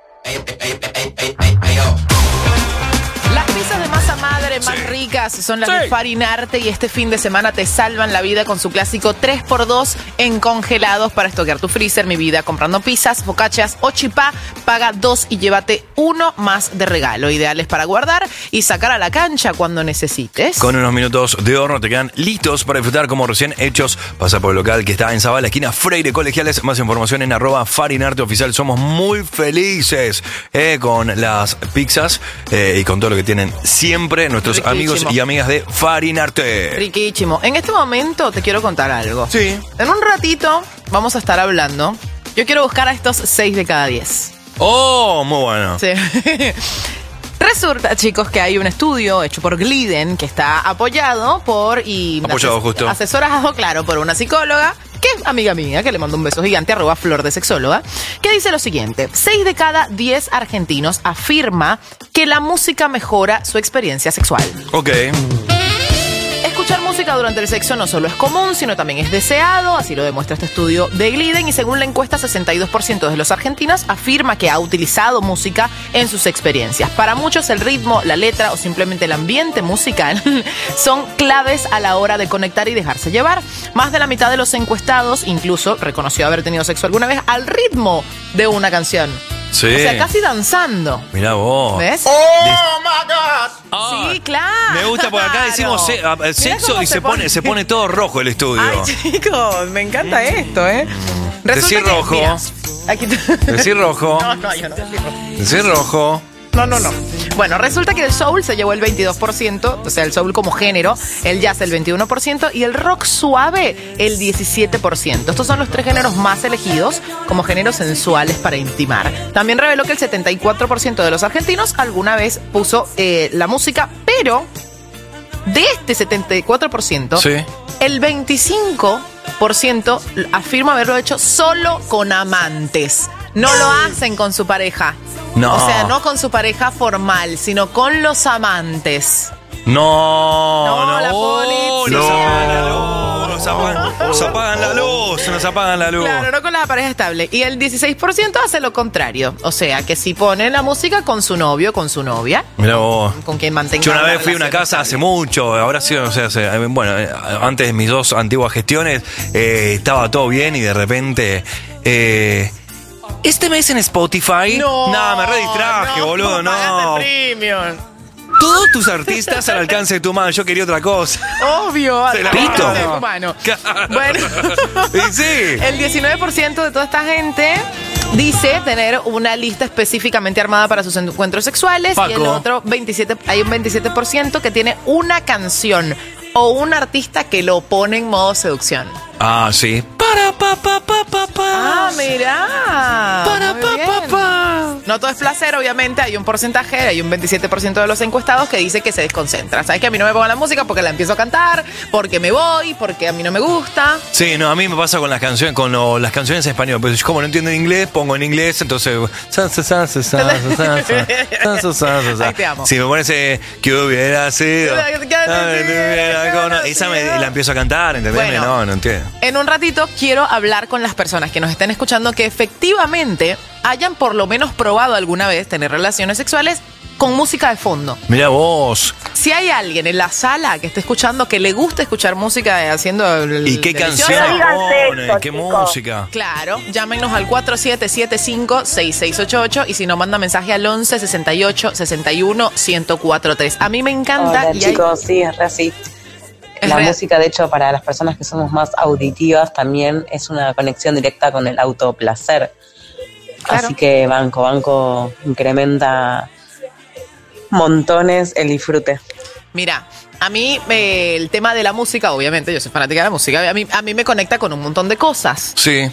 Las pizzas de masa madre más sí. ricas son las sí. de Farinarte, y este fin de semana te salvan la vida con su clásico tres por dos en congelados para estoquear tu freezer. Mi vida, comprando pizzas, focaccias o chipá, paga dos y llévate uno más de regalo. Ideales para guardar y sacar a la cancha cuando necesites. Con unos minutos de horno te quedan listos para disfrutar como recién hechos. Pasa por el local que está en Zavala, esquina Freire Colegiales. Más información en arroba Farinarte Oficial. Somos muy felices eh, con las pizzas eh, y con todo lo que tienen siempre nuestros Riquísimo. amigos y amigas de Farinarte. Riquísimo. En este momento te quiero contar algo. Sí. En un ratito vamos a estar hablando. Yo quiero buscar a estos seis de cada diez. Oh, muy bueno. Sí. Resulta, chicos, que hay un estudio hecho por Gliden que está apoyado por y apoyado, justo. asesorado, claro, por una psicóloga que es amiga mía, que le mando un beso gigante, arroba flor de sexóloga, que dice lo siguiente: seis de cada diez argentinos afirma que la música mejora su experiencia sexual. Ok. Escuchar música durante el sexo no solo es común, sino también es deseado, así lo demuestra este estudio de Gliden, y según la encuesta, sesenta y dos por ciento de los argentinos afirma que ha utilizado música en sus experiencias. Para muchos, el ritmo, la letra o simplemente el ambiente musical son claves a la hora de conectar y dejarse llevar. Más de la mitad de los encuestados incluso reconoció haber tenido sexo alguna vez al ritmo de una canción. Sí. O sea, casi danzando. Mirá vos. ¿Ves? ¡Oh, my God! Oh, sí, claro. Me gusta porque acá decimos se, a, sexo y se, se pone, pone se pone todo rojo el estudio. Ay, chicos, me encanta esto, ¿eh? Decir rojo. Mira, aquí Decir rojo. No, no, yo no decir rojo. Decir rojo. No, no, no. Bueno, resulta que el soul se llevó el veintidós por ciento, o sea, el soul como género, el jazz el veintiuno por ciento y el rock suave el diecisiete por ciento. Estos son los tres géneros más elegidos como géneros sensuales para intimar. También reveló que el setenta y cuatro por ciento de los argentinos alguna vez puso eh, la música, pero de este setenta y cuatro por ciento, sí. el veinticinco por ciento afirma haberlo hecho solo con amantes. No lo hacen con su pareja. No. O sea, no con su pareja formal, sino con los amantes. No, no, no, la policía. No, nos apagan, nos apagan la luz, nos apagan la luz. Claro, no con la pareja estable. Y el dieciséis por ciento hace lo contrario. O sea, que si pone la música con su novio, con su novia. Mirá vos. Con quien mantenga. Yo una vez fui a una casa hace mucho, ahora sí, o sea, hace, bueno, antes de mis dos antiguas gestiones, eh, estaba todo bien y de repente... Eh, ¿Este mes en Spotify? No, no me redistraje, no, boludo, no. Pagaste premium. Todos tus artistas al alcance de tu mano. Yo quería otra cosa. Obvio, al alcance de tu mano. Bueno, y sí. El diecinueve por ciento de toda esta gente dice tener una lista específicamente armada para sus encuentros sexuales. Paco. Y el otro veintisiete, hay un veintisiete por ciento que tiene una canción o un artista que lo pone en modo seducción. Ah, sí. Para pa pa pa pa pa. Ah, mirá. Para pa pa pa. No todo es placer, obviamente. Hay un porcentaje, hay un veintisiete por ciento de los encuestados que dice que se desconcentra. ¿Sabes? Que a mí no me pongan la música porque la empiezo a cantar, porque me voy, porque a mí no me gusta. Sí, no, a mí me pasa con las canciones, con lo, las canciones en español. Pues como no entiendo inglés, pongo en inglés, entonces. Ahí te amo. Si me pones eh, que hubiera sido. Esa me, la empiezo a cantar, ¿entendés? Bueno, no, no entiendo. En un ratito quiero hablar con las personas que nos estén escuchando que efectivamente hayan por lo menos probado alguna vez tener relaciones sexuales con música de fondo. Mira vos. Si hay alguien en la sala que esté escuchando que le gusta escuchar música haciendo el, ¿y qué canción pone? ¿Qué música? Claro, llámenos al cuatro siete siete cinco seis seis ocho ocho y si no, manda mensaje al once sesenta y ocho sesenta y uno ciento cuatro tres. A mí me encanta. Hola, y chicos, hay... sí, es re así. Es la real. música, de hecho, para las personas que somos más auditivas, también es una conexión directa con el autoplacer. Claro. Así que banco, banco incrementa montones el disfrute. Mira, a mí eh, el tema de la música, obviamente, yo soy fanática de la música, a mí, a mí me conecta con un montón de cosas. Sí.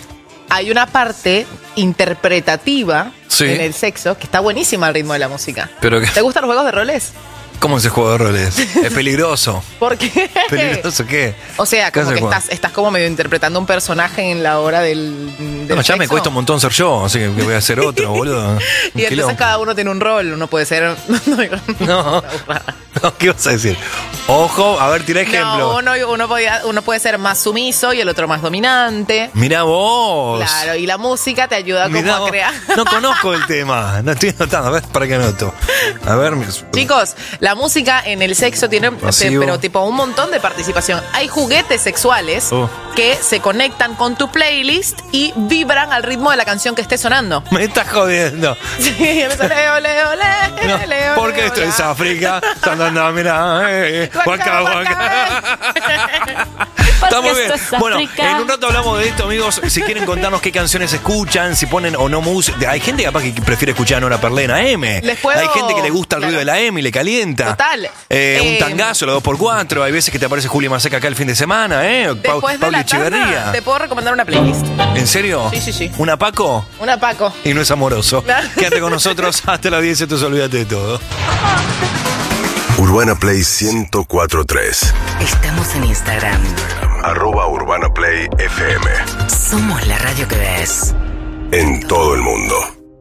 hay una parte interpretativa Sí. en el sexo que está buenísima al ritmo de la música. Pero que- ¿Te gustan los juegos de roles? ¿Cómo se juega de roles? Es peligroso. ¿Por qué? ¿Peligroso qué? O sea, ¿Qué como hace que jugar? estás, estás como medio interpretando un personaje en la hora del, del No, ya me sexo. cuesta un montón ser yo, así que voy a hacer otro, boludo. Un Y entonces quilombo. cada uno tiene un rol. Uno puede ser... No, no, ¿qué vas a decir? Ojo, a ver, tira ejemplo. No, uno, uno, podía- uno puede ser más sumiso y el otro más dominante. Mirá vos. Claro, y la música te ayuda como Mirá a vos. crear. No conozco el tema, no estoy notando. A ver, ¿para qué anoto? A ver, me- Chicos, la música en el sexo tiene, Pasivo. pero tipo un montón de participación. Hay juguetes sexuales Oh. que se conectan con tu playlist y vibran al ritmo de la canción que esté sonando. me estás jodiendo. Sí, empieza leo, leo, leo, No, leo. porque leo, esto leo. es África. Andando, mira, eh, eh, guaca, guaca. Está muy bien. esto es Bueno, África. en un rato hablamos de esto, amigos. Si quieren contarnos qué canciones escuchan, si ponen o no música. Hay gente capaz que prefiere escuchar a Nora Perlena M. Les puedo- Hay gente que le gusta el Claro. ruido de la M y le calienta. Total. Eh, un Eh, tangazo, la dos por cuatro. Hay veces que te aparece Juli Maseca acá el fin de semana, ¿eh? Pau- Después de Pauli la tanda, Echeverría. te puedo recomendar una playlist. ¿En serio? Sí, sí, sí. ¿Una Paco? Una Paco. Y no es amoroso. Claro. Quédate con nosotros hasta las diez, entonces olvídate de todo. Urbana Play ciento cuatro punto tres. Estamos en Instagram. Arroba Urbana Play F M. Somos la radio que ves. En todo el mundo.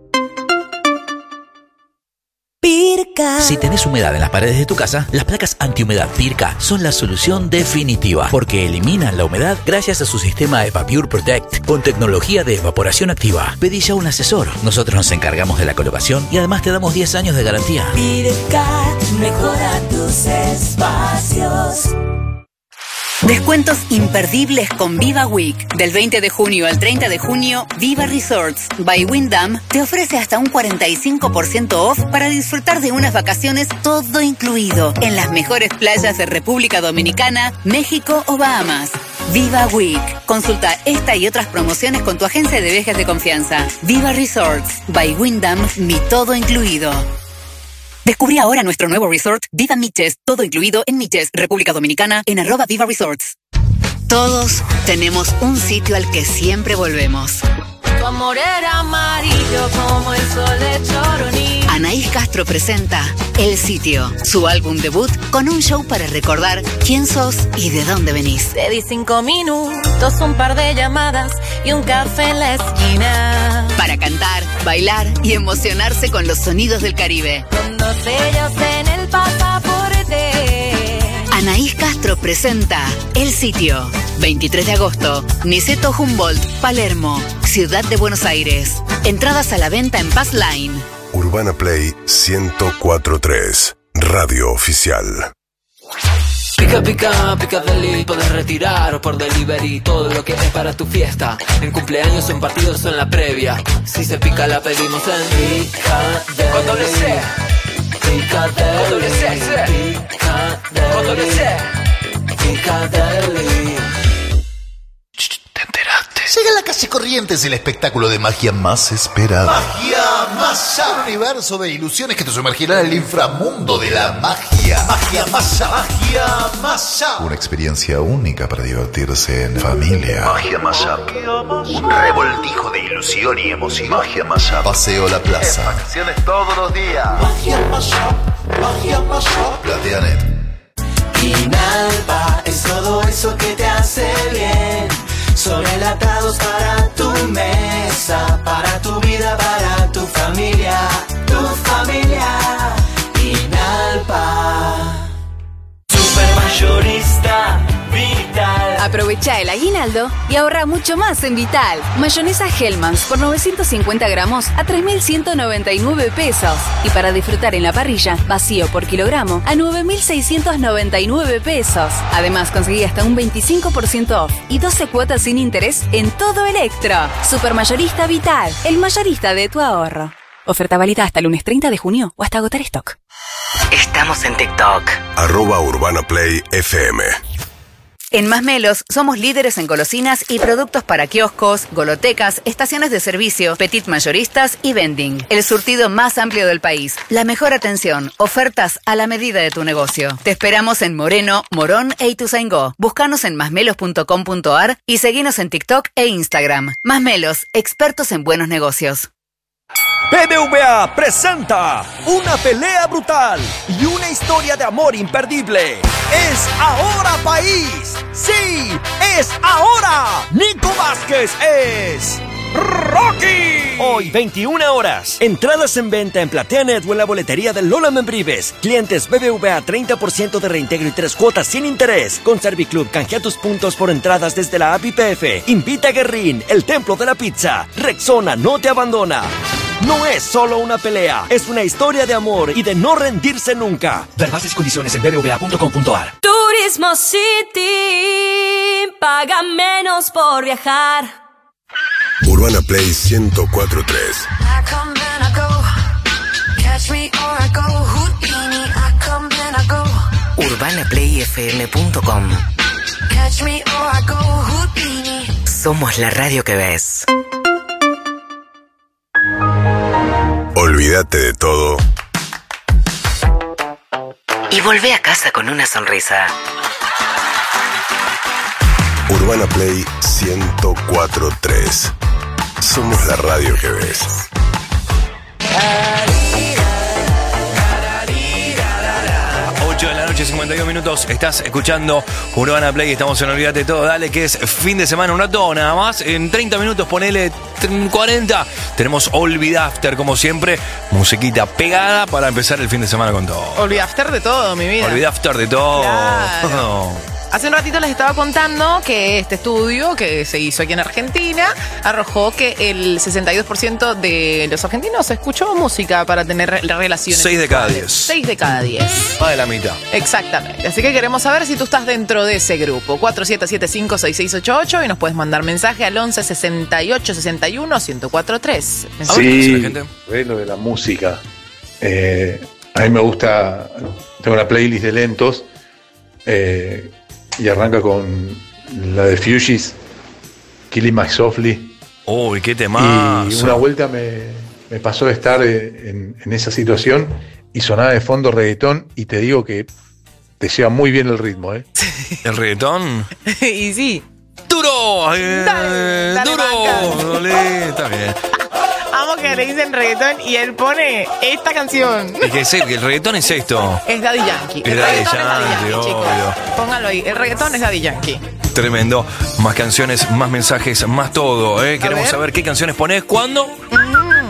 Pirca. Si tenés humedad en las paredes de tu casa, las placas antihumedad Pirca son la solución definitiva porque eliminan la humedad gracias a su sistema EvaPure Protect con tecnología de evaporación activa. Pedí ya un asesor. Nosotros nos encargamos de la colocación y además te damos diez años de garantía. Pirca, mejora tus espacios. Descuentos imperdibles con Viva Week. Del veinte de junio al treinta de junio, Viva Resorts by Wyndham te ofrece hasta un cuarenta y cinco por ciento off para disfrutar de unas vacaciones todo incluido en las mejores playas de República Dominicana, México o Bahamas. Viva Week. Consulta esta y otras promociones con tu agencia de viajes de confianza. Viva Resorts by Wyndham, mi todo incluido. Descubrí ahora nuestro nuevo resort, Viva Miches, todo incluido en Miches, República Dominicana, en arroba Viva Resorts. Todos tenemos un sitio al que siempre volvemos. Tu amor era amarillo como el sol de Choroní. Anaís Castro presenta El Sitio, su álbum debut con un show para recordar quién sos y de dónde venís. Te di cinco minutos, un par de llamadas y un café en la esquina. Para cantar, bailar y emocionarse con los sonidos del Caribe. Con dos sellos en el pasaporte. Anaís Castro presenta El Sitio, veintitrés de agosto, Niceto Humboldt, Palermo, Ciudad de Buenos Aires. Entradas a la venta en Pass Line. Urbana Play ciento cuatro punto tres. Radio oficial. Pica, pica, pica deli, podés retirar o por delivery todo lo que es para tu fiesta. En cumpleaños, en partidos o en la previa. Si se pica la pedimos en Pica Con doble C. Pica deli. Con doble C, C. Pica deli. Con doble C. Pica deli. Llega a la calle Corrientes el espectáculo de magia más esperado. Magia Masa. Un universo de ilusiones que te sumergirá en el inframundo de la magia. Magia Masa. Magia Masa. Una experiencia única para divertirse en familia. Magia Masa. Un revoltijo de ilusión y emoción. Magia Masa. Paseo La Plaza. Acciones todos los días. Magia Masa. Magia Masa. Plateanet. Inalpa es todo eso que te hace bien. Son enlatados para tu mesa, para tu vida, para tu familia, tu familia. Inalpa. Supermayorista Vital. Aprovecha el aguinaldo y ahorra mucho más en Vital. Mayonesa Hellmann's por novecientos cincuenta gramos a tres mil ciento noventa y nueve pesos. Y para disfrutar en la parrilla, vacío por kilogramo a nueve mil seiscientos noventa y nueve pesos. Además, conseguí hasta un veinticinco por ciento off y doce cuotas sin interés en todo Electro. Supermayorista Vital, el mayorista de tu ahorro. Oferta válida hasta el lunes treinta de junio o hasta agotar stock. Estamos en TikTok. Arroba Urbana Play F M. En Masmelos somos líderes en golosinas y productos para kioscos, golotecas, estaciones de servicio, petit mayoristas y vending. El surtido más amplio del país. La mejor atención. Ofertas a la medida de tu negocio. Te esperamos en Moreno, Morón e Ituzaingó. Búscanos en masmelos punto com punto ar y seguinos en TikTok e Instagram. Masmelos, expertos en buenos negocios. B B V A presenta una pelea brutal y una historia de amor imperdible. ¡Es ahora, país! ¡Sí! ¡Es ahora! Nico Vázquez es Rocky. Hoy, veintiuna horas. Entradas en venta en PlateaNet o en la boletería de Lola Membrives. Clientes B B V A, treinta por ciento de reintegro y tres cuotas sin interés. Con Serviclub, canjea tus puntos por entradas desde la app I P F. Invita a Guerrín, el templo de la pizza. Rexona no te abandona. No es solo una pelea, es una historia de amor y de no rendirse nunca. Ver bases y condiciones en b b v a punto com punto ar. Turismo City, paga menos por viajar. Urbana Play ciento cuatro punto tres. urbana play f m punto com. Somos la radio que ves. Olvídate de todo y volvé a casa con una sonrisa. Urbana Play ciento cuatro punto tres. Somos la radio que ves. ocho de la noche, cincuenta y dos minutos. Estás escuchando Urbana Play. Estamos en Olvídate de Todo. Dale, que es fin de semana, un rato nada más. En treinta minutos, ponele cuarenta. Tenemos Olvida After, como siempre. Musiquita pegada para empezar el fin de semana con todo. Olvida After de todo, mi vida. Olvida After de todo. Claro. Hace un ratito les estaba contando que este estudio que se hizo aquí en Argentina arrojó que el sesenta y dos por ciento de los argentinos escuchó música para tener relaciones. seis de cada diez. seis de cada diez. Más de la mitad. Exactamente. Así que queremos saber si tú estás dentro de ese grupo. cuatro siete siete cinco seis seis ocho ocho y nos puedes mandar mensaje al once sesenta y ocho sesenta y uno ciento cuatro tres. Sí, lo de la música. Eh, a mí me gusta, tengo una playlist de lentos. Eh, Y arranca con la de Fugees, Killing My Softly. Uy, qué temazo. Y una vuelta me, me pasó de estar en, en esa situación y sonaba de fondo reggaetón y te digo que te lleva muy bien el ritmo, ¿eh? ¿El reggaetón? Y sí. ¡Duro! Eh, dale, dale, ¡Duro! Dale, está bien. Amo que le dicen reggaetón y él pone esta canción. Es que, sé, que el reggaetón es esto. Es Daddy Yankee. Es Daddy Yankee, obvio. Póngalo ahí. El reggaetón es Daddy Yankee. Tremendo. Más canciones, más mensajes, más todo, ¿eh? Queremos ver. saber qué canciones ponés, cuándo. Mm.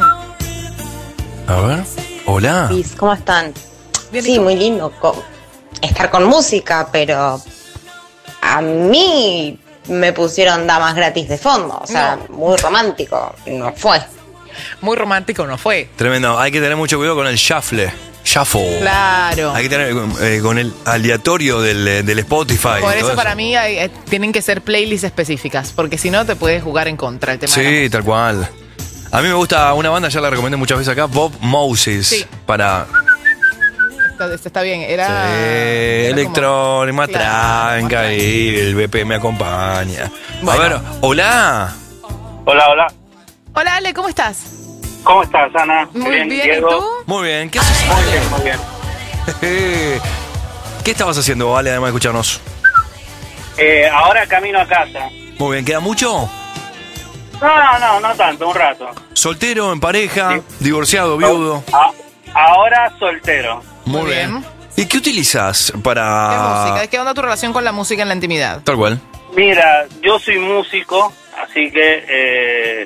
A ver. Hola. ¿Cómo están? Bien, sí, muy lindo co- estar con música, pero a mí me pusieron damas gratis de fondo. O sea, no. Muy romántico. No fue. Muy romántico no fue. Tremendo. Hay que tener mucho cuidado con el shuffle. Shuffle. Claro. Hay que tener eh, con el aleatorio del, del Spotify. Por eso, eso para mí hay, eh, tienen que ser playlists específicas, porque si no te puedes jugar en contra el tema. Sí, tal cual. A mí me gusta una banda, ya la recomendé muchas veces acá, Bob Moses. Sí. Para... Esto, esto está bien, era... Sí, electrónica, más tranca y el B P me acompaña. Bueno. A ver, hola. Hola, hola. Hola, Ale, ¿cómo estás? ¿Cómo estás, Ana? Muy bien, bien. ¿Y tú? Muy bien, ¿qué haces? Muy bien, muy bien. ¿Qué estabas haciendo, Ale, además de escucharnos? Eh, ahora camino a casa. Muy bien, ¿queda mucho? No, no, no tanto, un rato. ¿Soltero, en pareja, sí. divorciado, viudo? A, ahora soltero. Muy, Muy bien. bien. ¿Y qué utilizas para...? ¿Qué música? ¿Qué onda tu relación con la música en la intimidad? Tal cual. Mira, yo soy músico, así que eh,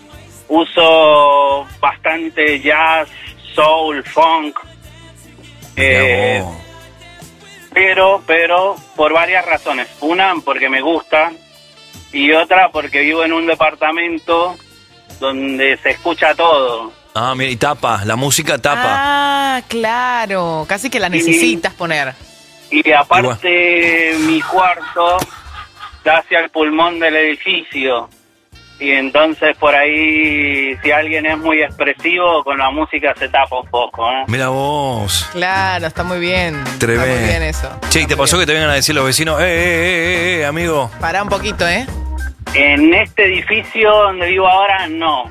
uso bastante jazz, soul, funk. Eh, no. Pero, pero, por varias razones. Una, porque me gusta. Y otra, porque vivo en un departamento donde se escucha todo. Ah, mira, y tapa, la música tapa. Ah, claro, casi que la necesitas y, poner. Y aparte, mi cuarto da hacia el pulmón del edificio. y entonces por ahí si alguien es muy expresivo con la música se tapa un poco, ¿eh? Mira vos. Claro, está muy bien. Tremendo. Está muy bien eso. Che, ¿y te pasó que te vengan a decir los vecinos, eh, eh, eh, eh, amigo? Pará un poquito, ¿eh? En este edificio donde vivo ahora, no.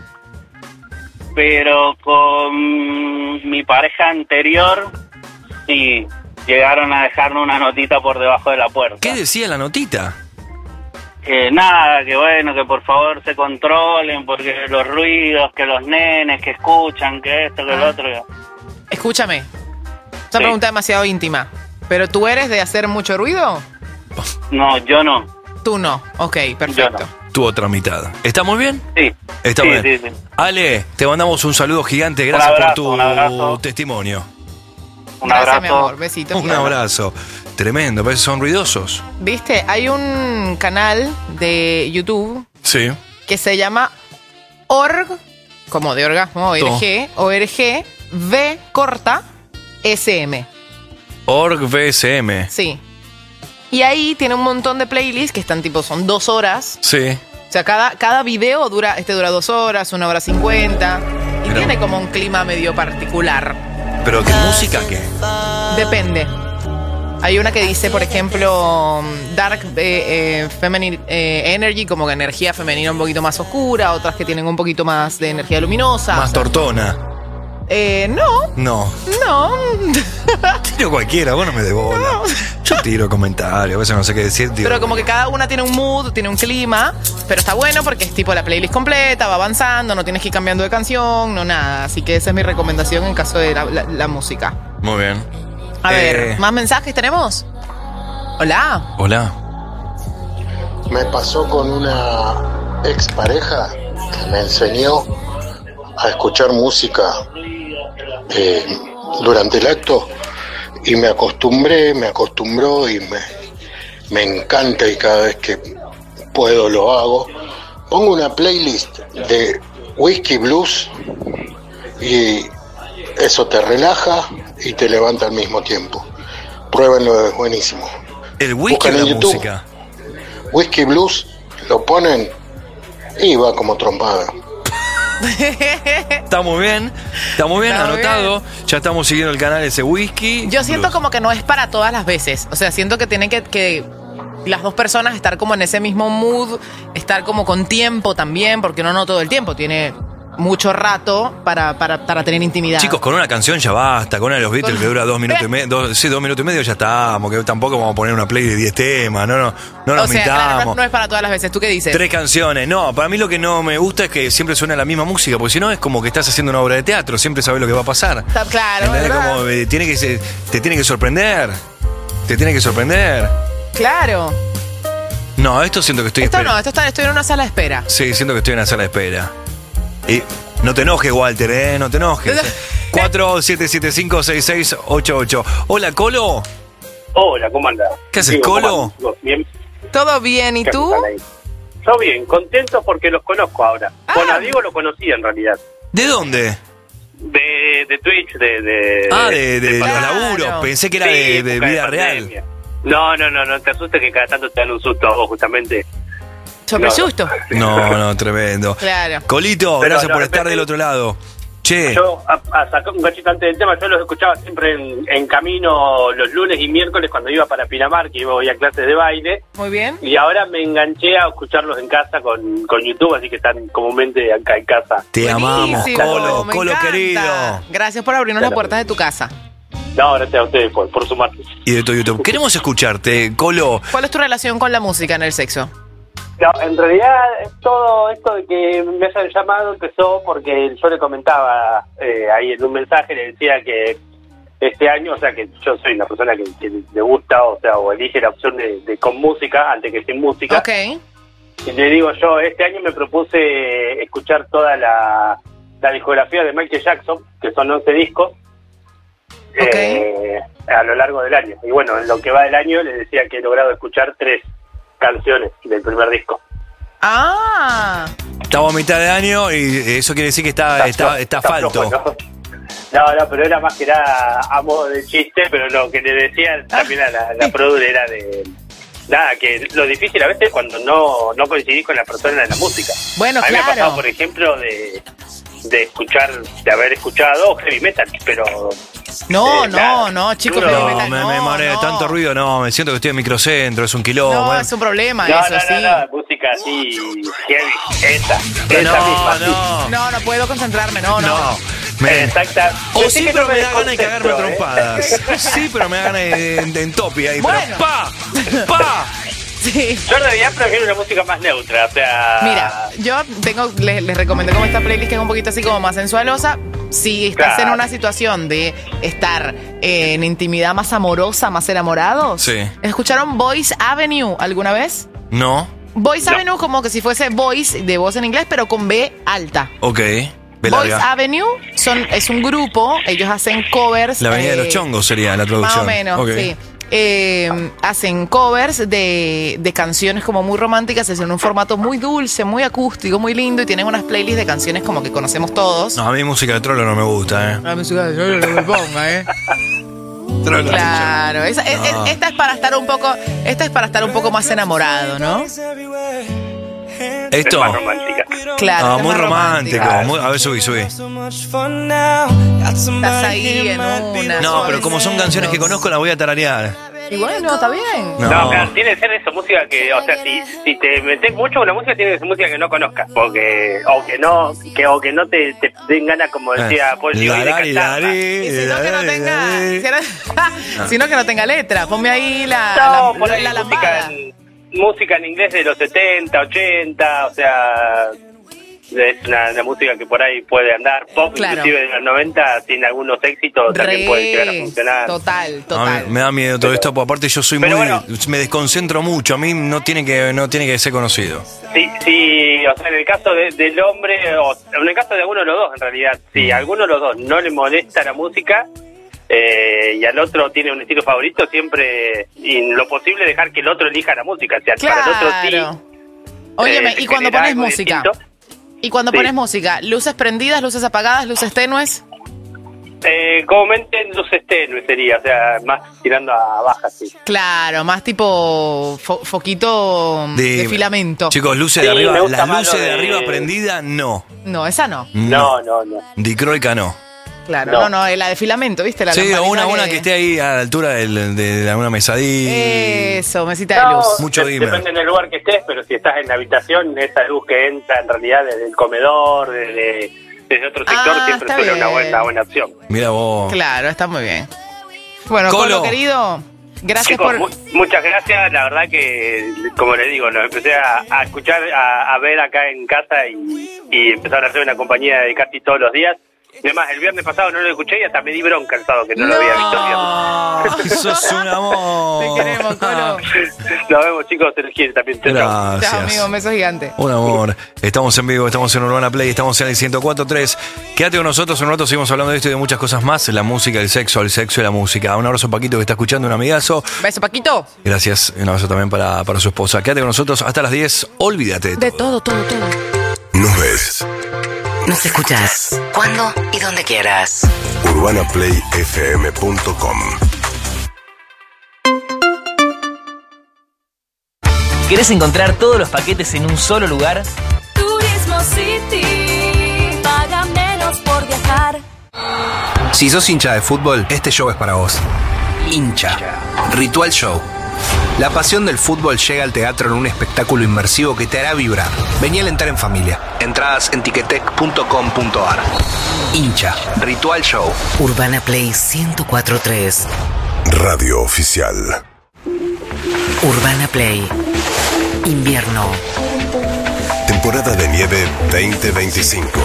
Pero con mi pareja anterior, sí, llegaron a dejarnos una notita por debajo de la puerta. ¿Qué decía la notita? Que nada, que bueno, que por favor se controlen, porque los ruidos, que los nenes que escuchan, que esto, que ah. lo otro. Escúchame, es una Sí. pregunta demasiado íntima. ¿Pero tú eres de hacer mucho ruido? No, yo no. Tú no, ok, perfecto. Tu otra mitad. ¿Estamos bien? Sí. Estamos Sí, bien. sí, sí. Ale, te mandamos un saludo gigante. Gracias abrazo, por tu un abrazo. testimonio. Un Gracias, abrazo. mi amor, besito. Un abrazo. Tremendo, parece que son ruidosos. Viste, hay un canal de YouTube Sí. que se llama Org, como de orgasmo, O R G, O R G, V corta, S M. Org V S M. Sí. Y ahí tiene un montón de playlists que están tipo, son dos horas. Sí. O sea, cada, cada video dura, este dura dos horas, una hora cincuenta. Y Pero- tiene como un clima medio particular. ¿Pero qué música qué? Depende. Hay una que dice, por ejemplo, Dark eh, eh, Feminine eh, Energy, como que energía femenina un poquito más oscura, otras que tienen un poquito más de energía luminosa. Más tortona. Eh, no, No. no. Tiro cualquiera, vos no me de bola. Yo tiro comentarios, a veces no sé qué decir. Tiro. Pero como que cada una tiene un mood, tiene un clima, pero está bueno porque es tipo la playlist completa, va avanzando, no tienes que ir cambiando de canción, no nada. Así que esa es mi recomendación en caso de la, la- la música. Muy bien. A Eh, ver, ¿más mensajes tenemos? Hola. Hola. Me pasó con una expareja que me enseñó a escuchar música eh, durante el acto y me acostumbré, me acostumbró y me, me encanta y cada vez que puedo lo hago. Pongo una playlist de whisky blues y eso te relaja y te levanta al mismo tiempo. Pruébenlo, es buenísimo. ¿El whisky Buscan o en la YouTube. música? Whisky blues, lo ponen y va como trompada. Está muy bien, está muy bien, Está muy anotado. Ya estamos siguiendo el canal ese whisky. Yo siento Blues. como que no es para todas las veces. O sea, siento que tienen que, que las dos personas estar como en ese mismo mood, estar como con tiempo también, porque uno no todo el tiempo tiene mucho rato para, para, para tener intimidad. Chicos, con una canción ya basta, con una de los Beatles que dura dos minutos y medio, dos, sí, dos minutos y medio ya estamos, que tampoco vamos a poner una play de diez temas, no, no, no nos o sea, claro, mitamos. no, no es para todas las veces. ¿Tú qué dices? Tres canciones, no, para mí lo que no me gusta es que siempre suena la misma música, porque si no es como que estás haciendo una obra de teatro, siempre sabes lo que va a pasar. Está claro, ¿Entendés? ¿verdad? Como, eh, tiene que ser- te tiene que sorprender, te tiene que sorprender. Claro. No, esto siento que estoy Esto esperando. no, esto está, estoy en una sala de espera. Sí, siento que estoy en la sala de espera. Y no te enojes, Walter, ¿eh? No te enojes. cuatro siete siete cinco seis seis ocho ocho. Hola, Colo. Hola, ¿cómo andás? ¿Qué haces, Digo, ¿cómo Colo? andás, chicos? Bien. ¿Todo bien? ¿Y ¿Qué tú? andan ahí? Yo bien, contento porque los conozco ahora. Ah. Bueno, a Diego lo conocía en realidad. ¿De dónde? De, de Twitch, de... de Ah, de, de los Claro. laburos. Pensé que era Sí, de, de época de vida pandemia. real. No, no, no, no te asustes que cada tanto te dan un susto a vos, justamente. Sobre No. susto. No, no, tremendo. Claro. Colito, Pero gracias no, por de estar repente- del otro lado. Che, Yo, a, a sacar un cachito antes del tema, yo los escuchaba siempre en, en camino los lunes y miércoles cuando iba para Pinamar, que iba voy a clases de baile. Muy bien. Y ahora me enganché a escucharlos en casa con, con YouTube, así que están comúnmente acá en casa. te amamos, Buenísimo, Colo, me Colo encanta. querido. Gracias por abrirnos las puertas de tu casa. No, gracias a ustedes por, por sumarse. Y de tu YouTube. Queremos escucharte, Colo. ¿Cuál es tu relación con la música en el sexo? No, en realidad todo esto de que me hayan llamado empezó porque yo le comentaba eh, ahí en un mensaje, le decía que este año, o sea que yo soy una persona que, que le gusta, o sea, o elige la opción de, de con música antes que sin música. Ok. Y le digo yo, este año me propuse escuchar toda la, la discografía de Michael Jackson, que son once discos, eh, a lo largo del año. Y bueno, en lo que va del año le decía que he logrado escuchar tres canciones del primer disco. Ah. Estamos a mitad de año y eso quiere decir que está, está, está falto. flojo, ¿no? No, no, pero era más que nada a modo de chiste, pero lo que le decía también a la, la produ era de, nada, que lo difícil a veces es cuando no, no coincidís con la persona en la música. Bueno, a mí claro. me ha pasado, por ejemplo, de, de escuchar, de haber escuchado heavy metal, pero... No, eh, no, nada, no, chicos, duro. heavy No, metal, me, no, me mareé, no. tanto ruido, no, me siento que estoy en microcentro, es un quilombo. No, eh. es un problema No, eso, no, sí. no, no, música así, heavy, esa, esa No, misma, sí. no. No, no puedo concentrarme, no, no. No. Me- Exacta. O Yo sí, sé que pero no me da ganas de cagarme a desconcentro, trompadas. O sí, pero me da ganas de, de, de entopi ahí. Bueno. Pero ¡pa! ¡Pa! Sí. Yo en realidad prefiero una música más neutra, o sea... Mira, yo tengo, les, les recomendé como esta playlist que es un poquito así como más sensualosa. Si estás Claro. en una situación de estar eh, en intimidad más amorosa, más enamorados, Sí. ¿escucharon Voice Avenue alguna vez? No. Voice No. Avenue como que si fuese voice de voz en inglés, pero con B alta. Ok. Ve Voice larga. Avenue son, es un grupo, ellos hacen covers. La avenida de eh, los chongos sería la traducción. Más o menos, Ok. sí. Eh, hacen covers de, de canciones como muy románticas, es en un formato muy dulce, muy acústico, muy lindo, y tienen unas playlists de canciones como que conocemos todos. No, a mí música de trolo no me gusta, ¿eh? La música de Trollo no me ponga, ¿eh? Trolo. Claro, esa- es- es- No. esta es para estar un poco, esta es para estar un poco más enamorado, ¿no? Esto. más romántica. Claro, Ah, es muy más romántico. romántica. muy- a ver, subí, subí. Estás ahí en una. No, pero como son suavecito. canciones que conozco, las voy a tararear. Y bueno, está bien. No. No, claro, tiene que ser esa música que, o sea, si, si te metes mucho con la música, tiene que ser música que no conozcas, porque, o que no, que, o que no te, te den ganas, como decía Paul Giorgi, de Lari, cantarla. lari, Y si no que no tenga, lari. si no- sino que no tenga letra, ponme ahí la, No, la, por ahí la música lambada. en, música en inglés de los setenta, ochenta, o sea, es una, una música que por ahí puede andar. Pop, Claro. inclusive de los noventa, tiene algunos éxitos, también Re, puede llegar a funcionar. Total, A mí total. me da miedo todo esto, porque aparte yo soy Pero muy. bueno. Me desconcentro mucho. A mí no tiene que, no tiene que ser conocido. Sí, sí, o sea, en el caso de- del hombre, o en el caso de alguno de los dos, en realidad, si a alguno de los dos no le molesta la música eh, y al otro tiene un estilo favorito, siempre, y en lo posible, dejar que el otro elija la música. O sea, para el otro Claro. sí. Óyeme, eh, y cuando genera pones algo música, distinto. y cuando Sí. pones música, luces prendidas, luces apagadas, luces tenues. Eh, comúnmente luces tenues sería, o sea, más tirando a baja, sí. Claro, más tipo fo- foquito de, De- filamento. Chicos, luces Sí, de arriba, me gusta las más luces lo de de- arriba prendida, no. No, esa no. No, no, no. Dicroica no. Claro, no, no, la de filamento, ¿viste? La Sí, o lamparita una, una que- que esté ahí a la altura del- de, de una mesadilla. Eso, mesita de No, luz. Mucho de- dimmer. depende del lugar que estés, pero si estás en la habitación, esa luz que entra en realidad desde el comedor, desde, desde otro sector, Ah, siempre está suena una bien. buena, buena opción. Mira vos. Claro, está muy bien. Bueno, Colo. Colo, querido, gracias Chicos, por... mu- muchas gracias, la verdad que, como les digo, los empecé a, a escuchar, a, a ver acá en casa y, y empezaron a hacer una compañía de casi todos los días. Además, el viernes pasado no lo escuché y hasta me di bronca el sábado que no, lo había visto bien. Eso es un amor. Te queremos, Colo. Nos vemos, chicos, se les quiere también. Chau, chau. Gracias. Chao, amigo, un beso gigante. Un amor. Estamos en vivo, estamos en Urbana Play, estamos en el ciento cuatro punto tres. Quédate con nosotros, en un rato seguimos hablando de esto y de muchas cosas más. La música, el sexo, el sexo y la música. Un abrazo a Paquito que está escuchando, un amigazo. Beso, Paquito. Gracias. Y un abrazo también para, para su esposa. Quédate con nosotros hasta las diez. Olvídate. De todo, todo, todo. Nos ves. Nos escuchás cuando y donde quieras. urbana play f m punto com. ¿Querés encontrar todos los paquetes en un solo lugar? Turismo City, paga menos por viajar. Si sos hincha de fútbol, este show es para vos. Hincha. Ritual Show. La pasión del fútbol llega al teatro en un espectáculo inmersivo que te hará vibrar. Vení a alentar en familia. Entradas en tiquetec punto com punto ar. Hincha. Ritual Show. Urbana Play ciento cuatro punto tres. Radio oficial. Urbana Play. Invierno. Temporada de nieve veinte veinticinco.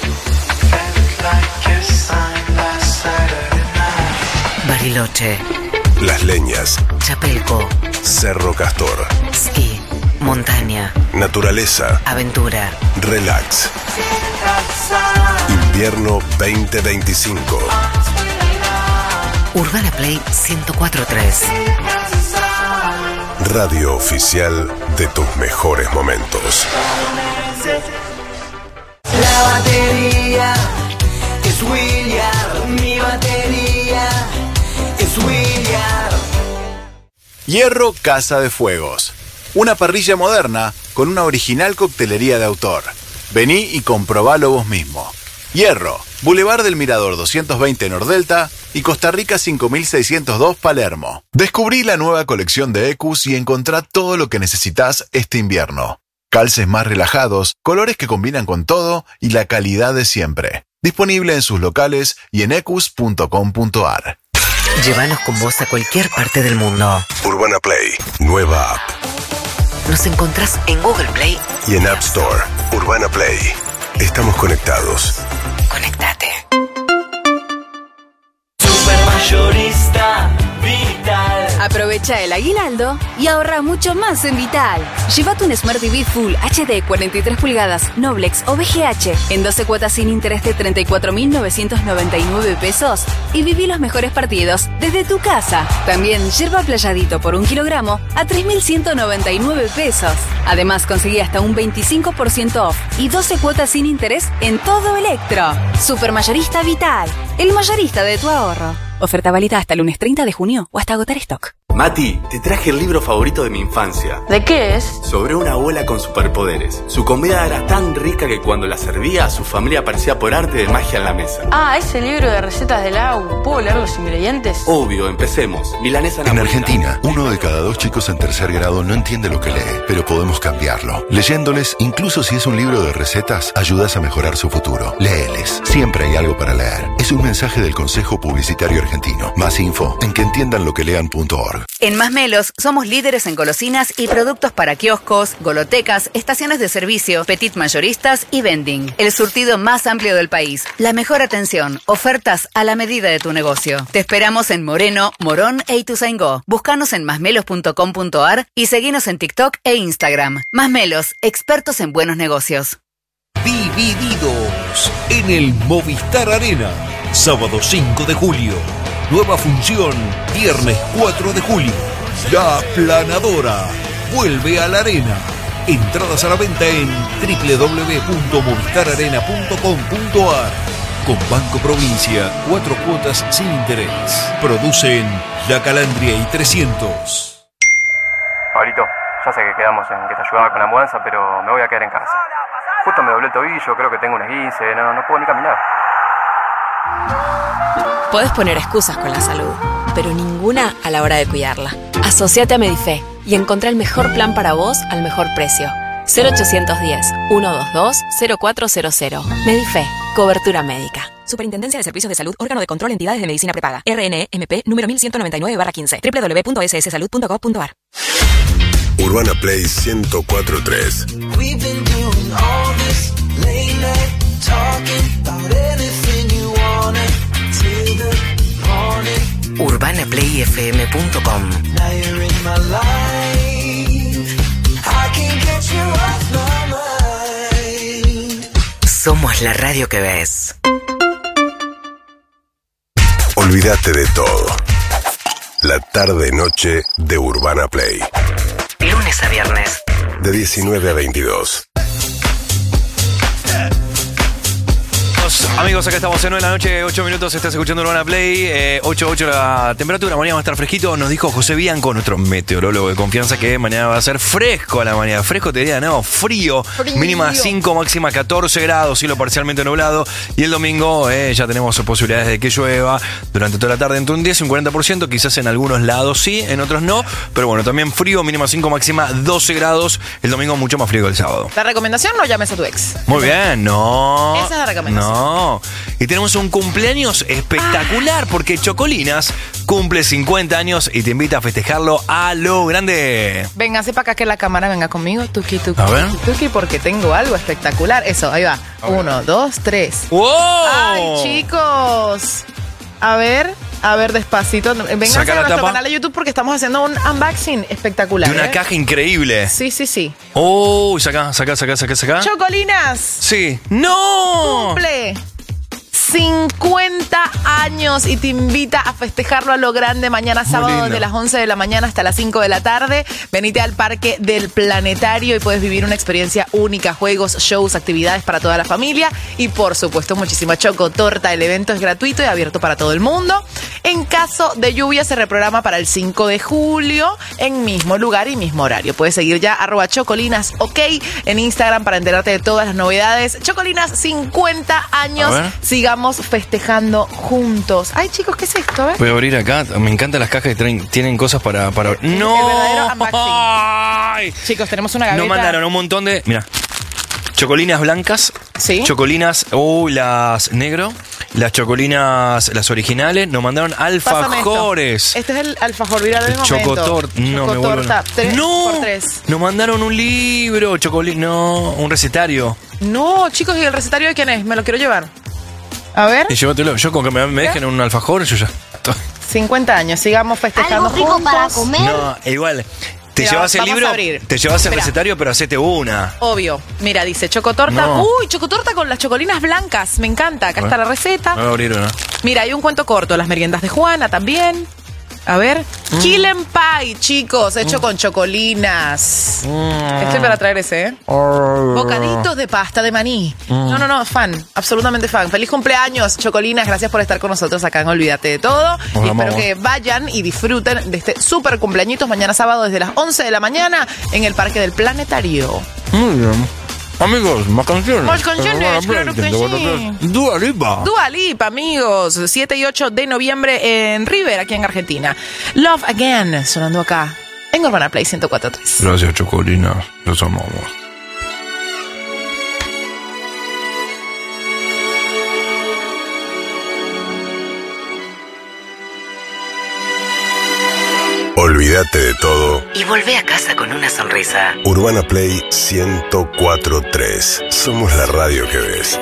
Bariloche. Las Leñas. Chapelco. Cerro Castor. Ski. Montaña. Naturaleza. Aventura. Relax. Invierno veinte veinticinco. Urbana Play ciento cuatro punto tres. Radio oficial de tus mejores momentos. La batería es William, mi batería es William. Hierro Casa de Fuegos. Una parrilla moderna con una original coctelería de autor. Vení y comprobalo vos mismo. Hierro, Boulevard del Mirador doscientos veinte Nordelta y Costa Rica cinco mil seiscientos dos Palermo. Descubrí la nueva colección de Ecus y encontrá todo lo que necesitas este invierno. Calces más relajados, colores que combinan con todo y la calidad de siempre. Disponible en sus locales y en ecus punto com punto ar. Llévanos con vos a cualquier parte del mundo. Urbana Play, nueva app. Nos encontrás en Google Play y en App Store. Urbana Play. Estamos conectados. Conéctate. Supermayorista Vital. Aprovecha el aguinaldo y ahorra mucho más en Vital. Llévate un Smart T V Full H D cuarenta y tres pulgadas, Noblex o V G H en doce cuotas sin interés de treinta y cuatro mil novecientos noventa y nueve pesos y viví los mejores partidos desde tu casa. También yerba playadito por un kilogramo a tres mil ciento noventa y nueve pesos. Además conseguí hasta un veinticinco por ciento off y doce cuotas sin interés en todo Electro. Supermayorista Vital, el mayorista de tu ahorro. Oferta válida hasta el lunes treinta de junio o hasta agotar stock. Mati, te traje el libro favorito de mi infancia. ¿De qué es? Sobre una abuela con superpoderes. Su comida era tan rica que cuando la servía, su familia aparecía por arte de magia en la mesa. Ah, ese libro de recetas del agua. ¿Puedo leer los ingredientes? Obvio, empecemos. Milanesa En napolitana. Argentina, uno de cada dos chicos en tercer grado no entiende lo que lee, pero podemos cambiarlo. Leyéndoles, incluso si es un libro de recetas, ayudas a mejorar su futuro. Léeles. Siempre hay algo para leer. Es un mensaje del Consejo Publicitario Argentino. Más info en que entiendan lo que lean punto org. En Masmelos somos líderes en golosinas y productos para kioscos, golotecas, estaciones de servicio, petit mayoristas y vending. El surtido más amplio del país. La mejor atención. Ofertas a la medida de tu negocio. Te esperamos en Moreno, Morón e Ituzaingó. Búscanos en masmelos punto com punto ar y seguinos en TikTok e Instagram. Masmelos, expertos en buenos negocios. Divididos en el Movistar Arena. Sábado cinco de julio. Nueva función, viernes cuatro de julio. La Aplanadora vuelve a la arena. Entradas a la venta en doble u doble u doble u punto movistar arena punto com punto ar. Con Banco Provincia, cuatro cuotas sin interés. Producen La Calandria y trescientos. Pablito, ya sé que quedamos en que te ayudaba con la mudanza, pero me voy a quedar en casa. Justo me doblé el tobillo, creo que tengo un esguince, no, no puedo ni caminar. Podés poner excusas con la salud, pero ninguna a la hora de cuidarla. Asociate a Medife y encontrá el mejor plan para vos al mejor precio. cero ochocientos diez, ciento veintidós, cero cuatro cero cero. Medife, cobertura médica. Superintendencia de Servicios de Salud, órgano de control, entidades de medicina prepaga. R N E M P número mil ciento noventa y nueve barra quince. doble u doble u doble u punto s s salud punto gov punto ar. Urbana Play ciento cuatro punto tres. urbana play f m punto com. Somos la radio que ves. Olvídate de todo. La tarde-noche de Urbana Play. Lunes a viernes. De diecinueve a veintidós. Amigos, acá estamos en nueve de la noche, ocho minutos, estás escuchando Urbana Play, eh, ocho ocho la temperatura, mañana va a estar fresquito, nos dijo José Bianco, nuestro meteorólogo de confianza, que mañana va a ser fresco a la mañana, fresco te diría, no, frío, frío. Mínima cinco, máxima catorce grados, cielo parcialmente nublado, y el domingo eh, ya tenemos posibilidades de que llueva durante toda la tarde, entre un diez y un cuarenta por ciento, quizás en algunos lados sí, en otros no, pero bueno, también frío, mínima cinco, máxima doce grados, el domingo mucho más frío que el sábado. La recomendación, no llames a tu ex. Muy bien, no. Esa es la recomendación. No. Y tenemos un cumpleaños espectacular porque Chocolinas cumple cincuenta años y te invita a festejarlo a lo grande. Venga, para acá que la cámara venga conmigo. Tuki, tuki, a ver. tuki, tuki, porque tengo algo espectacular. Eso, ahí va. Uno, dos, tres. ¡Wow! ¡Ay, chicos! A ver, a ver, despacito. Vengan a nuestro canal de YouTube porque estamos haciendo un unboxing espectacular. De una ¿eh? caja increíble. Sí, sí, sí. Oh, saca, saca, saca, saca, saca. Chocolinas. Sí. ¡No! Cumple cincuenta años y te invita a festejarlo a lo grande mañana sábado desde las once de la mañana hasta las cinco de la tarde. Venite al Parque del Planetario y puedes vivir una experiencia única, juegos, shows, actividades para toda la familia y por supuesto muchísima chocotorta. El evento es gratuito y abierto para todo el mundo. En caso de lluvia se reprograma para el cinco de julio en mismo lugar y mismo horario. Puedes seguir ya arroba chocolinas ok en Instagram para enterarte de todas las novedades. Chocolinas, cincuenta años. Sigamos festejando juntos. Ay, chicos, ¿qué es esto? ¿Eh? Voy a abrir acá. Me encantan las cajas que traen, tienen cosas para... para... ¡No! El verdadero unboxing. Ay. Chicos, tenemos una gaveta. Nos mandaron un montón de... Mira. Chocolinas blancas. Sí. Chocolinas... Uy, uh, las negro. Las chocolinas, las originales. Nos mandaron alfajores. Este es el alfajor viral del momento. Chocotort. No, me vuelvo... tres no. por tres. Nos mandaron un libro. Chocolín... No, un recetario. No, chicos, ¿y el recetario de quién es? Me lo quiero llevar. A ver. Y llévatelo. Yo con que me, me dejen un alfajor, yo ya estoy. cincuenta años, sigamos festejando. ¿Algo rico juntos para comer? No, igual. Te Mira, llevas el vamos libro, a abrir. te llevas el Espera. recetario, pero hacete una. Obvio. Mira, dice chocotorta. No. Uy, chocotorta con las chocolinas blancas. Me encanta. Acá está la receta. Voy a abrir una. Mira, hay un cuento corto. Las meriendas de Juana también. A ver. Mm. Kill and Pie, chicos, hecho mm. con chocolinas. Mm. Estoy para traer ese, ¿eh? Oh. Bocaditos de pasta de maní. Mm. No, no, no, fan. Absolutamente fan. Feliz cumpleaños, chocolinas. Gracias por estar con nosotros acá en Olvídate de Todo. Nos y espero amamos. que vayan y disfruten de este súper cumpleañitos mañana sábado desde las once de la mañana en el Parque del Planetario. Muy bien. Amigos, más canciones. Más canciones, claro que sí. Dua Lipa. Dua Lipa, amigos. siete y ocho de noviembre en River, aquí en Argentina. Love Again, sonando acá en Urbana Play ciento cuatro punto tres. Gracias, chocolinas. Los amamos. Olvídate de todo. Y volvé a casa con una sonrisa. Urbana Play ciento cuatro punto tres. Somos la radio que ves.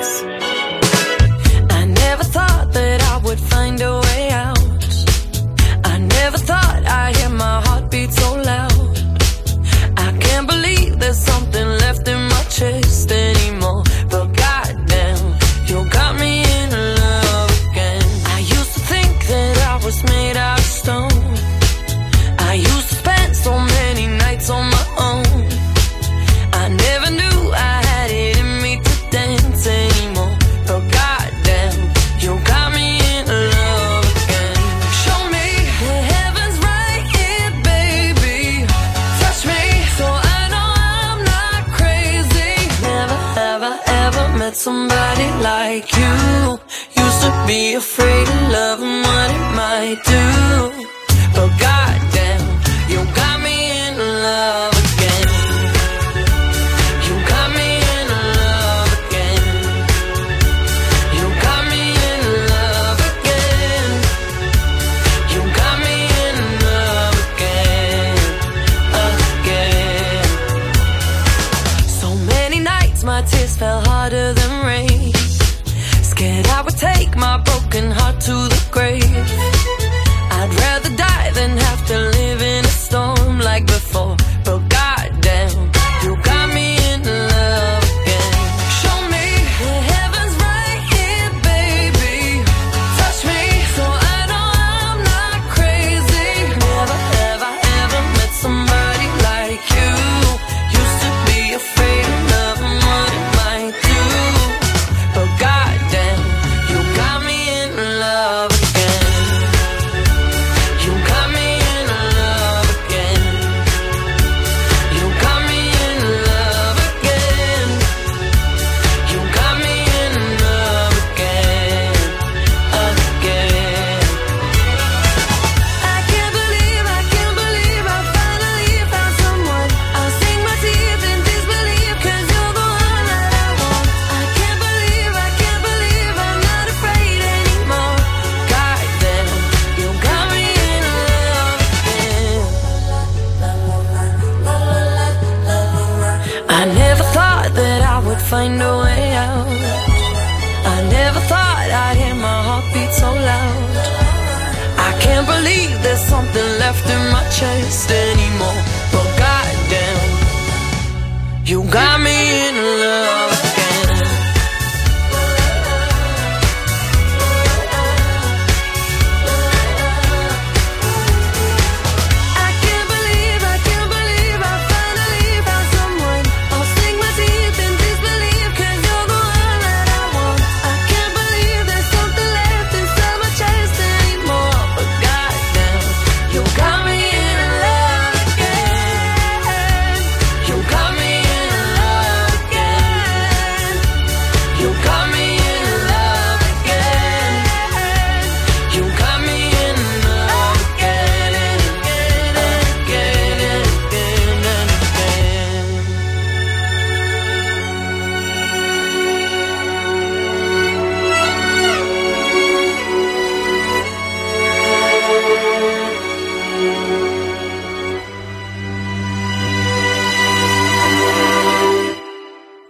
I never thought that I would find a way out. I never thought I'd hear my heartbeat so loud. I can't believe there's something left in my chest anymore. But goddamn, you got me in love again. I used to think that I was made out of stone. I used to spend so many nights on my own. I never knew I had it in me to dance anymore. But goddamn, you got me in love again. Show me the heavens right here, baby. Touch me so I know I'm not crazy. Never, ever, ever met somebody like you. Used to be afraid of love and what it might do. But goddamn, you got me in love again. You got me in love again. You got me in love again. You got me in love again, again. So many nights my tears fell harder than rain. Scared I would take my broken heart to the grave. I'd rather die than have to live in a storm like before. But goddamn, you got me in love again. Show me the heavens right here, baby. Touch me so I know I'm not crazy. Never, ever, ever met somebody like you. Used to be afraid of love and what it might do.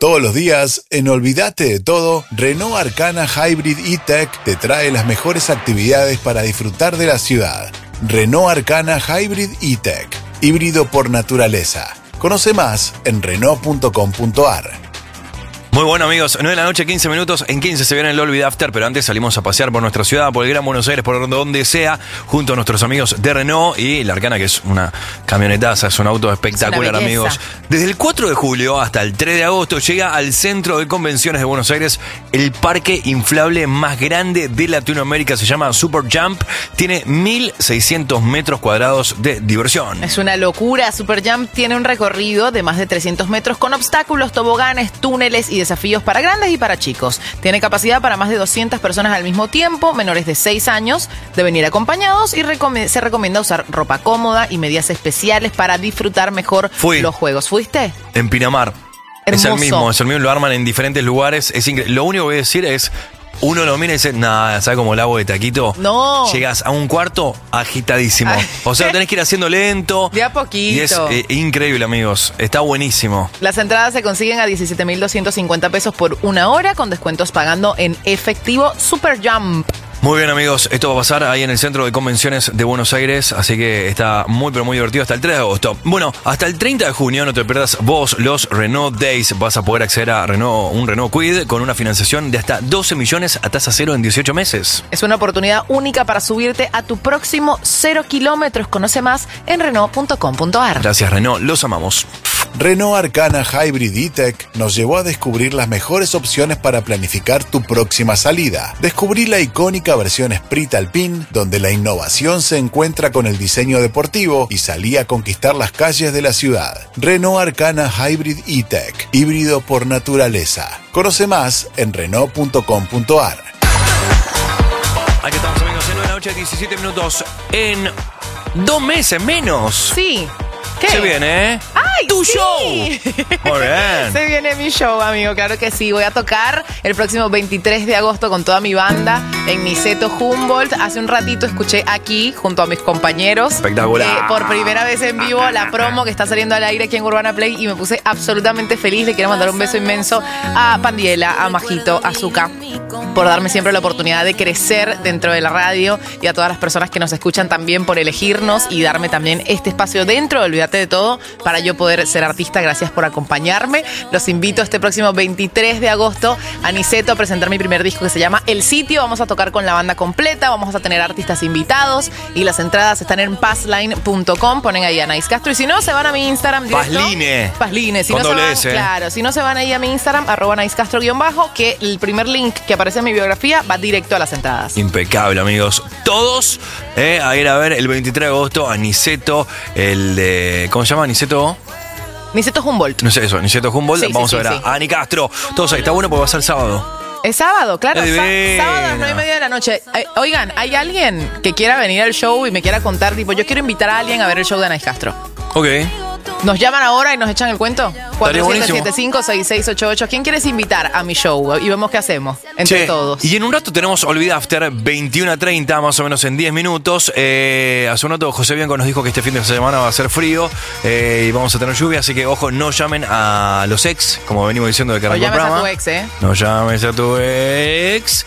Todos los días, en Olvídate de Todo, Renault Arcana Hybrid E-Tech te trae las mejores actividades para disfrutar de la ciudad. Renault Arcana Hybrid E-Tech, híbrido por naturaleza. Conoce más en renault punto com punto a r. Muy bueno, amigos, nueve de la noche, quince minutos. En quince se viene el Olvid After, pero antes salimos a pasear por nuestra ciudad, por el Gran Buenos Aires, por donde sea, junto a nuestros amigos de Renault y la Arcana, que es una camionetaza, es un auto espectacular, amigos. Desde el cuatro de julio hasta el tres de agosto llega al Centro de Convenciones de Buenos Aires el parque inflable más grande de Latinoamérica. Se llama Super Jump. Tiene mil seiscientos metros cuadrados de diversión. Es una locura. Super Jump tiene un recorrido de más de trescientos metros con obstáculos, toboganes, túneles y desafíos para grandes y para chicos. Tiene capacidad para más de doscientas personas al mismo tiempo. Menores de seis años deben ir acompañados y recom- se recomienda usar ropa cómoda y medidas especiales para disfrutar mejor Fui. los juegos. ¿Fuiste? En Pinamar. Hermoso. Es el mismo, es el mismo, lo arman en diferentes lugares. Es incre- lo único que voy a decir es, uno lo mira y dice, nada, ¿sabes cómo el agua de taquito? No. Llegas a un cuarto agitadísimo. Ay. O sea, lo tenés que ir haciendo lento. De a poquito. Y es eh, increíble, amigos. Está buenísimo. Las entradas se consiguen a diecisiete mil doscientos cincuenta pesos por una hora, con descuentos pagando en efectivo. Super Jump. Muy bien, amigos, esto va a pasar ahí en el Centro de Convenciones de Buenos Aires, así que está muy pero muy divertido hasta el tres de agosto. Bueno, hasta el treinta de junio no te pierdas vos los Renault Days. Vas a poder acceder a Renault, un Renault Kwid con una financiación de hasta doce millones a tasa cero en dieciocho meses. Es una oportunidad única para subirte a tu próximo cero kilómetros. Conoce más en renault punto com punto a r. Gracias, Renault, los amamos. Renault Arcana Hybrid E-Tech nos llevó a descubrir las mejores opciones para planificar tu próxima salida. Descubrí la icónica versión Sprint Alpine, donde la innovación se encuentra con el diseño deportivo y salí a conquistar las calles de la ciudad. Renault Arcana Hybrid E-Tech, híbrido por naturaleza. Conoce más en renault punto com punto a r. Aquí estamos, amigos, en nueve de la noche, diecisiete minutos, en dos meses menos. Sí. ¿Qué? Se viene, ¿eh? ¡Ay, ¡Tu sí! show! Muy bien. Se viene mi show, amigo, claro que sí. Voy a tocar el próximo veintitrés de agosto con toda mi banda en Niceto Humboldt. Hace un ratito escuché aquí, junto a mis compañeros, Espectacular. eh, por primera vez en vivo, la promo que está saliendo al aire aquí en Urbana Play y me puse absolutamente feliz. Le quiero mandar un beso inmenso a Pandiela, a Majito, a Zuka, por darme siempre la oportunidad de crecer dentro de la radio, y a todas las personas que nos escuchan también por elegirnos y darme también este espacio dentro de Olvídate de Todo para yo poder ser artista. Gracias por acompañarme. Los invito este próximo veintitrés de agosto a Niceto a presentar mi primer disco que se llama El Sitio. Vamos a tocar con la banda completa, vamos a tener artistas invitados y las entradas están en passline punto com. Ponen ahí a Anaís Castro y si no, se van a mi Instagram directo. Pasline. Pasline. Si Con no se doble van, S. claro, si no se van ahí a mi Instagram, arroba Anaís Castro guión bajo, que el primer link que aparece en mi biografía va directo a las entradas. Impecable, amigos. Todos eh, a ir a ver el veintitrés de agosto a Niceto, el de... ¿Cómo se llama? Niceto... Niceto Humboldt. No sé eso, Niceto Humboldt. Sí, Vamos sí, a ver sí, a Ani Castro. Todos ahí. Está bueno porque va a ser sábado. Es sábado, claro. Es Sa- divino. sábado a las nueve y media de la noche. Eh, oigan, ¿hay alguien que quiera venir al show y me quiera contar? Tipo, yo quiero invitar a alguien a ver el show de Anaís Castro. Ok. ¿Nos llaman ahora y nos echan el cuento? cuatro siete buenísimo. siete cinco, seis seis ocho ocho. ¿Quién quieres invitar a mi show? Y vemos qué hacemos entre Che, todos. Y en un rato tenemos Olvid After, veintiuno a treinta, más o menos en diez minutos. Eh, hace un rato José Bianco nos dijo que este fin de semana va a ser frío eh, y vamos a tener lluvia, así que ojo, no llamen a los ex, como venimos diciendo de que O arrancó el llames a programa. tu ex, ¿eh? No llames a tu ex.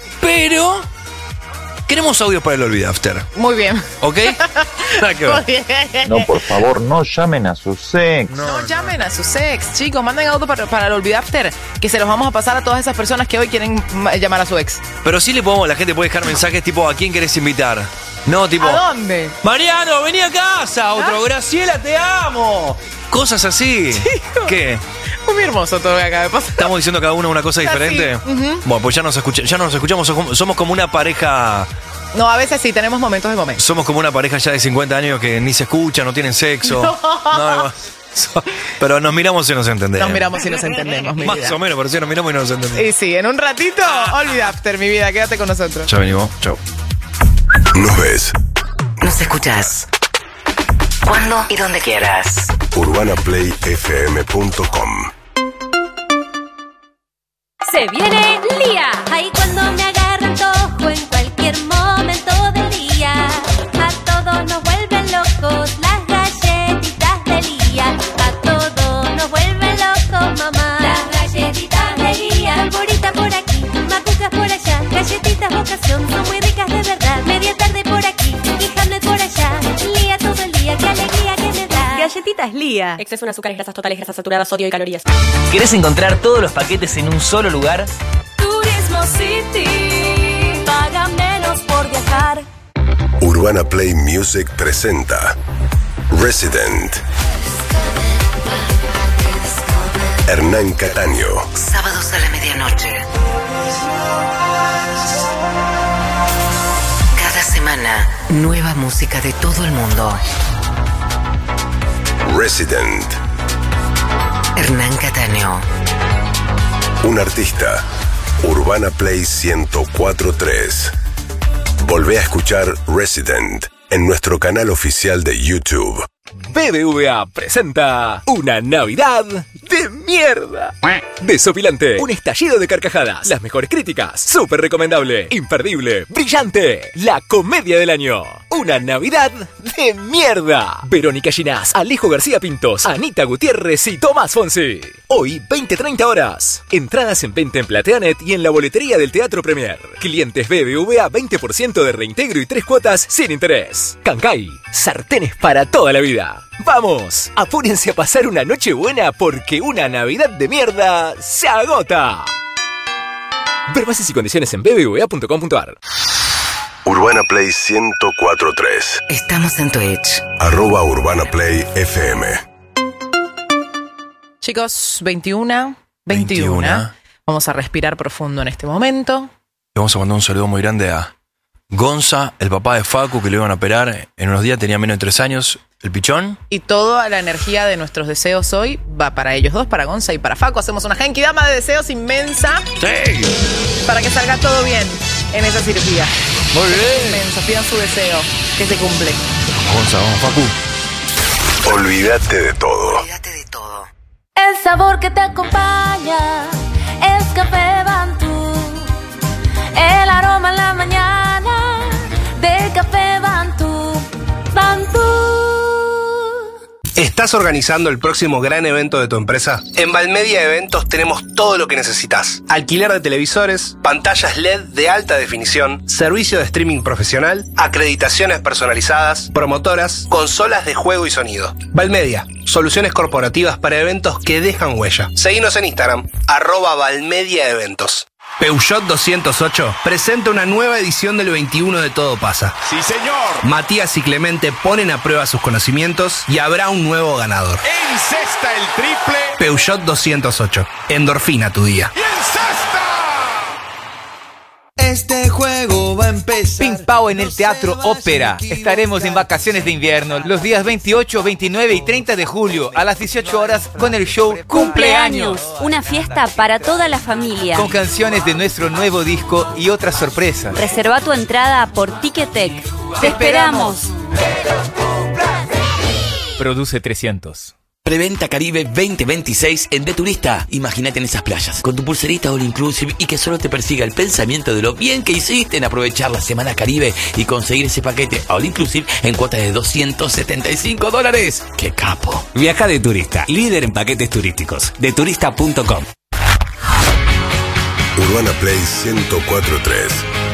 Pero queremos audio para el Olvid After, Muy bien. ¿ok? Nada que ver. Muy bien. No, por favor, no llamen a sus ex. No, llamen a sus ex, chicos. Manden audio para, para el Olvid After, que se los vamos a pasar a todas esas personas que hoy quieren ma- llamar a su ex. Pero sí le podemos, la gente puede dejar mensajes tipo, ¿a quién querés invitar? No, tipo, ¿A dónde? Mariano, vení a casa. Otro, ¿Ah? Graciela, te amo. Cosas así. ¿Qué? Muy hermoso todo lo que acaba de pasar. ¿Estamos diciendo cada uno una cosa diferente? Así, ujú. Bueno, pues ya nos, escucha, ya no nos escuchamos, somos somos como una pareja. No, a veces sí, tenemos momentos de momentos. Somos como una pareja ya de cincuenta años que ni se escuchan, no tienen sexo. No. No, so- pero nos miramos y nos entendemos. Nos miramos y nos entendemos, mi Más vida. o menos, pero sí nos miramos y nos entendemos. Y sí, en un ratito, Olvid After, mi vida. Quédate con nosotros. Ya venimos, chau. Nos ves. Nos escuchás cuando y donde quieras. urbana play f m punto com. Se viene Lía, ahí cuando me agarra antojo en cualquier momento del día. A todos nos vuelven locos las galletitas de Lía. A todos nos vuelven locos, mamá. Las galletitas Galletitas Lía. Exceso en azúcares, grasas totales, grasas saturadas, sodio y calorías. ¿Querés encontrar todos los paquetes en un solo lugar? Turismo City. Paga menos por viajar. Urbana Play Music presenta Resident. Hernán Cataño. Sábados a la medianoche. Cada semana, nueva música de todo el mundo. Resident. Hernán Cataño. Un artista. Urbana Play ciento cuatro punto tres. Volvé a escuchar Resident en nuestro canal oficial de YouTube. B B V A presenta una Navidad de mierda. Desopilante, un estallido de carcajadas, las mejores críticas, súper recomendable, imperdible, brillante, la comedia del año. Una Navidad de mierda. Verónica Ginás, Alejo García Pintos, Anita Gutiérrez y Tomás Fonsi. Hoy, veinte treinta horas. Entradas en venta en Plateanet y en la boletería del Teatro Premier. Clientes B B V A veinte por ciento de reintegro y tres cuotas sin interés. Cancay, sartenes para toda la vida. ¡Vamos! Apúrense a pasar una noche buena porque una Navidad de mierda se agota. Ver bases y condiciones en b b v a punto com punto a r. Urbana Play ciento cuatro punto tres. Estamos en Twitch. Arroba Urbana Play F M. Chicos, veintiuno, veintiuno. veintiuno. Vamos a respirar profundo en este momento. Le vamos a mandar un saludo muy grande a Gonza, el papá de Facu, que lo iban a operar en unos días, tenía menos de tres años, el pichón. Y toda la energía de nuestros deseos hoy va para ellos dos, para Gonza y para Facu. Hacemos una genkidama de deseos inmensa. ¡Sí! Para que salga todo bien en esa cirugía. Muy bien. Inmensa, pidan su deseo, que se cumple. Gonza, vamos, Facu. Olvídate de todo. El sabor que te acompaña es Café Bantú. El aroma en la mañana de Café Bantú. Bantú. ¿Estás organizando el próximo gran evento de tu empresa? En Valmedia Eventos tenemos todo lo que necesitas. Alquiler de televisores, pantallas L E D de alta definición, servicio de streaming profesional, acreditaciones personalizadas, promotoras, consolas de juego y sonido. Valmedia, soluciones corporativas para eventos que dejan huella. Seguinos en Instagram, arroba Valmedia Eventos. Peugeot doscientos ocho presenta una nueva edición del veintiuno de Todo Pasa. ¡Sí, señor! Matías y Clemente ponen a prueba sus conocimientos y habrá un nuevo ganador. ¡Encesta el triple! Peugeot doscientos ocho. Endorfina tu día. ¡Y encesta! Este juego va a empezar. Ping Pao en el Teatro Ópera. Estaremos en vacaciones de invierno los días veintiocho, veintinueve y treinta de julio a las dieciocho horas con el show Cumpleaños. Una fiesta para toda la familia. con canciones de nuestro nuevo disco y otras sorpresas. Reserva tu entrada por Ticketek. ¡Te esperamos! Produce trescientos. Preventa Caribe veinte veintiséis en De Turista. Imagínate en esas playas, con tu pulserita All Inclusive y que solo te persiga el pensamiento de lo bien que hiciste en aprovechar la Semana Caribe y conseguir ese paquete All Inclusive en cuotas de doscientos setenta y cinco dólares. ¡Qué capo! Viaja De Turista, líder en paquetes turísticos. de turista punto com. Urbana Play ciento cuatro punto tres.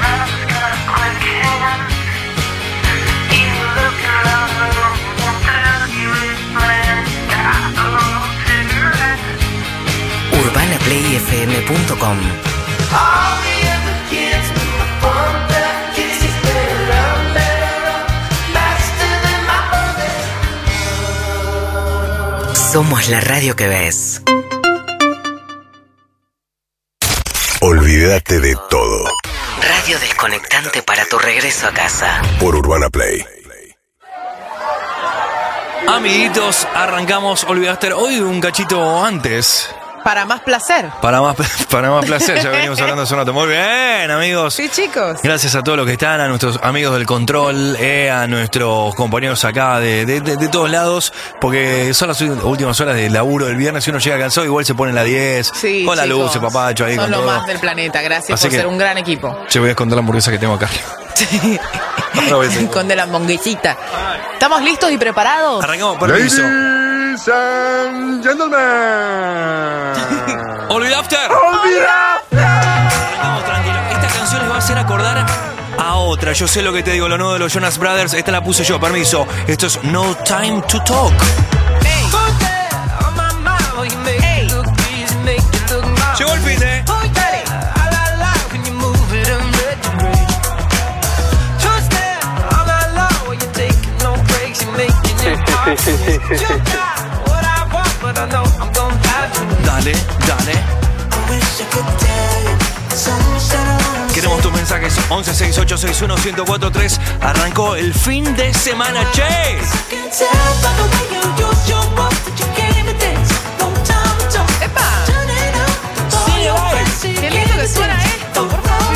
urbana play f m punto com. Somos la radio que ves. Olvídate de todo. Radio desconectante para tu regreso a casa. Por Urbana Play. Amiguitos, arrancamos Olvidaste hoy un cachito antes. Para más placer. Para más, para más placer, ya venimos hablando hace un rato. Muy bien, amigos. Sí, chicos. Gracias a todos los que están, a nuestros amigos del control, eh, a nuestros compañeros acá de, de, de, de todos lados, porque son las últimas horas de laburo del viernes. Si uno llega cansado, igual se pone en la diez. Sí, con la chicos, luz, papacho ahí son con lo todo. más del planeta. Gracias Así por que- ser un gran equipo. Che, voy a esconder la hamburguesa que tengo acá. Sí. Ahora voy a hacer- Con de la hamburguesita. ¿Estamos listos y preparados? Arrancamos, permiso. Ladies and gentlemen. Olvida After. Olvida Arrancamos tranquilo. Esta canción les va a hacer acordar a otra. Yo sé lo que te digo, lo nuevo de los Jonas Brothers. Esta la puse yo, permiso. Esto es No Time to Talk. Sí, sí, sí, sí, sí. Dale, dale. Queremos tus mensajes once sesenta y ocho sesenta y uno ciento cuarenta y tres. Arrancó el fin de semana, che. ¡Epa! ¡Qué lindo que suena esto, por favor!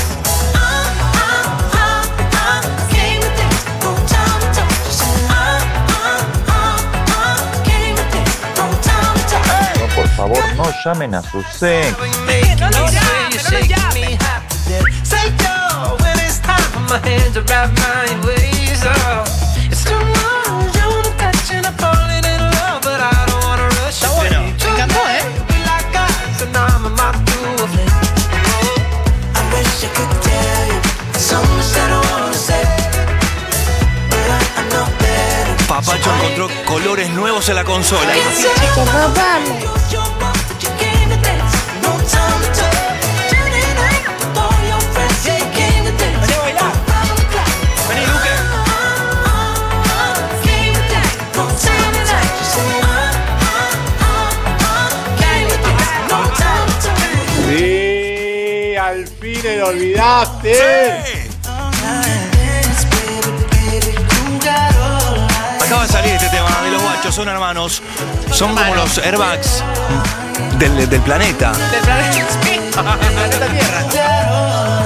No, por favor, no llamen a sus ex. No lo llamen, no lo llamen. Está bueno, me encantó, ¿eh? Papacho encontró colores nuevos en la consola. Sí, al fin te olvidaste. Sí. Acaba de salir este tema de los guachos, son hermanos. Son como los airbags del, del planeta. Del planeta, sí, del planeta Tierra.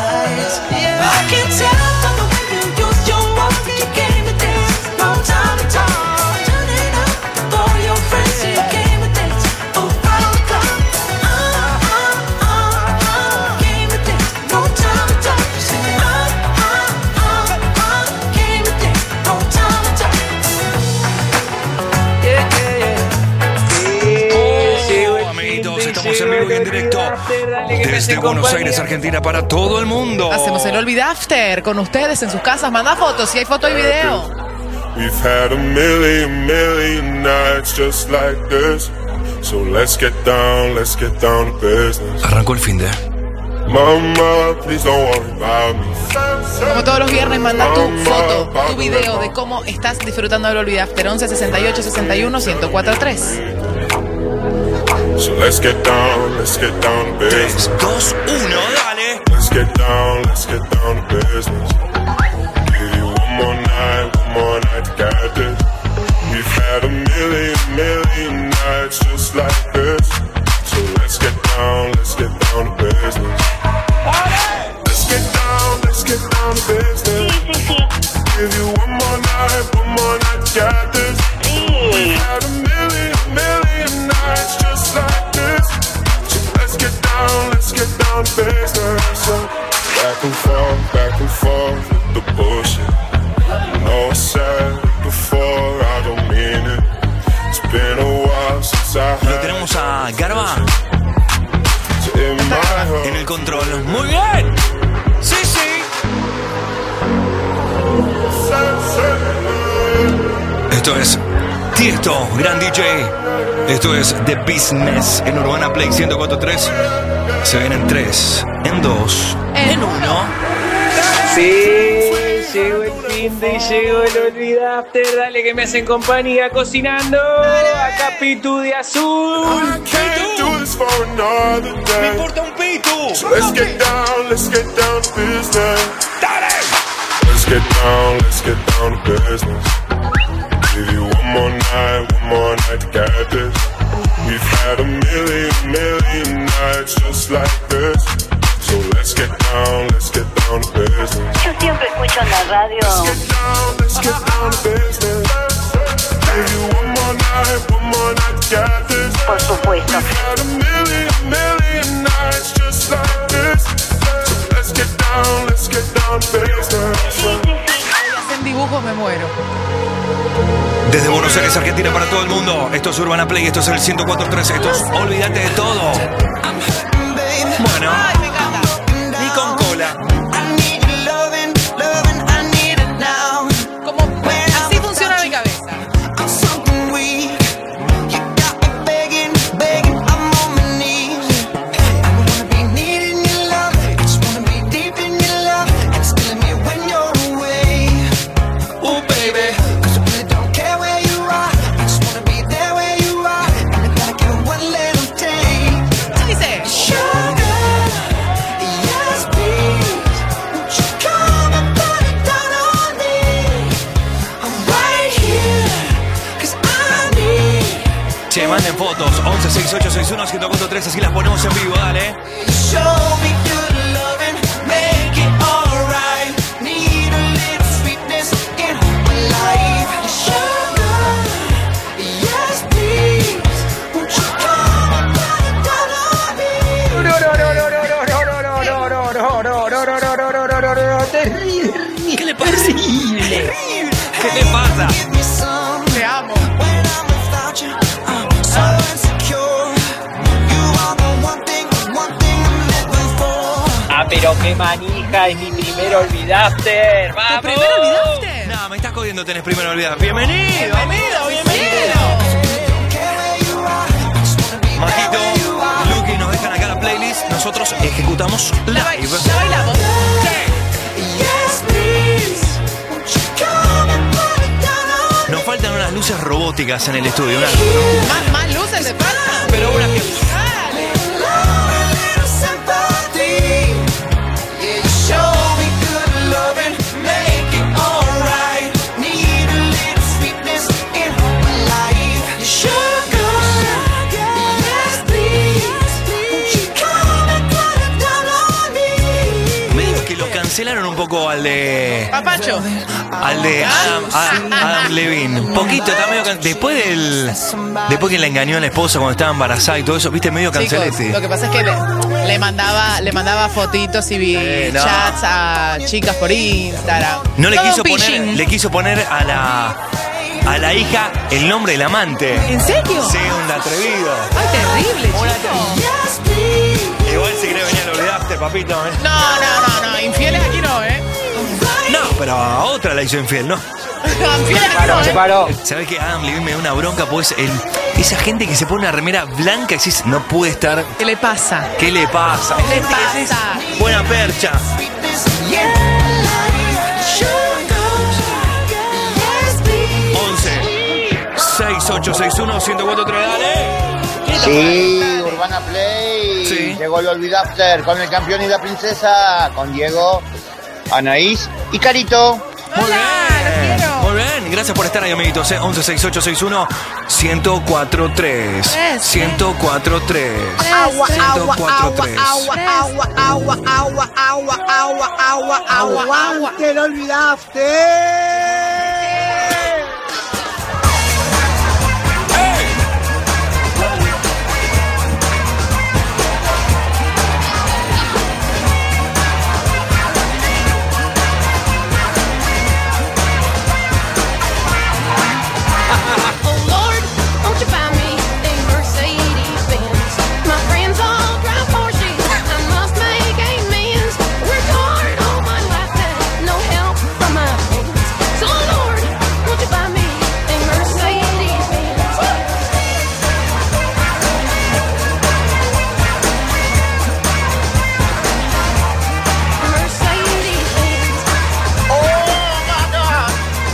Estamos en vivo y en directo desde Buenos Aires, Argentina, para todo el mundo. Hacemos el Olvid After con ustedes en sus casas. Manda fotos, si hay foto y video. We've had a million, million nights just like this. So let's get down, let's get down to business. Arrancó el fin de. Mama, please don't worry about me. Como todos los viernes, manda tu foto, tu video de cómo estás disfrutando del Olvid After. once sesenta y ocho sesenta y uno ciento cuarenta y tres. So let's get down, let's get down to business. tres, dos, uno, dale. Let's get down, let's get down to business. Give you one more night, one more night to get this. We've had a million, million nights just like this. So let's get down, let's get down to business. Let's get down, let's get down to business. Give you one more night, one more night to get this. We've had a million, million nights just like this. So let's get down, let's get down to business. So back and forth, back and forth with the bullshit. You know I said it before, I don't mean it. It's been a while since I had. Lo tenemos a Garba en el control. Muy bien. Sí, sí. Esto es Tiesto, gran D J. Esto es The Business en Urbana Play ciento cuatro punto tres. Se ven en tres, en dos, en uno. Sí, llegó el fin de llegó el Olvid After. Dale que me hacen compañía cocinando. Acá Pitu de azul. Me importa un pitu. So let's get down, let's get down to business. Dale. Let's get down, let's get down to business. Give you one more night, one more night to get this. We've had a million, million nights just like this. So let's get down, let's get down to business. Yo siempre escucho en la radio. Let's get down, let's get down to business. Give you one more night, one more night to get this. Por supuesto. We've had a million, million nights just like this. So let's get down, let's get down to business. Hacen dibujos, me muero. Desde Buenos Aires, Argentina, para todo el mundo. Esto es Urbana Play, esto es el ciento cuatro punto tres. Esto es Olvídate de Todo. Bueno, ni con cola. Como así funciona mi cabeza. Che, manden fotos. once sesenta y ocho sesenta y uno ciento cuatro tres, así las ponemos en vivo, dale. ¿Qué le pasa? Terrible. ¿Qué le pasa? Te amo. Ah, pero qué manija, es mi primer olvidaste. ¡Vamos! ¿Tu primer olvidaste? No, me estás jodiendo, tenés primero olvidado. Bienvenido. Bienvenido, bienvenido. Majito, Luqui, nos dejan acá la playlist. Nosotros ejecutamos La ba- live. ya bailamos. Nos faltan unas luces robóticas en el estudio. Una... Más, más luces de falta. Pero una que... Medio que lo cancelaron un poco al de... Papacho. Al de Adam, Adam, Adam Levine. Poquito, está medio can... Después del... Después que le engañó a la esposa cuando estaba embarazada y todo eso, viste, medio Chicos, cancelete. lo que pasa es que le, le mandaba le mandaba fotitos y vi Eh, no. chats a chicas por Instagram. No le Todo quiso un poner, phishing. le quiso poner a la a la hija el nombre del amante. ¿En serio? Sí, un atrevido. Ay, terrible, chico. Igual se cree venir al olvidaste, papito. ¿eh? No, no, no, no. Infieles aquí no, ¿eh? No, pero a otra la hizo infiel, ¿no? No, infieles aquí no, Se ¿eh? paró. ¿Sabes qué? Adam Levine me da una bronca, pues el, esa gente que se pone una remera blanca y decís, no puede estar. ¿Qué le pasa? ¿Qué le pasa? ¿Qué le Gente que decís, pasa? buena percha. once sesenta y ocho sesenta y uno ciento cuatro tres, dale. Sí, Urbana Play. Sí. Llegó el Olvidafter con el campeón y la princesa, con Diego, Anaís y Carito. Muy bien, muy bien. Gracias por estar ahí, amiguitos. ¿eh? once sesenta y ocho sesenta y uno ciento cuatro tres. ciento cuatro tres. Agua, agua, ciento cuatro agua, tres. agua, agua, agua, agua, agua, agua, agua, agua, agua. ¡Te lo olvidaste! Oh Lord, won't you buy me a Mercedes Benz? My friends all drive Porsches. I must make amends. Worked hard all my life, had no help from my friends. So Lord, won't you buy me a Mercedes Benz? Mercedes Benz. Oh my God.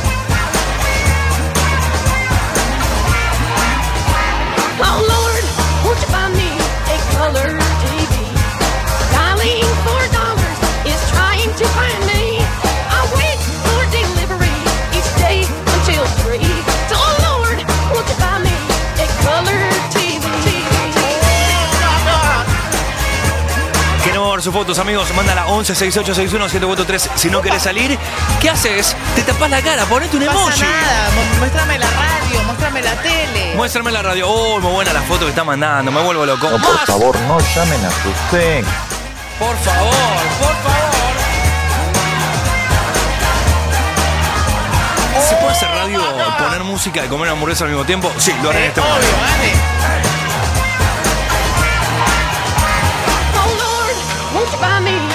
Oh Lord, won't you buy me a color T V? Dialing for dollars is trying to find me. I wait for delivery each day until three. So oh Lord, won't you buy me a color T V? Queremos ver sus fotos, amigos. Mándala once sesenta y ocho sesenta y uno ciento cuatro tres. Si no querés salir, ¿qué haces? Te tapás la cara, ponete un No pasa emoji. nada. Mu- Muéstrame la radio, muéstrame la tele. Muéstrame la radio. Oh, muy buena la foto que está mandando. Me vuelvo loco. No, por Más. favor, no llamen a su ex. Por favor, por favor. ¿Se puede hacer radio, poner música y comer una hamburguesa al mismo tiempo? Sí, lo haré en este momento. Obvio, vale. Oh Lord, won't you buy me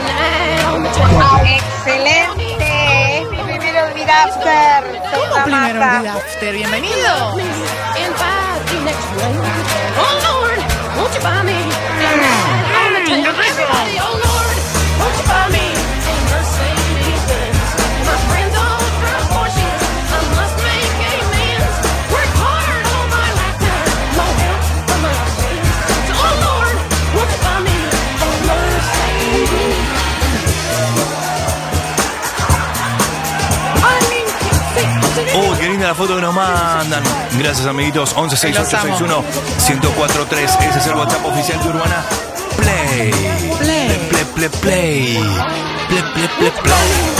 a Excelente, es mi primer olvidafter. ¿Cómo primero olvidaste? Bienvenido. and buy the next round? Oh Lord, won't you buy me a Everybody, oh Lord, won't you buy me a Mercedes Benz? My friends all drive Porsches. I must make amends. Work hard all my lifetime, no help from my friends. So, oh Lord, won't you buy me a Mercedes? Oh, qué linda la foto que nos mandan. Gracias, amiguitos. once sesenta y ocho sesenta y uno uno cero cuatro tres. Ese es el WhatsApp oficial de Urbana Play. Play, play, play, play. Play, play, play, play.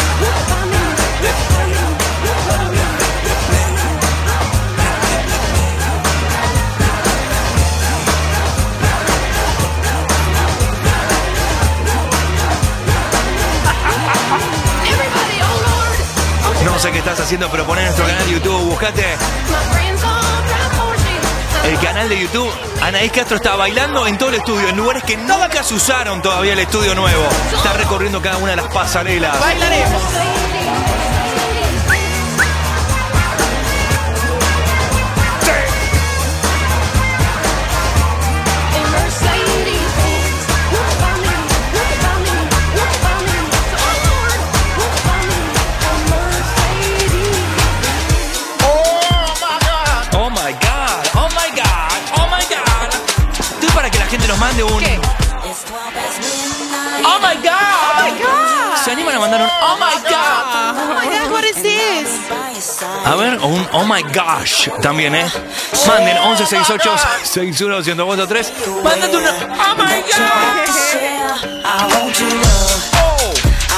No sé qué estás haciendo, pero poné nuestro canal de YouTube, buscate el canal de YouTube. Anaís Castro está bailando en todo el estudio, en lugares que nunca se usaron todavía el estudio nuevo. Está recorriendo cada una de las pasarelas. Bailaremos. Nos mande un ¿Qué? Oh my god. Oh my god. ¿Se animan a mandar un Oh my god? Oh my god, what is this? A ver, o un Oh my gosh también, ¿eh? Manden once sesenta y ocho sesenta y uno uno cero cuatro tres. Mándate un Oh my god. Oh.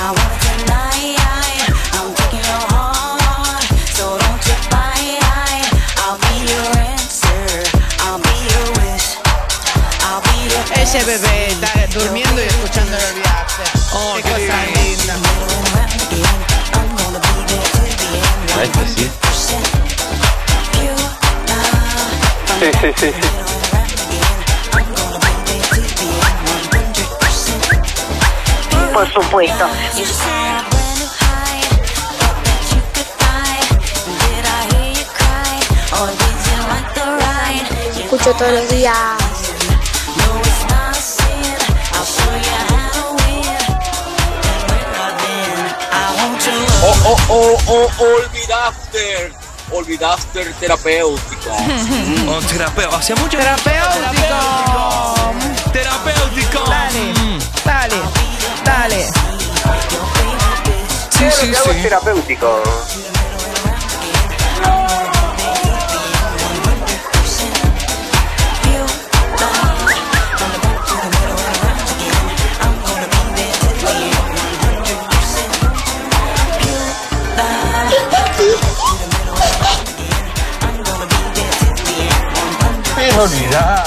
Ese bebé está durmiendo y escuchando el olvidaste. Oh, qué, qué cosa linda. Este sí. Sí, sí, sí, sí. Por supuesto. Escucho todos los días. Oh, oh, oh, oh, olvidaste, olvidaste el terapéutico. Oh, terapéutico, hace mucho Terapéutico. Terapéutico. Dale, dale, dale. Sí, sí, Lo que hago es sí. terapéutico. Pero olvidar.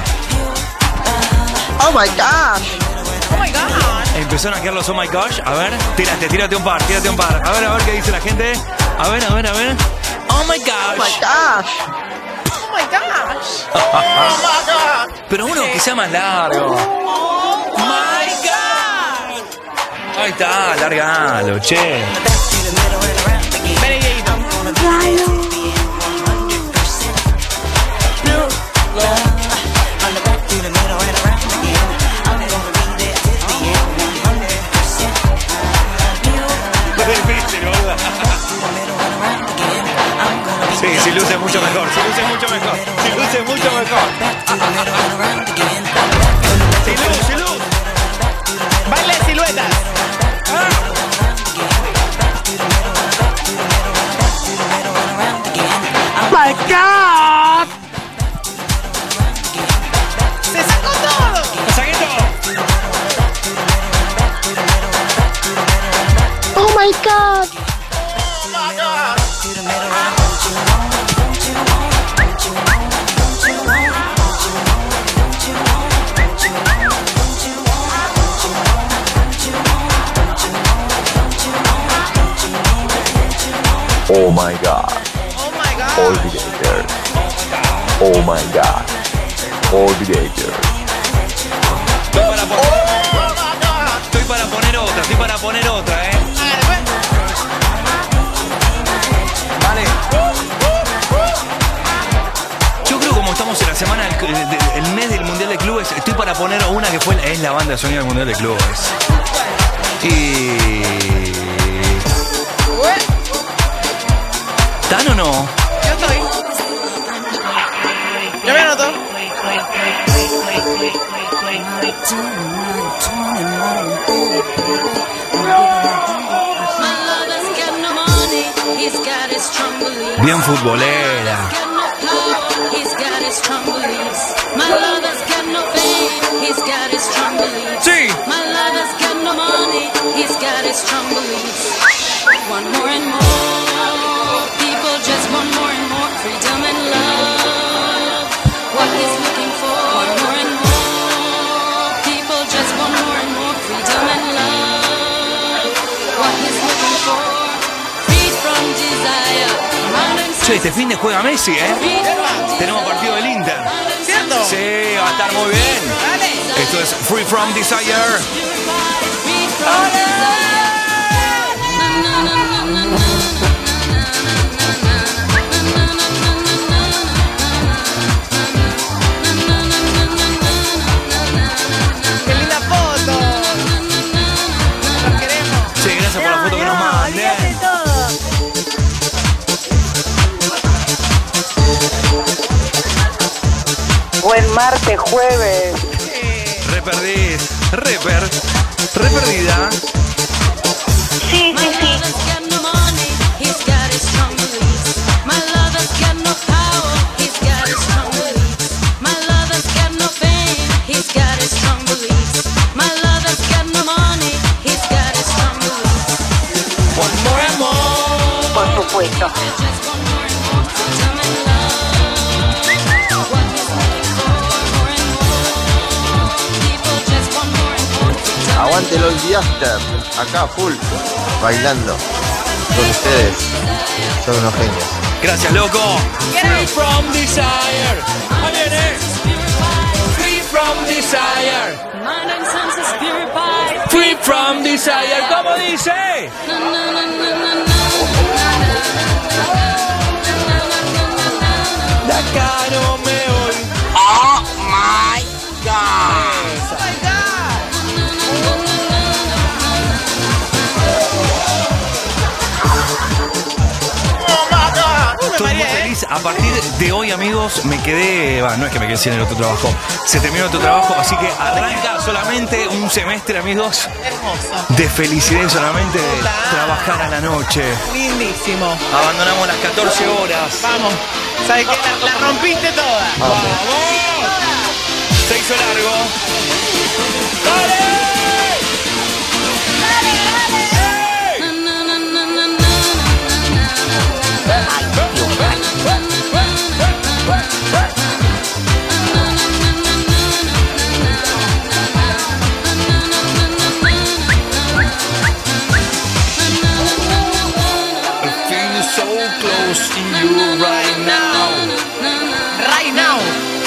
Oh my god. Oh my god. Empezaron a quedar los Oh my gosh. A ver, tírate, tírate un par, tírate un par. A ver, a ver qué dice la gente. A ver, a ver, a ver. Oh my gosh. Oh my gosh. Oh my gosh. Oh my god. Pero uno que sea más largo. Oh my god. Ahí está, largalo, che. Ven, Dieguito. Sí, si luce mucho mejor, si luce mucho mejor, si luce mucho mejor. Si luce, si luce. Baile de siluetas. Oh my god. Se sacó todo. ¡Lo saqué todo! Oh my god. Oh my god. Oh my god. Olvidator. Oh my god. Olvidator. Estoy para poner, estoy para poner otra, estoy para poner otra, eh. Vale. Yo creo como estamos en la semana, del- el mes del Mundial de Clubes, estoy para poner una que fue, es la banda de sonido del Mundial de Clubes. Y... ¿Tan o no? Yo estoy. Yo me anoto. My lover's got no money, he's got his strong belief. Bien futbolera. Sí. One more and more people just want more and more freedom and love. What he's looking for. One more and more people just want more and more freedom and love. What he's looking for. Freed from desire. Che, este fin de juega Messi, ¿eh? Tenemos partido del Inter. ¿Cierto? Sí, va a estar muy bien. Dale. Esto es Free From Desire. Freed from desire. ¡Qué linda foto! Nos queremos. Sí, gracias por la foto que nos manden. Buen martes, jueves. Re perdí. Re per. Re perdida. Sí, sí, sí. Por supuesto. Aguante el Oldie After, acá full, bailando con ustedes. Son unos genios. Gracias, loco. Free From Desire. Ahí viene. Free From Desire. Free From Desire. ¿Cómo dice? De acá no me voy. Oh my God. Estoy muy feliz. A partir de hoy, amigos, me quedé... Bah, no es que me quedé sin el otro trabajo. Se terminó otro trabajo, así que arranca solamente un semestre, amigos. Hermoso. De felicidad y solamente de trabajar a la noche. Lindísimo. Abandonamos las catorce horas. Vamos. ¿Sabes qué? La, la rompiste toda. ¡Vamos! Se hizo largo. ¡Dale! Right now. Right now.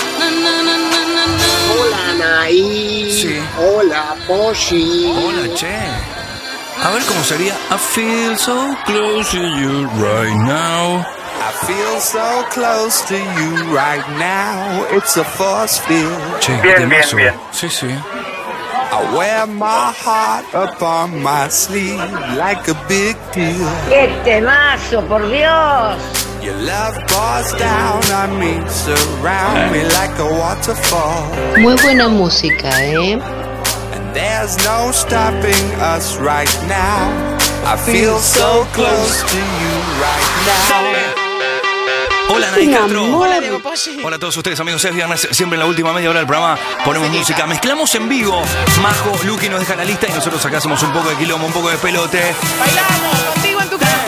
Hola, Anaí. Sí. Hola, Poshi. Hola, che. A ver cómo sería. I feel so close to you right now. I feel so close to you right now. It's a force field. Che, bien, bien, temazo. bien. Sí, sí. I wear my heart upon my sleeve like a big deal. ¡Qué temazo, por Dios! Your love pours down on me, surround me like a waterfall. Muy buena música, ¿eh? And there's no stopping us right now. I feel so close to you right now. Hola, Anaí Castro. Hola, Diego Poggi. Hola a todos ustedes, amigos. Es viernes, siempre en la última media hora del programa ponemos música. Mezclamos en vivo. Majo, Luqui nos deja la lista y nosotros acá hacemos un poco de quilombo, un poco de pelote. Bailamos contigo en tu casa.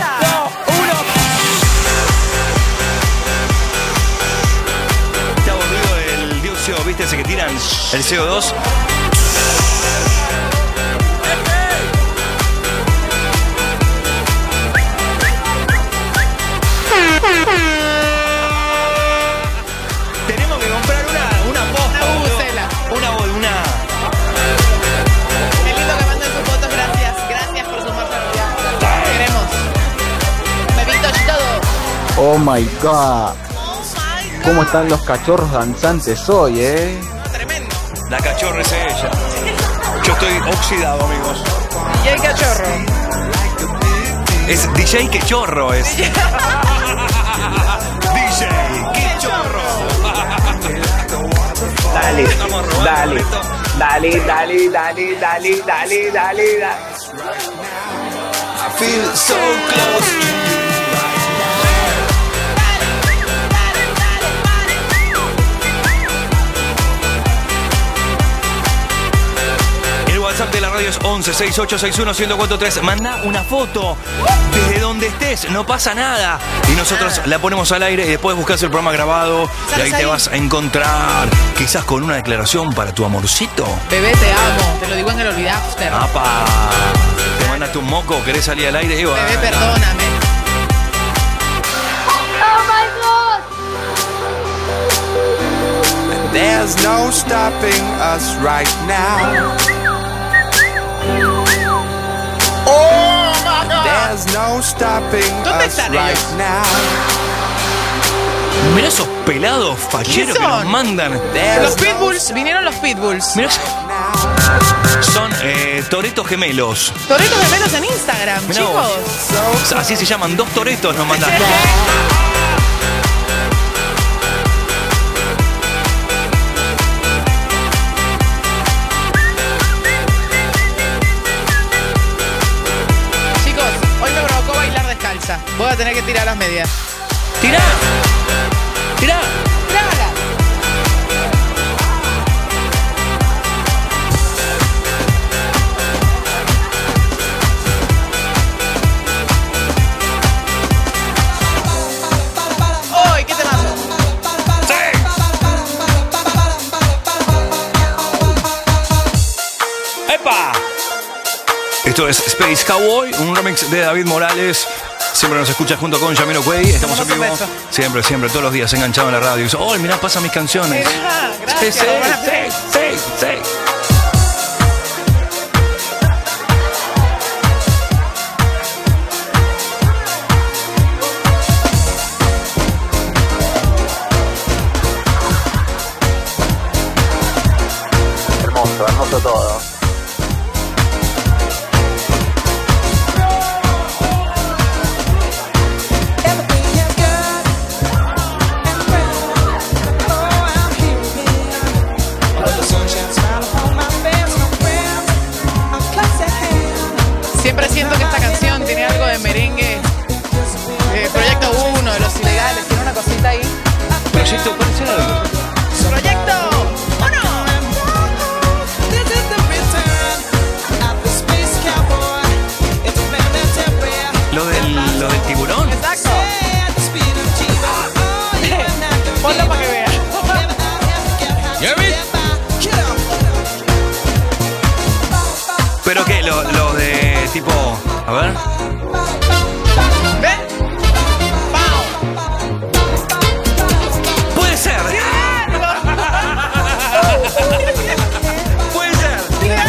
Está aburrido el dióxido, ¿viste? Ese que tiran el C O dos. Tenemos que comprar una, una posta. Una bucela. Una, una. Qué lindo que manden sus fotos, gracias. Gracias por sumarse al día. Te queremos. Bebitos y todo. Oh my god. ¿Cómo están los cachorros danzantes hoy, eh? Tremendo. La cachorra es ella. Yo estoy oxidado, amigos. D J Cachorro. Es D J Quechorro, es. D J Quechorro. Dale, dale, dale, dale, dale, dale, dale, dale, dale. I feel so close to you right now. es once sesenta y ocho sesenta y uno ciento cuarenta y tres. Manda una foto desde donde estés, no pasa nada. Y nosotros la ponemos al aire y después buscas el programa grabado y ahí te vas a encontrar quizás con una declaración para tu amorcito. Bebé, te amo. Te lo digo en el olvidaste. ¡Apa! Te mandaste un moco, querés salir al aire y va. Bebé, perdóname. Oh my God! And there's no stopping us right now. Oh my God! There's no stopping us right now. Mirá esos pelados facheros que nos mandan. Los Pitbulls, vinieron los Pitbulls. Mirá, son eh, toretos gemelos. Toretos gemelos en Instagram, Mirá chicos. vos. Así se llaman, dos toretos nos mandan. Chicos, hoy me provocó bailar descalza. Voy a tener que tirar las medias. ¡Tirá! ¡Tirá! ¡Trágala! ¡Uy, qué temazo! ¡Epa! Esto es Space Cowboy, un remix de David Morales. Siempre nos escucha junto con Yamiro Cuey. Estamos en vivo. Siempre, siempre, todos los días enganchado en la radio. Dice, oh, mirá, pasa mis canciones. Mirá, gracias. Sí, sí, sí, sí. Hermoso, hermoso todo. Siempre siento que esta canción tiene algo de merengue. Eh, Proyecto uno, de Los Ilegales, tiene una cosita ahí. Proyecto, ¿cuál es el? ¡Proyecto uno! Lo del, lo del tiburón. Exacto. Ponlo para que vea. ¿Pero qué? Lo, lo de tipo... A ver. ¿Ve? Puede ser. Puede ser.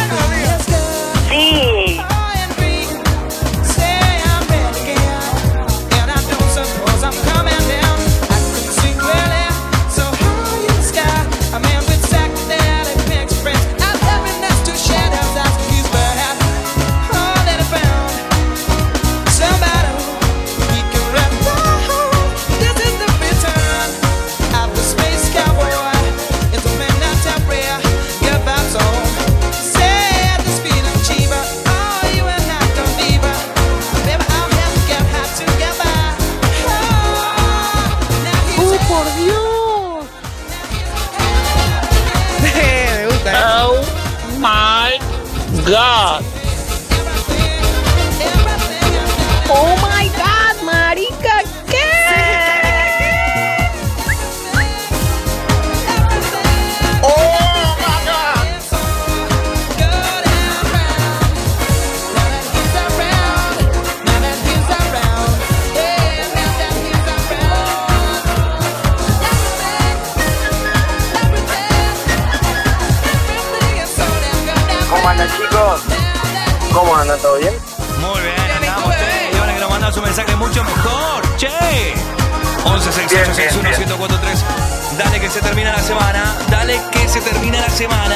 Sí. God. Oh my God, marica, ¿qué? Oh my God. ¿Cómo andan, chicos? ¿Cómo andan? ¿Todo bien? Muy bien, andamos, che. Y ahora que nos mandas un mensaje mucho mejor, che. once sesenta y ocho sesenta y uno ciento cuarenta y tres. Dale que se termina la semana. Dale que se termina la semana.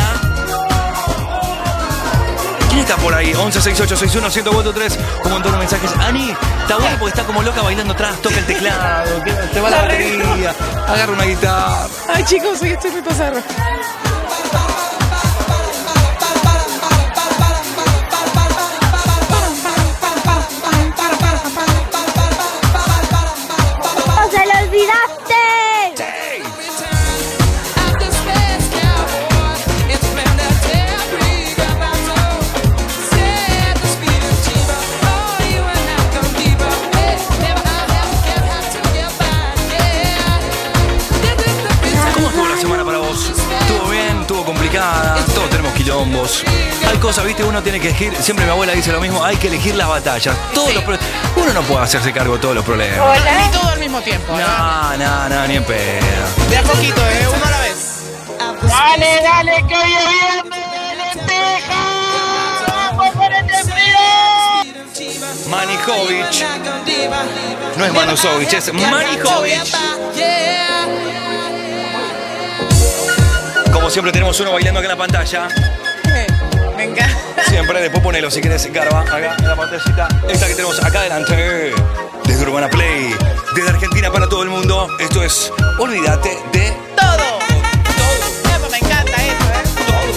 ¿Quién está por ahí? once sesenta y ocho sesenta y uno ciento cuarenta y tres. Un montón de mensajes. Ani, está bueno porque está como loca bailando atrás. Toca el teclado. Se va la batería. Agarra una guitarra. Ay, chicos, hoy estoy muy pasada. ¡Se lo olvidaste! complicada, todos tenemos quilombos. Hay cosas, viste, uno tiene que elegir, siempre mi abuela dice lo mismo, hay que elegir las batallas. Todos los pro- uno no puede hacerse cargo de todos los problemas. Hola. Ni todo al mismo tiempo. No, no, no, ni en pedo. De a poquito, ¿eh? Uno a la vez. Dale, dale, que hoy es viernes de lenteja. Vamos por este frío. Manijovic. No es Manusovic, es Manijovic. Como siempre tenemos uno bailando acá en la pantalla. Venga. Siempre, después ponelo si querés, Garba, acá en la pantallita. Esta que tenemos acá adelante. Desde Urbana Play, desde Argentina para todo el mundo. Esto es Olvídate de Todo. Todo. Me encanta eso, ¿eh?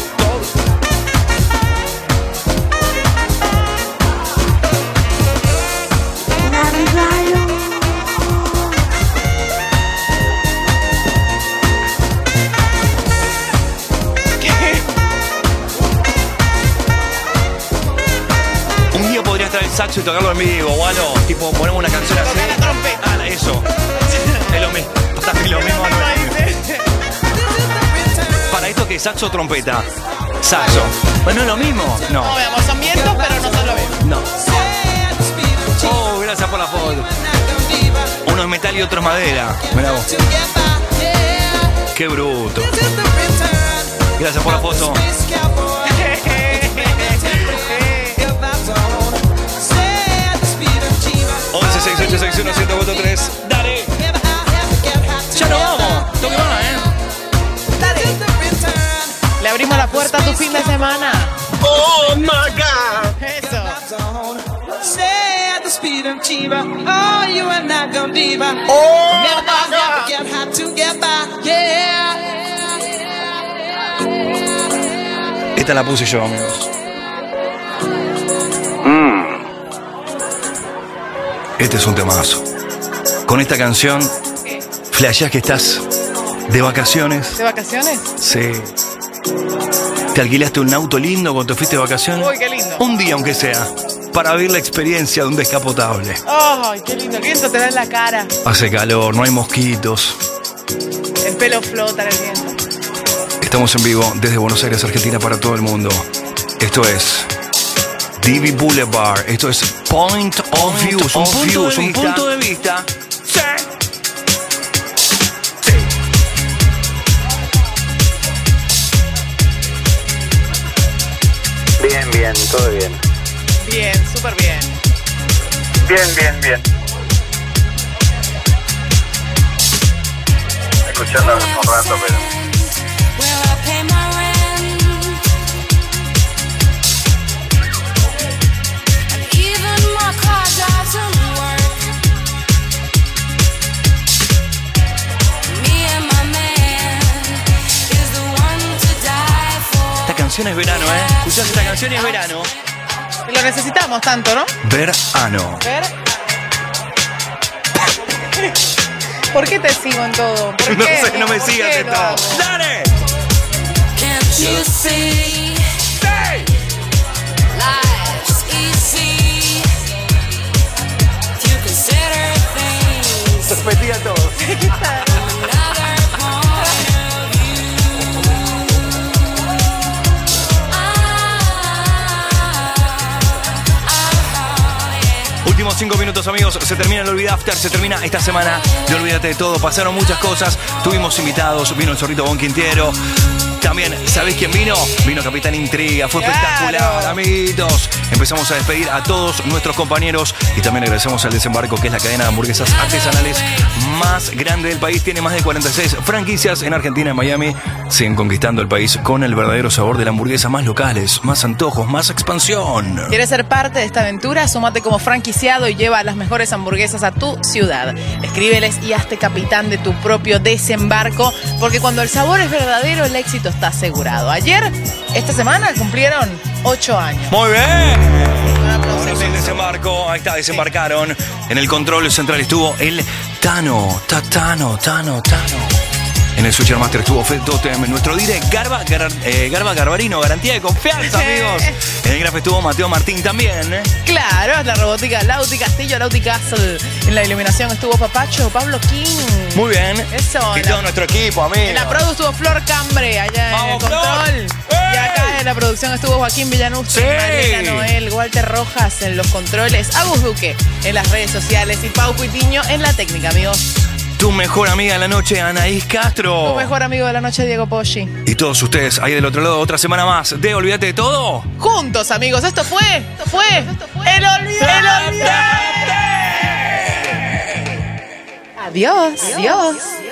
Un día podría estar el saxo y tocarlo en vivo, o algo. Tipo, ponemos una canción así. La trompeta. Ah, eso. Es lo mismo. Es lo mismo. Para esto que es saxo o trompeta. Saxo. Pues no es lo mismo. No. No, veamos, son vientos, pero no son lo mismo. No. Oh, gracias por la foto. Uno es metal y otro es madera. Mirá vos. Qué bruto. Gracias por la foto. once seis ocho seis uno siete cuatro tres. Dale. Ya no vamos. Toque más, ¿eh? Dale. Le abrimos la puerta a tu fin de semana. Oh my God. Eso. Stay at the speed of Chiba. Oh, you are not gonna diva. Oh, never, my never God. get hot to get by. Yeah. Esta la puse yo, amigos. Este es un temazo. Con esta canción, flasheás que estás de vacaciones. ¿De vacaciones? Sí. Te alquilaste un auto lindo cuando te fuiste de vacaciones. Uy, qué lindo. Un día, aunque sea, para vivir la experiencia de un descapotable. Ay, qué lindo. El viento te da en la cara. Hace calor, no hay mosquitos. El pelo flota en el viento. Estamos en vivo desde Buenos Aires, Argentina, para todo el mundo. Esto es D V Boulevard. Esto es Point of View. Un punto de un punto de vista. Sí. Sí. Bien, bien, todo bien. Bien, súper bien. Bien, bien, bien. Escuchando un rato, pero... Esta canción es verano, ¿eh? Escuchás esta canción y es verano. Y lo necesitamos tanto, ¿no? Verano. Ver. ¿Por qué te sigo en todo? ¿Por No qué? sé, no me ¿Por sigas qué en lo todo. hago? ¡Dale! Can't you see? ¡Hey! Life's easy. If you consider things Repetí a todos. another point of view. Últimos cinco minutos, amigos. Se termina el Olvida After. Se termina esta semana de Olvídate de Todo. Pasaron muchas cosas. Tuvimos invitados. Vino el Zorrito Bon Quintiero. También, ¿sabéis quién vino? Vino Capitán Intriga. Fue Claro. espectacular, amiguitos. Empezamos a despedir a todos nuestros compañeros. Y también agradecemos al Desembarco, que es la cadena de hamburguesas artesanales más grande del país. Tiene más de cuarenta y seis franquicias en Argentina, en Miami. Siguen conquistando el país con el verdadero sabor de la hamburguesa. Más locales, más antojos, más expansión. ¿Quieres ser parte de esta aventura? Súmate como franquiciado y lleva las mejores hamburguesas a tu ciudad. Escríbeles y hazte capitán de tu propio Desembarco, porque cuando el sabor es verdadero, el éxito está asegurado. Ayer, esta semana, cumplieron ocho años. Muy bien. Bueno, el desembarco, ahí está, desembarcaron. En el control central estuvo el Tano, Tatano, Tano, Tano. En el Switcher Master estuvo Fed Totem. Nuestro direct Garba, Gar, eh, Garba Garbarino, garantía de confianza, amigos. En el graf estuvo Mateo Martín también. ¿eh? Claro, la robótica Lauti Castillo, Lauti Castle. En la iluminación estuvo Papacho, Pablo King. Muy bien. Eso. Y todo nuestro equipo, amigos. En la produ estuvo Flor Cambre, allá Vamos, en el control. Flor. Y acá en la producción estuvo Joaquín Villanustre, Sí. Mariela Noel, Walter Rojas en los controles, Agus Duque en las redes sociales y Pau Cuitiño en la técnica, amigos. Tu mejor amiga de la noche, Anaís Castro. Tu mejor amigo de la noche, Diego Poggi. Y todos ustedes ahí del otro lado, otra semana más de Olvídate de Todo. Juntos, amigos. Esto fue, esto fue, esto fue el Olvídate. El Olvídate. Adiós, adiós.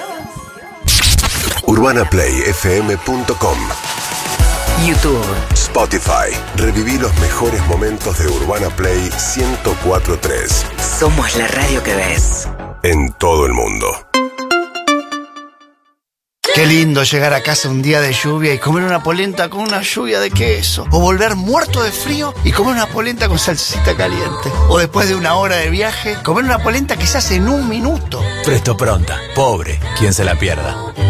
urbana play f m punto com, YouTube, Spotify. Reviví los mejores momentos de Urbana Play ciento cuatro punto tres. somos la radio que ves. En todo el mundo. Qué lindo llegar a casa un día de lluvia y comer una polenta con una lluvia de queso. O volver muerto de frío y comer una polenta con salsita caliente. O después de una hora de viaje, comer una polenta que se hace en un minuto. Presto Pronta. Pobre, quien se la pierda.